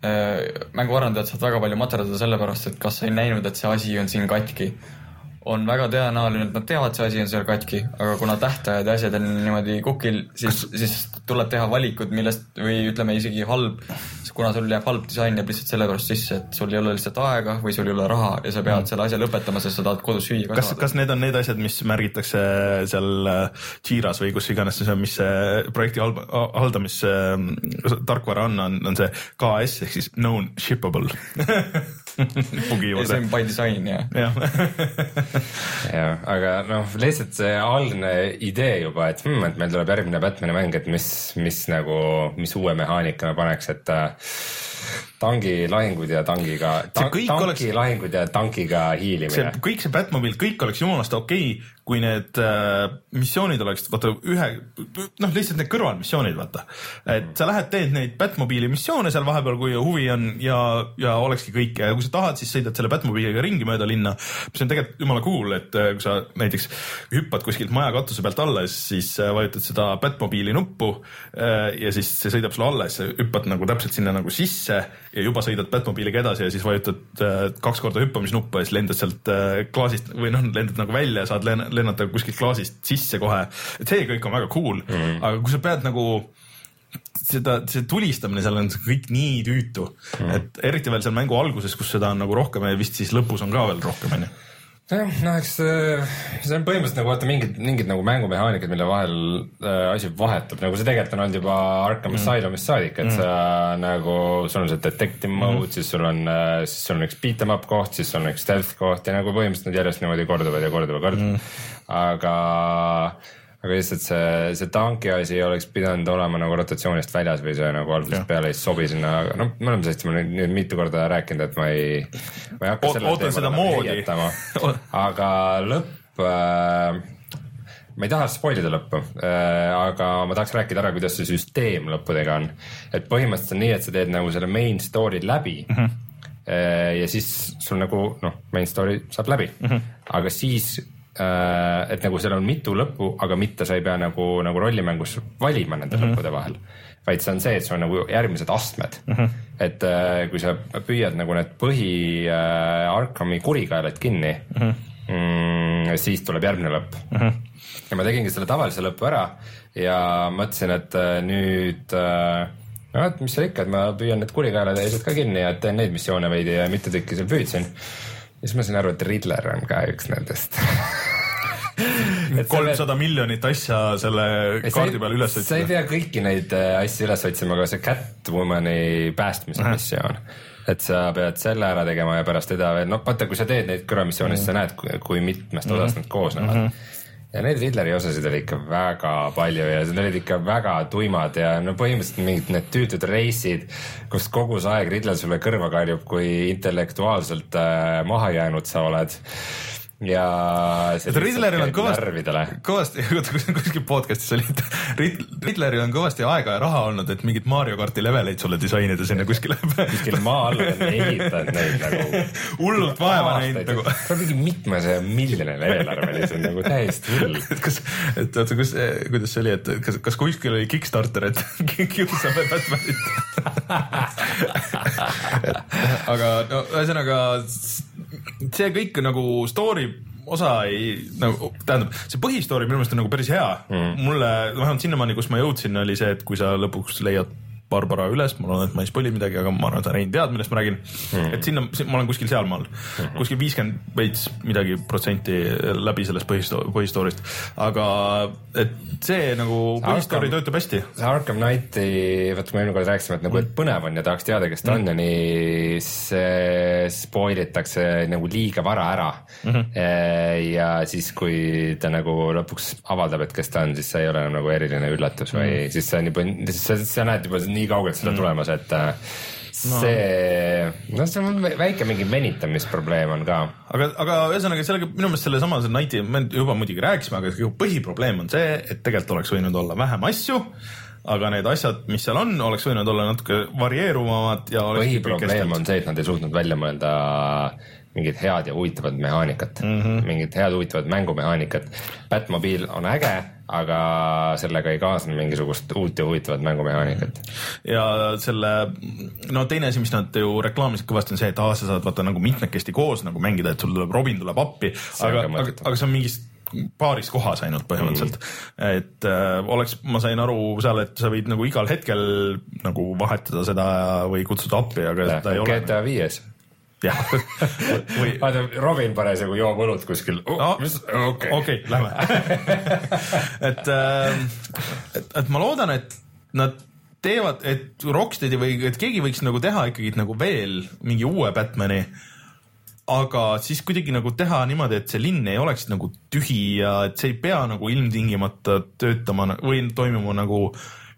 Speaker 4: äh, mänguarendajad saad väga palju materdada sellepärast, et kas sa ei näinud, et see asi on siin katki. On väga tõenäoline, et nad teavad, see asi on seal katki, aga kuna tähtajad ja asjad on niimoodi kukil, siis, siis tuleb teha valikud, millest või ütleme isegi halb, kuna sul jääb halb disain jääb lihtsalt sellepärast sisse, et sul ei ole lihtsalt aega või sul ei ole raha ja sa pead mm. selle asja lõpetama, sest sa tahad kodus süüa.
Speaker 1: Kas, kas need on need asjad, mis märgitakse seal Jiras või kus iganes see, mis see projekti haldamis tarkvara on, on, on see K S ehk siis known shippable pugi juurde.
Speaker 4: See on by design, jah.
Speaker 2: Ja, aga noh, lihtsalt see algne idee juba, et, hmm, et meil tuleb järgmine Batmani mäng, et mis, mis nagu, mis uue mehaanika me paneks, et tangilahingud ja tangiga, ta, tankilahingud oleks... ja tankiga hiilimine.
Speaker 1: Kõik see Batmobile, kõik oleks jumalast okei okay, kui need äh, missioonid oleks, vaata ühe, noh lihtsalt need kõrvalmissioonid, vaata. Et sa lähed, teed neid Batmobile'i missioone seal vahepeal, kui huvi on ja, ja olekski kõik. Ja kui sa tahad, siis sõidad selle Batmobile'iga ringi mööda linna, mis on tegelikult jumala cool, et kui sa näiteks hüppad kuskilt maja katuse pealt alla, siis vajutad seda Batmobile'i nuppu ja siis see sõidab sulle alla ja sa hüppad nagu täpselt sinna nagu sisse ja juba sõidad Batmobile'iga edasi ja siis vajutad kaks korda hüppamisnuppu ja siis lendad sealt klaasist või noh, lendad nagu välja ja saad lennata kuskilt klaasist sisse kohe. Et see kõik on väga cool, mm. aga kui sa pead nagu seda, see tulistamine seal on kõik nii tüütu, mm. et eriti veel seal mängu alguses, kus seda on nagu rohkem ja vist siis lõpus on ka veel rohkem, on ju.
Speaker 2: No eks see on põhimõtteliselt nagu vaata mingid, mingid nagu mängumehaanikad, mille vahel äh, asi vahetub, nagu see tegelikult on olnud juba Arkham mm. Asylumist saadik, et mm. sa nagu, sul on see detective mode mm., siis sul on, siis sul on üks beat em up koht, siis sul on üks stealth koht ja nagu põhimõtteliselt nad järjest niimoodi korduvad ja korduvad, korduvad. Mm. aga aga lihtsalt see, see tanki asi oleks pidanud olema nagu rotatsioonist väljas või see nagu algusest peale ei sobi sinna, no me oleme sellest nüüd, nüüd mitu korda rääkinud, et ma ei, ma ei hakka
Speaker 1: selle Oot, teema nagu heietama,
Speaker 2: aga lõpp äh, ma ei taha spoilida lõppu äh,, aga ma tahaks rääkida ära, kuidas see süsteem lõppudega on, et põhimõtteliselt on nii, et sa teed nagu selle main story läbi mm-hmm. äh, ja siis sul nagu noh, main story saab läbi mm-hmm. aga siis et nagu seal on mitu lõppu, aga mitte sa ei pea nagu, nagu rollimängus valima nende mm-hmm. lõppude vahel, vaid see on see, et sul on nagu järgmised astmed mm-hmm. et äh, kui sa püüad nagu need põhi äh, Arkhami kurikaelad kinni mm-hmm. mm, siis tuleb järgmine lõpp mm-hmm. ja ma tegingi selle tavalise lõpu ära ja mõtlesin, et äh, nüüd äh, no et mis seal ikka, et ma püüan need kurikaelad eesed ka kinni ja teen neid missioone veidi ja mitte tükki seal püüdsin. Ja siis ma sain aru, et Riddler on ka üks nendest.
Speaker 1: kolmsada miljonit asja selle kaardi peal üles otsida.
Speaker 2: Sa ei pea kõiki neid asju üles otsima, aga see Catwomani päästmise missioon. Et sa pead selle ära tegema ja pärast eda veel, no vaata, kui sa teed neid kõrvamissioone, siis sa näed, kui mitmest osast nad koosnevad. Mm-hmm. Ja need Riddleri osasid oli ikka väga palju ja need olid ikka väga tuimad ja no põhimõtteliselt mingid need tüütud reisid, kus kogu see aeg Riddler sulle kõrva karjub, kui intellektuaalselt äh, maha jäänud sa oled. Ja
Speaker 1: Riddleril on kõvasti, kõvasti kuskil podcastis oli, et Riddleril on kõvasti aega ja raha olnud, et mingid Mario Karti leveleid sulle disainida sinna kuskile.
Speaker 2: Kuskil maa alla on ehitanud neid nagu
Speaker 1: hullult vaeva neid nagu.
Speaker 2: See on mingi mitmesaja miljonile eelarveli, see on nagu täiesti hull.
Speaker 1: Kas, et oota, kus, kuidas see oli, et kas, kas kuskil oli Kickstarter, et kiusab Batmanit? Aga no, ühesõnaga see kõik nagu story osa ei, nagu, tähendab, see põhistory minu meelest on nagu päris hea mm.. Mulle, vähemalt sinnamaani, kus ma jõudsin, oli see, et kui sa lõpuks leiad Barbara üles, ma loodan, et ma ei spoili midagi, aga ma arvan, et Rein tead, millest ma räägin mm. et sinna, ma olen kuskil sealmaal mm. kuskil viiskümmend veits midagi protsenti läbi sellest põhistoorist, aga et see nagu põhistoori töötab hästi.
Speaker 2: See Arkham Knighti, vaat kui me enne kord rääkisime, et nagu et põnev on ja tahaks teada, kes ta on mm. ja nii see spoilitakse nagu liiga vara ära mm-hmm. ja siis kui ta nagu lõpuks avaldab, et kes ta on, siis see ei ole nagu eriline üllatus või mm. siis see on juba, siis sa näed juba nii kaugelt seda tulemas, et see, no see on väike mingi venitamisprobleem on ka.
Speaker 1: Aga, aga ühesõnaga sellega minu meelest selle sama Knighti, me juba muidugi rääkisime, aga põhiprobleem on see, et tegelikult oleks võinud olla vähem asju, aga need asjad, mis seal on, oleks võinud olla natuke varieeruvamad ja
Speaker 2: põhiprobleem on see, et nad ei suutnud välja mõelda mingid head ja huvitavad mehaanikat mm-hmm. mingid head huvitavad mängumehaanikat. Batmobile on äge, aga sellega ei kaasne mingisugust uut ja huvitavat mängumehaanikat.
Speaker 1: Ja selle, no teine asi, mis nad ju reklaamisid kõvasti on see, et aa, sa saad vaata nagu mitmekesti koos nagu mängida, et sul tuleb Robin tuleb appi, aga, aga, aga see on mingis paaris kohas ainult põhimõtteliselt mm. et äh, oleks, ma sain aru seal, et sa võid nagu igal hetkel nagu vahetada seda või kutsuda appi, aga
Speaker 2: ja, seda ei ole. G T A viies
Speaker 1: jah.
Speaker 2: Või... vaata, Robin parasjagu joob õlut kuskil.
Speaker 1: Okei, okei, lähme. et, et, et ma loodan, et nad teevad, et Rocksteadi või et keegi võiks nagu teha ikkagi nagu veel mingi uue Batmani, aga siis kuidagi nagu teha niimoodi, et see linn ei oleks nagu tühi ja et see ei pea nagu ilmtingimata töötama või toimuma nagu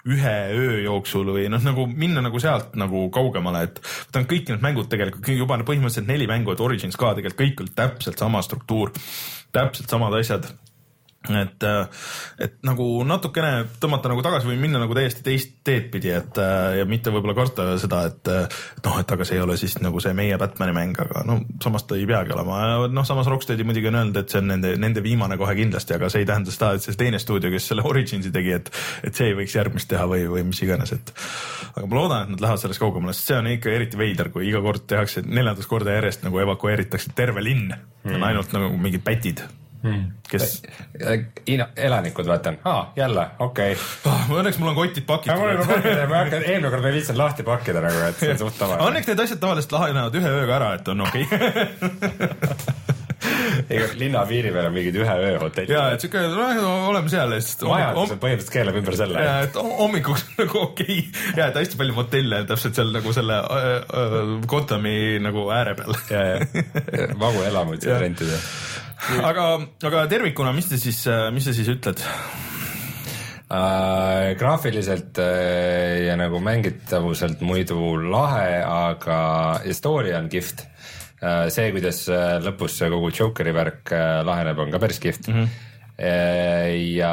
Speaker 1: ühe öö jooksul või noh, nagu minna nagu sealt nagu kaugemale, et võtan kõik need mängud tegelikult juba põhimõtteliselt neli mängu, et Origins ka tegelikult kõik oli täpselt sama struktuur, täpselt samad asjad. Et, et nagu natukene tõmmata nagu tagasi või minna nagu täiesti teist teed pidi, et ja mitte võib-olla karta seda, et noh, et aga see ei ole siis nagu see meie Batmani mäng, aga no samas ta ei peagi olema. Noh, samas Rocksteadi muidugi on öelnud, et see on nende, nende viimane kohe kindlasti, aga see ei tähenda seda, et see teine stuudio, kes selle Originsi tegi, et, et see ei võiks järgmist teha või, või mis iganes. Et, aga ma loodan, et nad lähevad sellest kaugemale, sest see on ikka eriti veider, kui iga kord tehakse neljandas korda järjest nagu evakueeritakse terve linn, mm. on ainult nagu mingid pätid. Hmm. Kes...
Speaker 2: elanikud vaatan, aa, jälle, okei okay.
Speaker 1: oh, õnneks mul on kotid pakitud.
Speaker 2: Ma hakkan, eelmine kord ma viitsin lahti pakkida nagu, et see on suht tavaline.
Speaker 1: Õnneks need asjad tavaliselt lahenevad ühe ööga ära, et on okei okay.
Speaker 2: Linna piiri peal on mingid ühe öö hotellid.
Speaker 1: Jaa, et siuke, oleme seal.
Speaker 2: Majandused põhimõtteliselt keelab ümber selle.
Speaker 1: Jaa, et hommikuks nagu okei okay. Jaa, et hästi palju motelle täpselt seal nagu selle äh, äh, Gothami nagu ääre peal.
Speaker 2: Jaa, jaa, vagu elamud seal rentida.
Speaker 1: Aga, aga tervikuna, mis te siis, mis te siis ütled?
Speaker 2: Uh, graafiliselt uh, ja nagu mängitavuselt muidu lahe, aga story on kihvt. Uh, see, kuidas uh, lõpus kogu Jokeri värk uh, laheneb, on ka päris kihvt. Mm-hmm. Uh, ja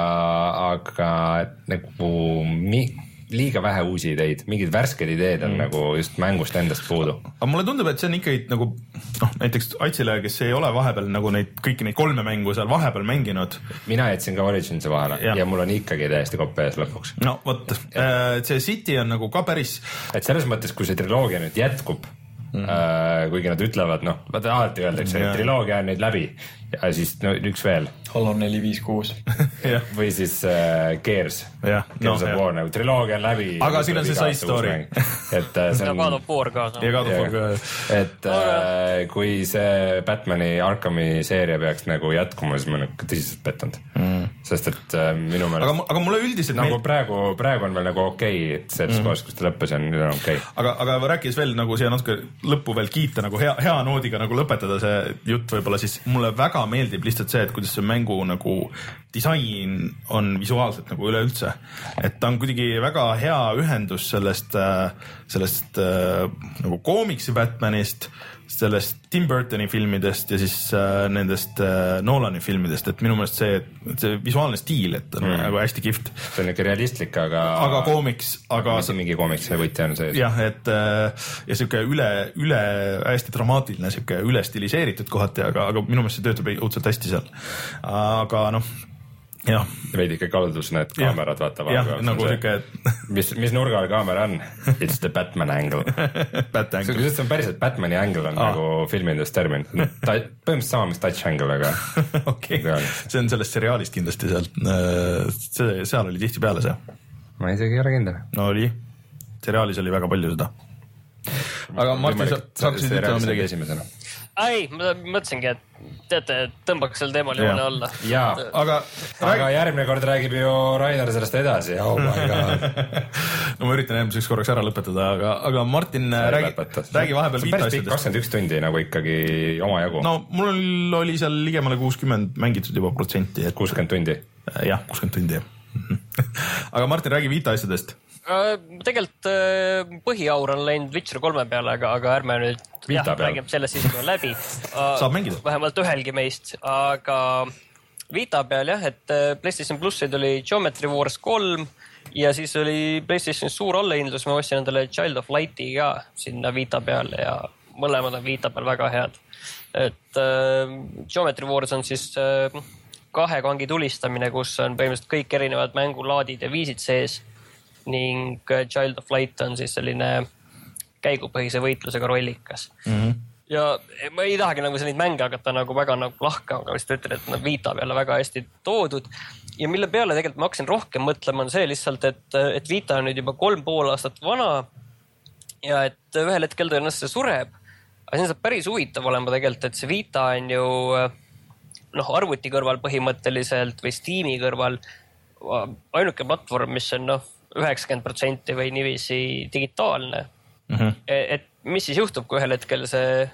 Speaker 2: aga nagu mi- liiga vähe uusi ideid, mingid värsked ideed on mm. nagu just mängust endast puudu.
Speaker 1: Aga mulle tundub, et see on ikkagi nagu noh, näiteks Aitsile, kes ei ole vahepeal nagu neid, kõiki neid kolme mängu seal vahepeal mänginud.
Speaker 2: Mina jätsin ka Originsi vahele ja. ja mul on ikkagi täiesti koppe ees lõpuks.
Speaker 1: No vot, see City on nagu ka päris...
Speaker 2: Et selles mõttes, kui see triloogia nüüd jätkub, mm. äh, kuigi nad ütlevad, noh, alati öeldakse, et triloogia on nüüd läbi ja siis no, üks veel.
Speaker 4: Halo neli viis kuus
Speaker 2: või siis äh, Gears.
Speaker 1: Jah,
Speaker 2: Gears no, of War, nagu triloogia on läbi.
Speaker 1: Aga siin on see side story.
Speaker 2: Et äh, see on...
Speaker 3: ja God of War ka.
Speaker 1: Ja God of War ka.
Speaker 2: Et äh, kui see Batmani Arkhami seeria peaks nagu jätkuma, siis ma olen tõsiselt pettunud. Mm. Sest et äh, minu meelest...
Speaker 1: Aga, aga mulle üldiselt...
Speaker 2: Nagu meil... praegu, praegu on veel nagu okei, okay, et selles mm. kohas, kus ta lõppes, on, on okei. Okay.
Speaker 1: Aga, aga rääkis veel nagu siia natuke lõppu veel kiita, nagu hea, hea noodiga nagu lõpetada see jutt võib-olla, siis mulle väga meeldib lihtsalt see, et kuidas see mängu nagu disain on visuaalselt nagu üleüldse. Et ta on kuidagi väga hea ühendus sellest, sellest nagu koomiksi Batmanist, sellest Tim Burtoni filmidest ja siis äh, nendest äh, Nolani filmidest, et minu meelest see, see visuaalne stiil, et on mm. nagu hästi kihvt.
Speaker 2: See on ikka realistlik, aga...
Speaker 1: Aga koomiks, aga...
Speaker 2: Mitte mingi koomiks, see võti on sees.
Speaker 1: Jah, et äh, ja siuke üle, üle hästi dramaatiline, siuke üle stiliseeritud kohati, aga, aga minu meelest see töötab õudselt hästi seal. Aga noh, jah.
Speaker 2: Veidi ikka kaldus need kaamerad, vaata.
Speaker 1: Jah, nagu siuke...
Speaker 2: Mis, mis nurgal kaamera on? It's the Batman angle.
Speaker 1: Bat angle.
Speaker 2: See on päriselt Batmani angle on ah. nagu filmindes termin. Põhimõtteliselt sama, mis touch angle, aga...
Speaker 1: Okei, okay. See on sellest seriaalist kindlasti sealt. See, seal oli tihti peale see.
Speaker 2: Ma isegi ei ole kindel.
Speaker 1: No oli. Seriaalis oli väga palju seda. Aga Martin, sa saaksid ütlema midagi esimesena?
Speaker 3: Ei, ma mõtlesingi, et teate, tõmbaks sel teemal joone alla.
Speaker 2: Jaa, aga, aga järgmine kord räägib ju Rainer sellest edasi. Oh my God.
Speaker 1: No ma üritan järgmiseks korraks ära lõpetada, aga, aga Martin räägi, räägi vahepeal viita asjadest.
Speaker 2: kakskümmend üks tundi nagu ikkagi oma jagu.
Speaker 1: No mul oli seal ligemale kuuskümmend mängitud juba protsenti. Et...
Speaker 2: kuuskümmend tundi?
Speaker 1: Jah, kuuskümmend tundi. Aga Martin, räägi viita asjadest.
Speaker 3: Tegelikult põhiaur on läinud Witcher kolme peale, aga, aga ärme nüüd jah, räägime sellest siis kui läbi.
Speaker 1: Saab mängida.
Speaker 3: Vähemalt ühelgi meist, aga Vita peal jah, et PlayStation Plussid oli Geometry Wars kolm ja siis oli PlayStation suur allahindlus, ma ostsin endale Child of Lighti ka sinna Vita peale ja mõlemad on Vita peal väga head. Et uh, Geometry Wars on siis uh, kahe kangi tulistamine, kus on põhimõtteliselt kõik erinevad mängulaadid ja viisid sees ning Child of Light on siis selline käigupõhise võitlusega rollikas. Mm-hmm. Ja ma ei tahagi nagu selline mänge hakata nagu väga nagu lahka, aga vist ütlen, et nad Vita peale väga hästi toodud. Ja mille peale tegelikult ma hakkasin rohkem mõtlema on see lihtsalt, et, et Vita on nüüd juba kolm pool aastat vana ja et ühel hetkel tõenäoliselt see sureb. Aga see on päris huvitav olema tegelikult, et see Vita on ju noh, arvuti kõrval põhimõtteliselt või Steam'i kõrval ainuke platvorm, mis on noh, üheksakümmend protsenti või niiviisi digitaalne. Mm-hmm. Et mis siis juhtub, kui ühel hetkel see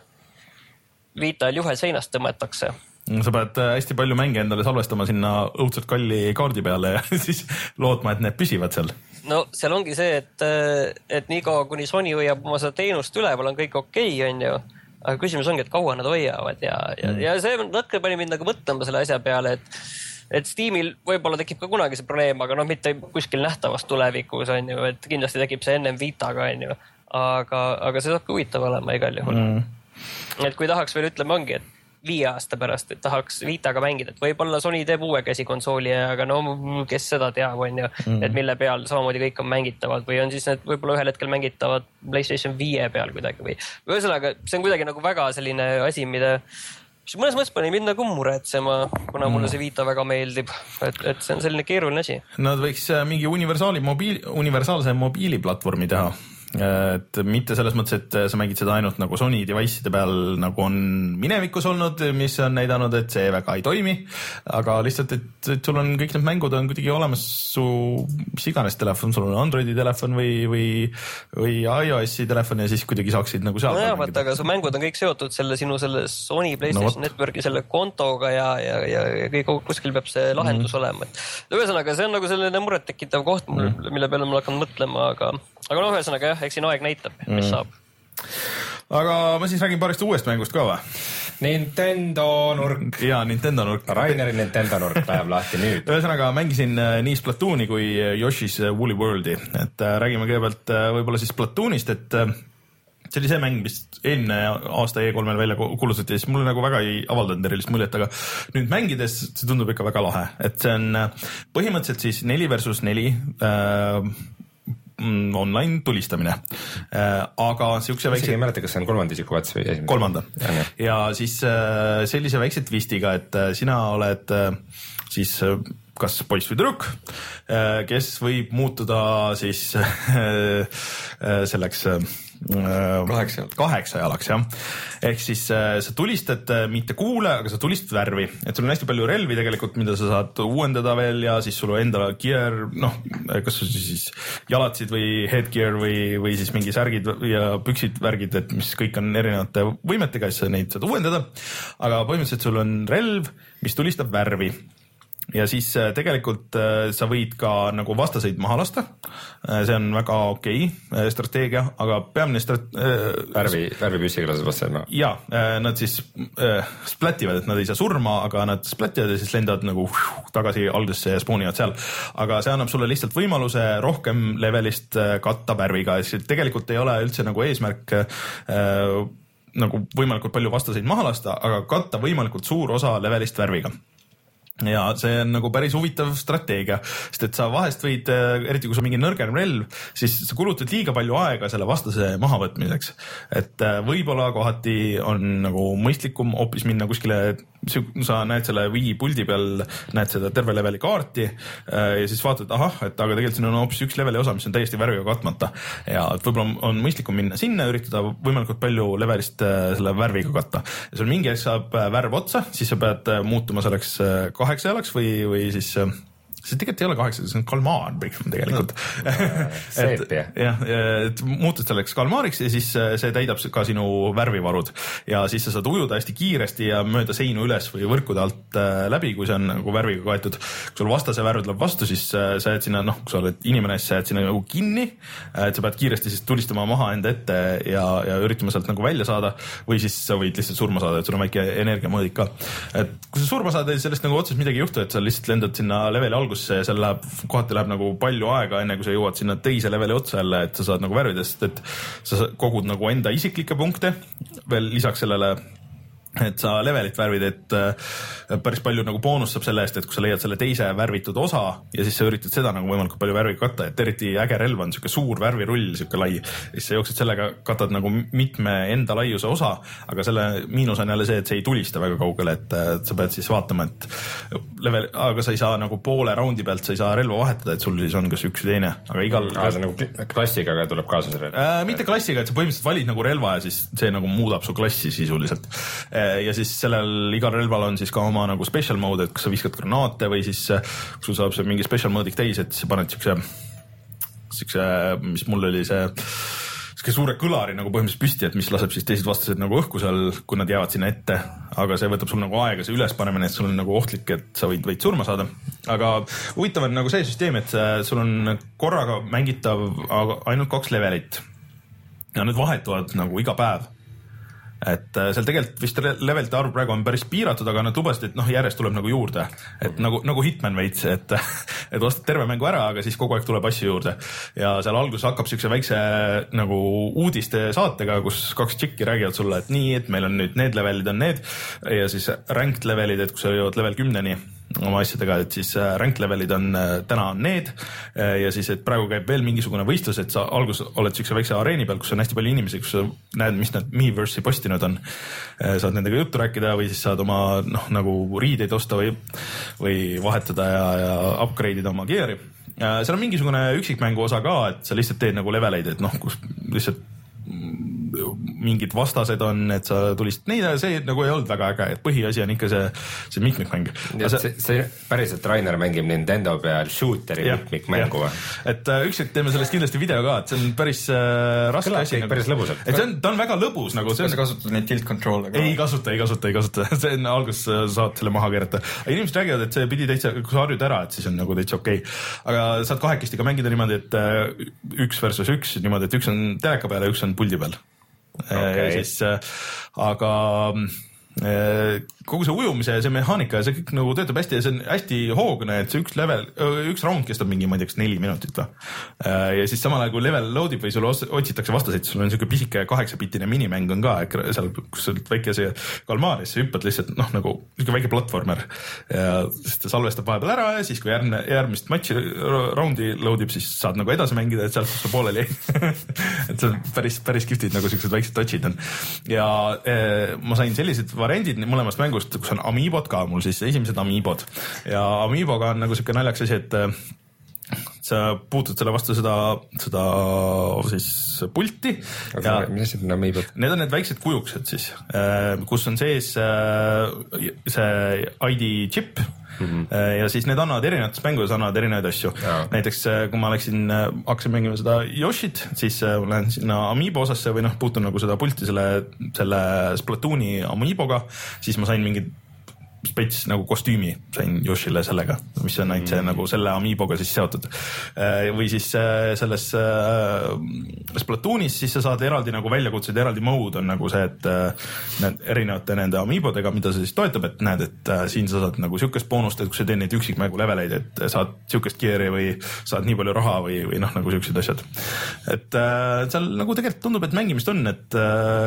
Speaker 3: Vita juhe seinast tõmmetakse?
Speaker 1: Sa pead hästi palju mänge endale salvestama sinna õudselt kalli kaardi peale ja siis lootma, et need püsivad seal.
Speaker 3: no seal ongi see, et, et niikaua kuni Sony hoiab oma seda teenust üleval, on kõik okei, on ju. Aga küsimus ongi, et kaua nad hoiavad ja, ja, mm. ja see natuke pani mind nagu mõtlema selle asja peale, et, et Steamil võib-olla tekib ka kunagi see probleem, aga noh, mitte kuskil nähtavas tulevikus, on ju, et kindlasti tekib see ennem Vitaga, on ju. Aga, aga see saab ka huvitav olema igal juhul. Mm. Et kui tahaks veel ütleme ongi, et viie aasta pärast, et tahaks Vitaga mängida, et võib-olla Sony teeb uue käsikonsooli, aga no kes seda teab, on ju, mm. et mille peal samamoodi kõik on mängitavad või on siis need võib-olla ühel hetkel mängitavad PlayStation viie peal kuidagi või ühesõnaga, see on kuidagi nagu väga selline asi, mida mõnes mõttes pani mind nagu muretsema, kuna mm. mulle see Vita väga meeldib, et, et see on selline keeruline asi.
Speaker 1: Nad võiks mingi universaali mobiili, universaalse mobiiliplatvormi teha. Et mitte selles mõttes, et sa mängid seda ainult nagu Sony device'ide peal, nagu on minevikus olnud, mis on näidanud, et see väga ei toimi, aga lihtsalt, et, et sul on kõik need mängud on kuidagi olemas su mis iganes telefon, sul on Androidi telefon või, või, või iOS-i telefon ja siis kuidagi saaksid nagu seal
Speaker 3: no jah, vaata, aga su mängud on kõik seotud selle sinu selle Sony PlayStation no, Networki selle kontoga ja, ja, ja, ja kõik kuskil peab see lahendus mm. olema. Et ühesõnaga, see on nagu selline muret tekitav koht, mm. mille peale ma hakkan mõtlema, aga, aga no ühesõnaga jah, eks siin aeg näitab, mis mm. saab.
Speaker 1: Aga ma siis räägin paarist uuest mängust ka või?
Speaker 2: Nintendo nurk.
Speaker 1: Jaa, Nintendo nurk.
Speaker 2: Raineri Nintendo nurk läheb lahti nüüd.
Speaker 1: Ühesõnaga mängisin nii Splatooni kui Yoshi's Woolly Worldi. Et räägime kõigepealt võib-olla siis Splatoonist, et see oli see mäng, mis eelmine aasta E kolmel välja kuulutati, siis mulle nagu väga ei avaldanud erilist muljet, aga nüüd mängides see tundub ikka väga lahe. Et see on põhimõtteliselt siis neli versus neli äh, online tulistamine. Aga siukse väikse...
Speaker 2: ei mäleta, kas see on kolmanda isiku vats või esimene?
Speaker 1: Kolmanda. Ja, ja siis sellise väikse twistiga, et sina oled siis kas poiss või tüdruk, kes võib muutuda siis selleks
Speaker 4: kaheksa jalaks.
Speaker 1: kaheksa jalaks, jah. Ehk siis sa tulistad mitte kuule, aga sa tulistad värvi. Et sul on hästi palju relvi tegelikult, mida sa saad uuendada veel ja siis sul on enda gear, noh, kas siis jalatsid või headgear või, või siis mingi särgid ja püksid, värgid, et mis kõik on erinevate võimetega, siis sa neid saad uuendada. Aga põhimõtteliselt sul on relv, mis tulistab värvi. Ja siis tegelikult sa võid ka nagu vastaseid maha lasta. See on väga okei strateegia, aga peamine strate...
Speaker 2: Värvi, värvipüssiga lased vastaseid maha?
Speaker 1: Jaa, nad siis splativad, et nad ei saa surma, aga nad splativad ja siis lendavad nagu tagasi algusesse ja spoonivad seal. Aga see annab sulle lihtsalt võimaluse rohkem levelist katta värviga. Tegelikult ei ole üldse nagu eesmärk nagu võimalikult palju vastaseid maha lasta, aga katta võimalikult suur osa levelist värviga. Ja see on nagu päris huvitav strateegia, sest et sa vahest võid, eriti kui sa mingi nõrgem relv, siis sa kulutad liiga palju aega selle vastase mahavõtmiseks. Et võib-olla kohati on nagu mõistlikum hoopis minna kuskile, sa näed selle Wii puldi peal, näed seda terve leveli kaarti ja siis vaatad, ahah, et aga tegelikult siin on hoopis üks leveli osa, mis on täiesti värviga katmata. Ja et võib-olla on mõistlikum minna sinna, üritada võimalikult palju levelist selle värviga katta. Ja sul mingi hetk saab värv otsa, siis sa pead muutuma selleks kaheksa jalaks või, või siis see tegelikult ei ole kaheksa, see on kalmaar tegelikult.
Speaker 2: Seep, jah.
Speaker 1: jah, et muutud selleks kalmaariks ja siis see täidab ka sinu värvivarud ja siis sa saad ujuda hästi kiiresti ja mööda seinu üles või võrkude alt läbi, kui see on nagu värviga kaetud. Kui sul vastase värv tuleb vastu, siis sa jääd sinna, noh, kui sa oled inimene, siis sa jääd sinna nagu kinni, et sa pead kiiresti siis tulistama maha enda ette ja, ja üritama sealt nagu välja saada või siis sa võid lihtsalt surma saada, et sul on väike energiamõõdik ka. Et kui sa surma saad, sellest nagu otseselt midagi ei juhtu, et sa lihtsalt lendad sinna leveli algusse ja seal läheb, kohati läheb nagu palju aega, enne kui sa jõuad sinna teise leveli otsa jälle, et sa saad nagu värvidest, et sa kogud nagu enda isiklikke punkte veel lisaks sellele, et sa levelit värvid, et päris palju nagu boonus saab selle eest, et kui sa leiad selle teise värvitud osa ja siis sa üritad seda nagu võimalikult palju värviga katta, et eriti äge relv on siuke suur värvirull, siuke lai, siis sa jooksed sellega, katad nagu mitme enda laiuse osa, aga selle miinus on jälle see, et see ei tulista väga kaugele, et sa pead siis vaatama, et level, aga sa ei saa nagu poole raundi pealt, sa ei saa relva vahetada, et sul siis on kas üks või teine, aga igal
Speaker 2: ah, see nagu klassiga tuleb kaasa see relv?
Speaker 1: Äh, mitte klassiga, et sa põhimõtteliselt valid nagu relva ja siis see nagu muudab su klassi sisuliselt. Ja siis sellel igal relval on siis ka oma nagu special mode, et kas sa viskad granaate või siis kui sul saab see mingi special mode'ik täis, et sa paned siukse, siukse, mis mul oli see, siuke suure kõlari nagu põhimõtteliselt püsti, et mis laseb siis teised vastased nagu õhku seal, kui nad jäävad sinna ette, aga see võtab sul nagu aega, see ülespanemine, et sul on nagu ohtlik, et sa võid, võid surma saada. Aga huvitav on nagu see süsteem, et sul on korraga mängitav ainult kaks levelit ja need vahetuvad nagu iga päev. Et seal tegelikult vist levelite arv praegu on päris piiratud, aga nad lubasid, et noh, järjest tuleb nagu juurde, et nagu, nagu Hitman veits, et, et ostad terve mängu ära, aga siis kogu aeg tuleb asju juurde. Ja seal alguses hakkab siukse väikse nagu uudiste saatega, kus kaks tšikki räägivad sulle, et nii, et meil on nüüd need levelid on need ja siis ranked levelid, et kui sa jõuad level kümneni oma asjadega, et siis rank levelid on täna on need ja siis, et praegu käib veel mingisugune võistlus, et sa alguses oled siukse väikse areeni peal, kus on hästi palju inimesi, kus sa näed, mis nad Miiverse'i postinud on. Saad nendega juttu rääkida või siis saad oma noh, nagu riideid osta või, või vahetada ja, ja upgrade ida oma gear'i. Seal on mingisugune üksikmängu osa ka, et sa lihtsalt teed nagu leveleid, et noh, kus lihtsalt mingid vastased on, et sa tulist neid, see nagu ei olnud väga äge, et põhiasi on ikka see, see mitmikmäng.
Speaker 2: See, see päriselt Rainer mängib Nintendo peal shooteri mitmikmängu.
Speaker 1: Et ükskord teeme sellest kindlasti video ka, et see on päris äh, raske
Speaker 2: Kõlab
Speaker 1: asi.
Speaker 2: Nagu, päris lõbusalt.
Speaker 1: Et see on, ta on väga lõbus. Nagu,
Speaker 4: kas sa kasutad neid tilt control'e ka?
Speaker 1: Ei kasuta, ei kasuta, ei kasuta. See on algus saad selle maha keerata. Inimesed räägivad, et see pidi täitsa, kui sa harjud ära, et siis on nagu täitsa okei. Okay. Aga saad kahekesti ka mängida niimoodi, et üks versus üks, niimoodi, et üks on teleka peal ja üks on puldi peal. Okay. Siis, aga kogu see ujumise ja see mehaanika ja see kõik nagu töötab hästi ja see on hästi hoogne, et see üks level, üks round kestab mingi, ma ei tea, neli minutit või. Ja siis samal ajal kui level loadib või sul otsitakse vastaseid, sul on siuke pisike kaheksapitine minimäng on ka, seal kus sa oled väike see kalmaaris, sa hüppad lihtsalt noh, nagu siuke väike platvormer ja siis ta salvestab vahepeal ära ja siis kui järgmine, järgmist matši roundi loadib, siis saad nagu edasi mängida, et sealt kus sa pooleli et see on päris, päris kihvtid nagu siuksed väiksed touchid on ja eh, ma sain sellised variandid mõlemast mängust, kus on Amiibod ka, mul siis esimesed Amiibod ja Amiiboga on nagu siuke naljaks asi, et sa puutud selle vastu seda, seda siis pulti.
Speaker 2: Ja mis need on Amiibod?
Speaker 1: Need on need väiksed kujuksed siis, kus on sees see I D chip mm-hmm. ja siis need annavad erinevates mängudes annavad erinevaid asju. Ja. Näiteks kui ma läksin, hakkasin mängima seda Yoshit, siis ma lähen sinna Amiibo osasse või noh, puutun nagu seda pulti selle, selle Splatooni Amiiboga, siis ma sain mingid spets nagu kostüümi sain Yoshile sellega, mis on ainult see mm. nagu selle Amiiboga siis seotud. Või siis selles Splatoonis siis sa saad eraldi nagu väljakutseid, eraldi mode on nagu see, et need erinevate nende Amiibodega, mida sa siis toetab, et näed, et siin sa saad nagu siukest boonust, et kui sa teed neid üksikmängu leveleid, et saad siukest gear'i või saad nii palju raha või, või noh, nagu siuksed asjad. Et seal nagu tegelikult tundub, et mängimist on, et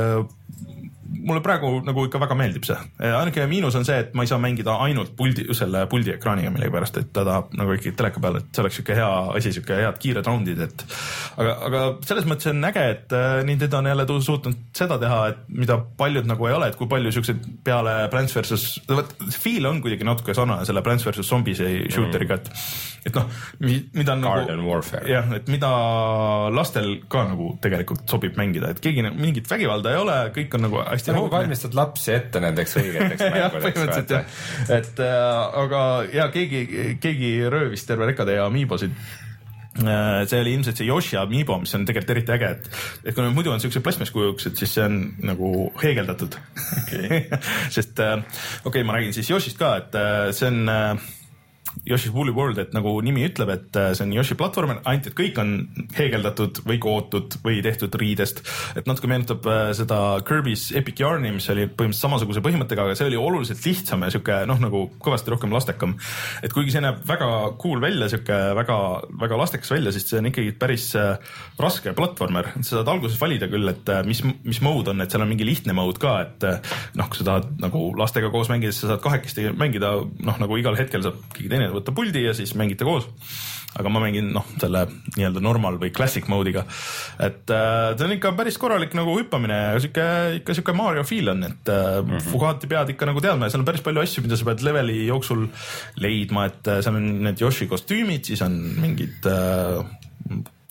Speaker 1: mulle praegu nagu ikka väga meeldib see. Ainuke miinus on see, et ma ei saa mängida ainult puldi, selle puldi ekraaniga millegipärast, et ta tahab nagu ikka teleka peal, et see oleks siuke hea asi, siuke head kiired roundid, et aga, aga selles mõttes on äge, et Nintendo on jälle suutnud seda teha, et mida paljud nagu ei ole, et kui palju siuksed peale Plants versus, see feel on kuidagi natuke sarnane selle Plants versus Zombies shooteriga, et, et noh, mida on
Speaker 2: Garden
Speaker 1: nagu,
Speaker 2: Warfare.
Speaker 1: jah, et mida lastel ka nagu tegelikult sobib mängida, et keegi mingit vägivalda ei ole, kõik on nagu hästi
Speaker 2: nagu valmistad lapsi ette nendeks õigeteks mängudeks.
Speaker 1: et äh, aga ja keegi, keegi röövis terve rekade ja Amiibosid. Äh, see oli ilmselt see Yoshi Amiibo, mis on tegelikult eriti äge, et, et kui muidu on siukse plasmaskujuks, et siis see on nagu heegeldatud. Okay. Sest äh, okei okay,, ma räägin siis Yoshist ka, et äh, see on äh, Yoshi's Woolly World, et nagu nimi ütleb, et see on Yoshi platvormer, ainult et kõik on heegeldatud või kootud või tehtud riidest, et natuke meenutab seda Kirby's Epic Yarni, mis oli põhimõtteliselt samasuguse põhimõttega, aga see oli oluliselt lihtsam ja siuke noh, nagu kõvasti rohkem lastekam, et kuigi see näeb väga cool välja, siuke väga, väga lastekas välja, siis see on ikkagi päris raske platvormer, sa saad alguses valida küll, et mis, mis mode on, et seal on mingi lihtne mode ka, et noh, kui sa tahad nagu lastega koos mängida, siis sa saad kahekesti mängida, noh nagu igal hetkel saab keegi teine võtta puldi ja siis mängite koos. Aga ma mängin noh, selle nii-öelda normal või classic mode'iga. Et äh, see on ikka päris korralik nagu hüppamine ja siuke, ikka siuke Mario feel on, et äh, mm-hmm. Fugati pead ikka nagu teadma ja seal on päris palju asju, mida sa pead leveli jooksul leidma, et äh, seal on need Yoshi kostüümid, siis on mingid äh,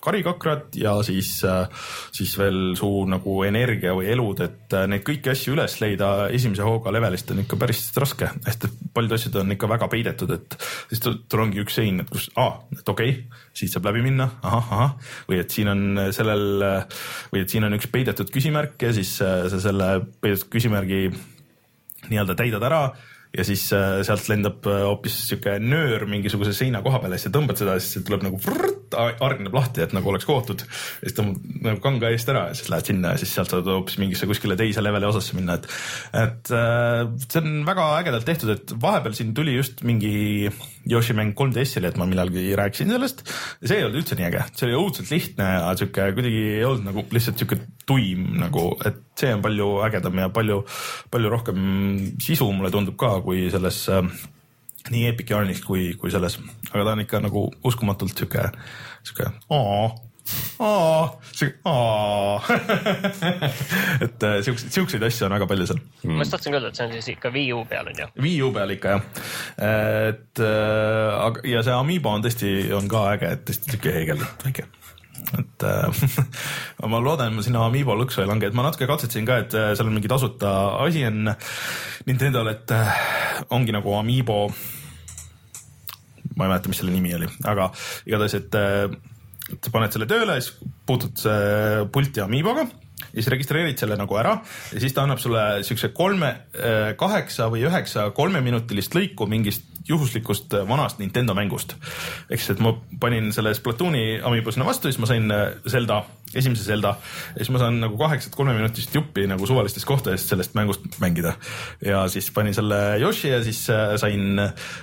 Speaker 1: karikakrad ja siis, siis veel su nagu energia või elud, et neid kõiki asju üles leida esimese hooga levelist on ikka päris raske, hästi paljud asjad on ikka väga peidetud, et siis tul ongi üks sein, et kus, aa, et okei okay,, siis saab läbi minna, ahah, ahah, või et siin on sellel, või et siin on üks peidetud küsimärk ja siis sa selle peidetud küsimärgi nii-öelda täidad ära ja siis sealt lendab hoopis siuke nöör mingisuguse seina koha peale ja siis tõmbad seda ja siis tuleb nagu vrrt, argneb lahti, et nagu oleks kootud ja siis tõmbad nagu kanga eest ära ja siis lähed sinna ja siis sealt saad hoopis mingisse kuskile teise leveli osasse minna, et et see on väga ägedalt tehtud, et vahepeal siin tuli just mingi Yoshi mäng kolm D S-ile, et ma millalgi rääkisin sellest ja see ei olnud üldse nii äge, see oli õudselt lihtne ja siuke kuidagi ei olnud nagu lihtsalt siuke tuim nagu, et see on palju ägedam ja palju, palju rohkem sisu mulle tundub ka kui selles äh, nii Epic Yarnis kui, kui selles, aga ta on ikka nagu uskumatult siuke, siuke aaa, aaa, siuke aaa et äh, siukseid, siukseid asju on väga palju seal.
Speaker 3: Mm. Ma just tahtsin öelda, et see on siis ikka Wii U peal on ju.
Speaker 1: Wii U peal ikka jah, et äh, ja see Amiibo on tõesti, on ka äge, et tõesti siuke heegeldult väike. Et äh, ma loodan, et ma sinna Amiibo lõksu ei lange, et ma natuke katsetasin ka, et seal on mingi tasuta asi on Nintendol, et äh, ongi nagu Amiibo, ma ei mäleta, mis selle nimi oli, aga igatahes, et äh, sa paned selle tööle, siis puutud pulti Amiiboga ja siis registreerid selle nagu ära ja siis ta annab sulle siukse kolme, kaheksa või üheksa kolmeminutilist lõiku mingist juhuslikust vanast Nintendo mängust. Ehk siis, et ma panin selle Splatooni Amiibo sinna vastu, siis ma sain Zelda, esimese Zelda ja siis ma saan nagu kaheksat kolmeminutilist juppi nagu suvalistes kohtadest sellest mängust mängida. Ja siis panin selle Yoshi ja siis sain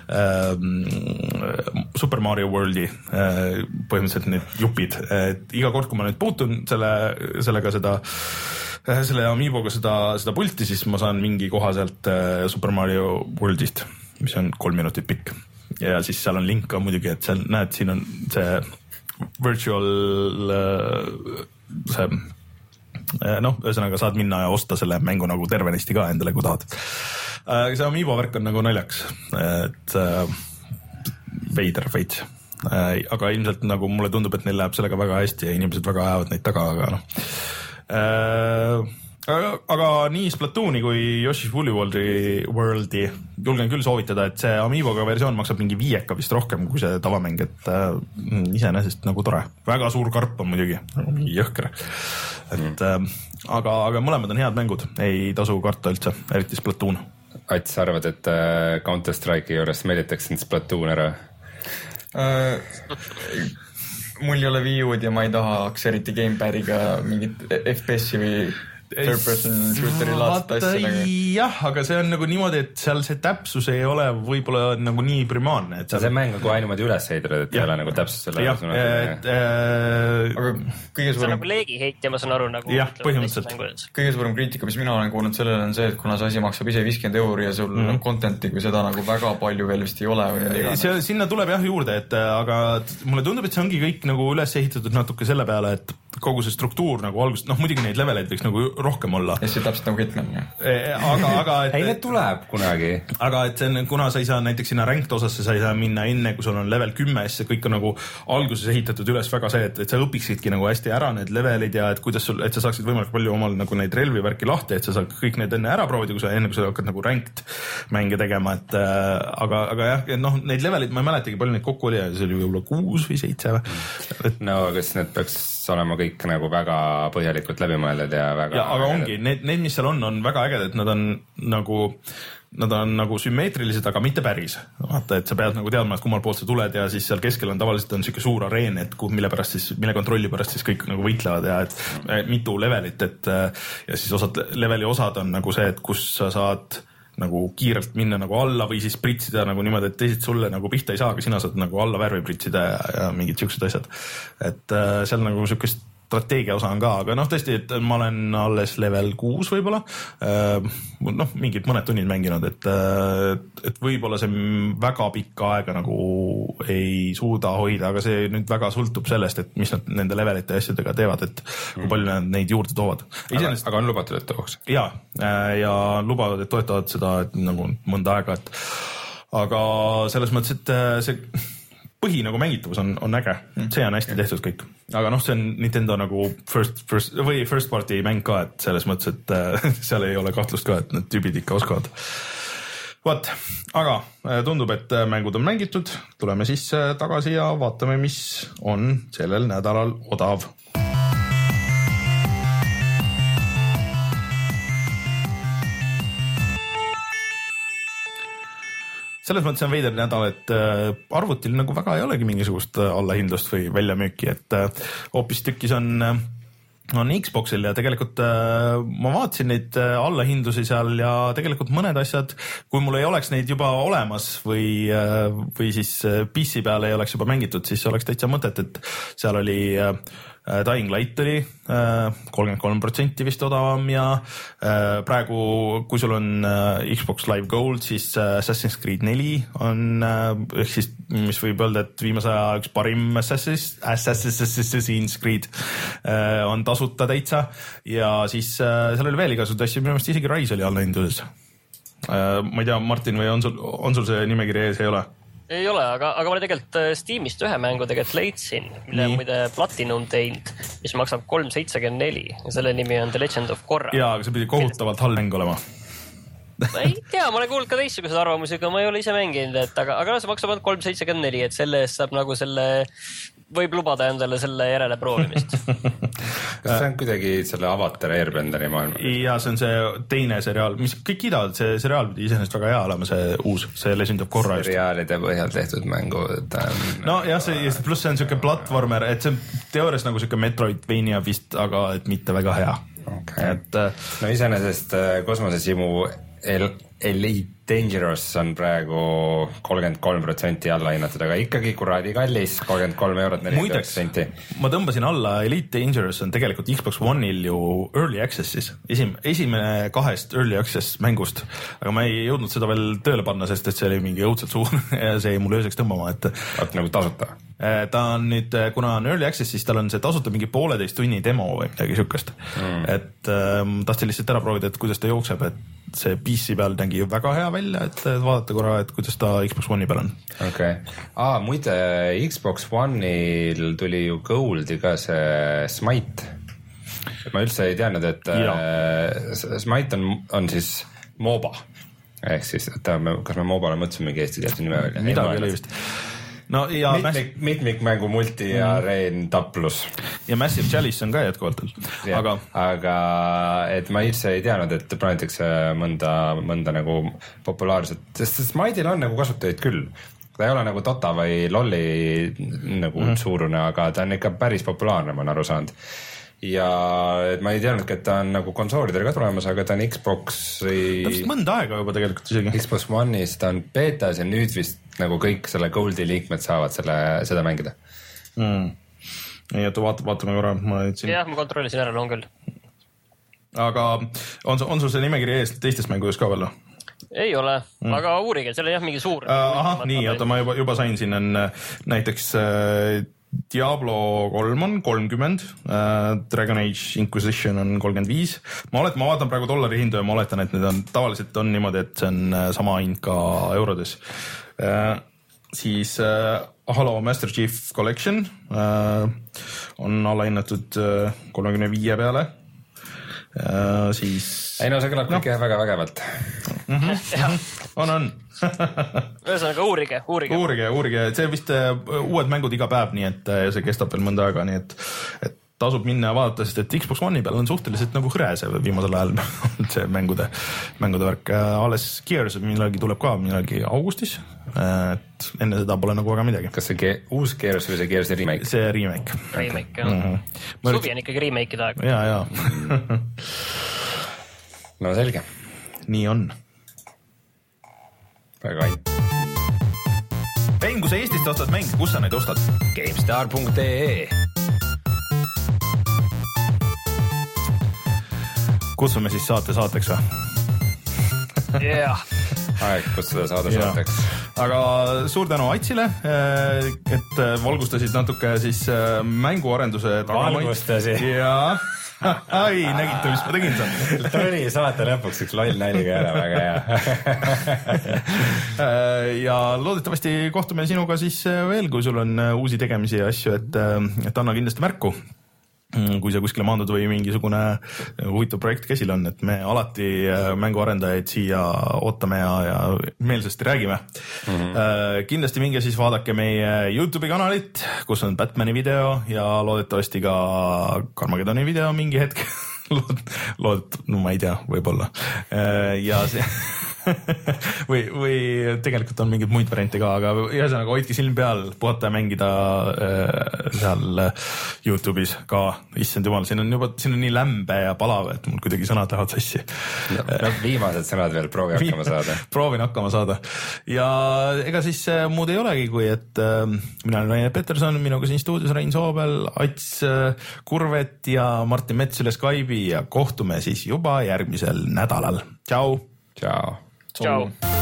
Speaker 1: äh, Super Mario Worldi äh, põhimõtteliselt need jupid. Et iga kord, kui ma nüüd puutun selle, sellega seda selle Amiiboga seda, seda pulti, siis ma saan mingi koha sealt äh, Super Mario Worldist, mis on kolm minutit pikk. Ja siis seal on link ka muidugi, et seal näed, siin on see virtual äh, see äh, noh, ühesõnaga saad minna ja osta selle mängu nagu tervenisti ka endale, kui tahad. Äh, see Amiibo värk on nagu naljaks, et äh, veider veits. Äh, aga ilmselt nagu mulle tundub, et neil läheb sellega väga hästi ja inimesed väga ajavad neid taga, aga noh. Äh, aga, aga nii Splatooni kui Yoshi's Woolly Worldi, Worldi julgen küll soovitada, et see Amiiboga versioon maksab mingi viieka vist rohkem kui see tavamäng, et äh, iseenesest nagu tore. Väga suur karp on muidugi, nagu mingi jõhker. Et, äh, aga, aga mõlemad on head mängud, ei tasu karta üldse, eriti Splatoon.
Speaker 2: Ats, arvad, et äh, Counter-Strike'i juures meelitaks sind Splatoon ära?
Speaker 4: Uh, mul ei ole Wii U-d ja ma ei tahaks eriti Gamepadiga mingit F P S-i või third person shooteri laadset asja nagu.
Speaker 1: Jah, aga see on nagu niimoodi, et seal see täpsus ei ole võib-olla nagu nii primaarne. Et
Speaker 2: seal... See mäng on kui ainumaadi üles heidrud, et ei ole nagu täpsus selle.
Speaker 1: Jah, et... Äh...
Speaker 3: Aga kõige suurem... See on nagu leegiheitja, ma saan aru nagu...
Speaker 1: Jah, põhimõtteliselt.
Speaker 4: Kõige suurem kriitika, mis mina olen kuulnud sellele on see, et kuna see asi maksab ise viiskümmend euri ja sul mm. content'i, kui seda nagu väga palju veel vist ei ole. Või
Speaker 1: see, sinna tuleb jah juurde, et aga mulle tundub, et see ongi kõik nagu üles ehitatud natuke selle peale, et kogu see struktuur nagu algusest, noh muidugi neid leveleid võiks nagu rohkem olla.
Speaker 4: Ja see täpselt nagu Hitman, jah.
Speaker 1: Aga, aga et,
Speaker 2: ei, need tuleb kunagi.
Speaker 1: Aga et see on, kuna sa ei saa näiteks sinna ranked osasse, sa ei saa minna enne, kui sul on level kümme, siis see kõik on nagu alguses ehitatud üles väga see, et, et sa õpiksidki nagu hästi ära need levelid ja et kuidas sul, et sa saaksid võimalik palju omal nagu neid relvi värki lahti, et sa saad kõik need enne ära proovida, kui sa enne, kui sa hakkad nagu ranked mänge tegema, et äh, aga, aga jah, noh, neid levelid ma ei mäletagi, palju neid kokku oli ja see oli võib-olla kuus või seitse või?
Speaker 2: Et... No, kas need peaks olema kõik nagu väga põhjalikult läbimõeldud ja väga...
Speaker 1: Ja, aga ongi, need, need, mis seal on, on väga ägedad, nad on nagu, nad on nagu sümmeetrilised, aga mitte päris. Vaata, et sa pead nagu teadma, et kummal poolt sa tuled ja siis seal keskel on tavaliselt on siuke suur areen, et kuh, mille pärast siis, mille kontrolli pärast siis kõik nagu võitlevad ja et mitu levelit, et ja siis osad, leveli osad on nagu see, et kus sa saad nagu kiirelt minna nagu alla või siis pritsida nagu niimoodi, et teised sulle nagu pihta ei saa, aga sina saad nagu alla värvi pritsida ja, ja mingid siuksed asjad. Et äh, seal nagu siukest strateegia osa on ka, aga noh, tõesti, et ma olen alles level kuus võib-olla, noh, mingid mõned tunnid mänginud, et, et võib-olla see väga pikka aega nagu ei suuda hoida, aga see nüüd väga sõltub sellest, et mis nad nende levelite ja asjadega teevad, et kui palju nad neid juurde toovad.
Speaker 2: Aga, aga on lubatud, et tooks?
Speaker 1: Ja, ja lubavad, et toetavad seda et nagu mõnda aega, et aga selles mõttes, et see põhi nagu mängitavus on, on äge, see on hästi tehtud kõik. aga noh, see on Nintendo nagu first, first või first party mäng ka, et selles mõttes, et äh, seal ei ole kahtlust ka, et need tüübid ikka oskavad. Vot, aga tundub, et mängud on mängitud, tuleme siis tagasi ja vaatame, mis on sellel nädalal odav. Selles mõttes on veider nädal, et arvutil nagu väga ei olegi mingisugust allahindlust või väljamüüki, et hoopis tükkis on, on Xboxil ja tegelikult ma vaatasin neid allahindlusi seal ja tegelikult mõned asjad, kui mul ei oleks neid juba olemas või, või siis P C peal ei oleks juba mängitud, siis oleks täitsa mõtet, et seal oli Dying Light oli kolmkümmend kolm protsenti vist odavam ja praegu, kui sul on Xbox Live Gold, siis Assassin's Creed neli on, ehk siis mis võib öelda, et viimase aja üks parim Assassin's, Assassin's Creed on tasuta täitsa ja siis seal oli veel igasugused asju, minu meelest isegi Rise oli allahindluses. Ma ei tea, Martin, või on sul, on sul see nimekiri ees, ei ole?
Speaker 3: Ei ole, aga, aga ma tegelikult Steamist ühe mängu tegelikult leidsin, mille Nii. muide Platinum teinud, mis maksab kolm seitsekümmend neli ja selle nimi on The Legend of Korra.
Speaker 1: Jaa, aga see pidi kohutavalt halb mäng olema.
Speaker 3: Ma ei tea, ma olen kuulnud ka teistsugused arvamusi, aga ma ei ole ise mänginud, et aga, aga see maksab kolm seitsekümmend neli, et selle eest saab nagu selle, võib lubada endale selle järele proovimist.
Speaker 2: Kas see on kuidagi selle Avatar Airbenderi maailma?
Speaker 1: Ja see on see teine seriaal, mis kõik kiidavad, see seriaal pidi iseenesest väga hea olema, see uus, see Legend of Korra.
Speaker 2: Seriaalide põhjal tehtud mängu. On...
Speaker 1: No jah, see, pluss see on siuke platvormer, et see on teoorias nagu siuke Metroidvania vist, aga et mitte väga hea.
Speaker 2: Okay. Et, no iseenesest kosmosesimu El- Elite Dangerous on praegu kolmkümmend kolm protsenti alla hinnatud, aga ikkagi kuradi kallis, kolmkümmend kolm eurot nelikümmend senti.
Speaker 1: Ma tõmbasin alla, Elite Dangerous on tegelikult Xbox One'il ju Early Access'is, Esim, esimene kahest Early Access mängust, aga ma ei jõudnud seda veel tööle panna, sest et see oli mingi õudselt suur ja see ei mulle ööseks tõmbama, et
Speaker 2: Oot, nagu tasuta?
Speaker 1: Ta on nüüd, kuna on Early Access, siis tal on see tasuta mingi pooleteist tunni demo või midagi sükast, mm. et ähm, tahtsin lihtsalt ära proovida, et kuidas ta jookseb, et see P C peal nägi väga hea välja, et vaadata korra, et kuidas ta Xbox One'i peal on.
Speaker 2: Okay. Aa, muide, Xbox One'il tuli ju Goldi ka see Smite. Ma üldse ei teadnud, et äh, Smite on, on siis MOBA. Ehk siis, et kas me MOBA-le mõtlesime mingi eesti keelse nime välja?
Speaker 1: Midagi oli vist. No, ja
Speaker 2: mitmik, mitmik mängu multi ja mm. Rein taplus.
Speaker 1: Ja Massive Chalice on ka jätkuvalt. Aga...
Speaker 2: aga et ma üldse ei teadnud, et plaanitakse mõnda, mõnda nagu populaarset, sest Smite'il on nagu kasutajaid küll. Ta ei ole nagu Dota või Lolli nagu mm. suurune, aga ta on ikka päris populaarne, ma olen aru saanud. Ja et ma ei teadnudki, et ta on nagu konsoolidele ka tulemas, aga ta on Xboxi... Ta vist mõnda aega juba tegelikult isegi. Xbox One'is ta on betas ja nüüd vist nagu kõik selle Goldi liikmed saavad selle, seda mängida.
Speaker 1: Mm. Ei, et vaat, vaatame korra. Ma siin...
Speaker 3: Jah, ma kontrollisin ära, on küll.
Speaker 1: Aga on, on sul see nimekiri ees teistest mängudest ka veel?
Speaker 3: Ei ole, mm. aga uurige, seal on jah mingi suur.
Speaker 1: Uh, aha, nii, oota, ma juba, juba sain siin on näiteks äh, Diablo kolm on kolmkümmend, uh, Dragon Age Inquisition on kolmkümmend viis. Ma oletan, ma vaatan praegu dollari hindu ja ma oletan, et need on tavaliselt on niimoodi, et see on sama hind ka eurodes. Uh, siis uh, Halo Master Chief Collection uh, on allahinnatud uh, kolmekümne viie peale. Uh, siis...
Speaker 2: Ei no see kõlab kõik no. väga vägevalt.
Speaker 1: Mm-hmm. on, on.
Speaker 3: Ühesõnaga uurige, uurige.
Speaker 1: Uurige, uurige. See vist uh, uued mängud iga päev, nii et uh, see kestab veel mõnda aega, nii et, et tasub minna ja vaadata, sest et Xbox One'i peal on suhteliselt nagu hõre see viimasel ajal see mängude, mängude värk. Uh, alles Gears millalgi tuleb ka millalgi augustis, uh, et enne seda pole nagu väga midagi.
Speaker 2: Kas see ge- uus Gears või see Gears remake?
Speaker 1: See remake.
Speaker 3: Remake, jah. Mm-hmm. Suvi on ikkagi remake'ide aeg.
Speaker 1: Jaa, jaa.
Speaker 2: No selge.
Speaker 1: Nii on.
Speaker 2: Väga aid.
Speaker 1: Vein, kui sa Eestist ostad mäng, kus sa neid ostad?
Speaker 2: GameStar punkt ee
Speaker 1: Kutsume siis saate saateks või?
Speaker 3: Yeah.
Speaker 2: Aeg kutsuda saade saateks.
Speaker 1: Aga suur tänu Aitsile, et valgustasid natuke siis mänguarenduse
Speaker 2: valgustasid
Speaker 1: ja ai, nägite, mis ma tegin seal?
Speaker 2: tuli saate lõpuks üks loll nali ka ära, väga
Speaker 1: hea. ja loodetavasti kohtume sinuga siis veel, kui sul on uusi tegemisi ja asju, et, et anna kindlasti märku, kui sa kuskile maandud või mingisugune huvitav projekt käsil on, et me alati mänguarendajaid siia ootame ja, ja meelsasti räägime. Mm-hmm. Kindlasti minge siis vaadake meie YouTube'i kanalit, kus on Batmani video ja loodetavasti ka Carmageddoni video mingi hetk. Lood, lood, no ma ei tea, võib-olla. Ja see või, või tegelikult on mingeid muid variante ka, aga ühesõnaga hoidke silm peal, puhata ja mängida äh, seal YouTube'is ka. Issand jumal, siin on juba, siin on nii lämbe ja palav, et mul kuidagi sõnad lähevad sassi.
Speaker 2: No, no, viimased sõnad veel, proovi hakkama saada.
Speaker 1: Proovin hakkama saada. Ja ega siis äh, muud ei olegi, kui et äh, mina olen Rainer Peterson, minuga siin stuudios Rein Soobel, Ats äh, Kurvet ja Martin Mets üle Skype'i ja kohtume siis juba järgmisel nädalal. Tšau!
Speaker 2: Tšau!
Speaker 3: Ciao.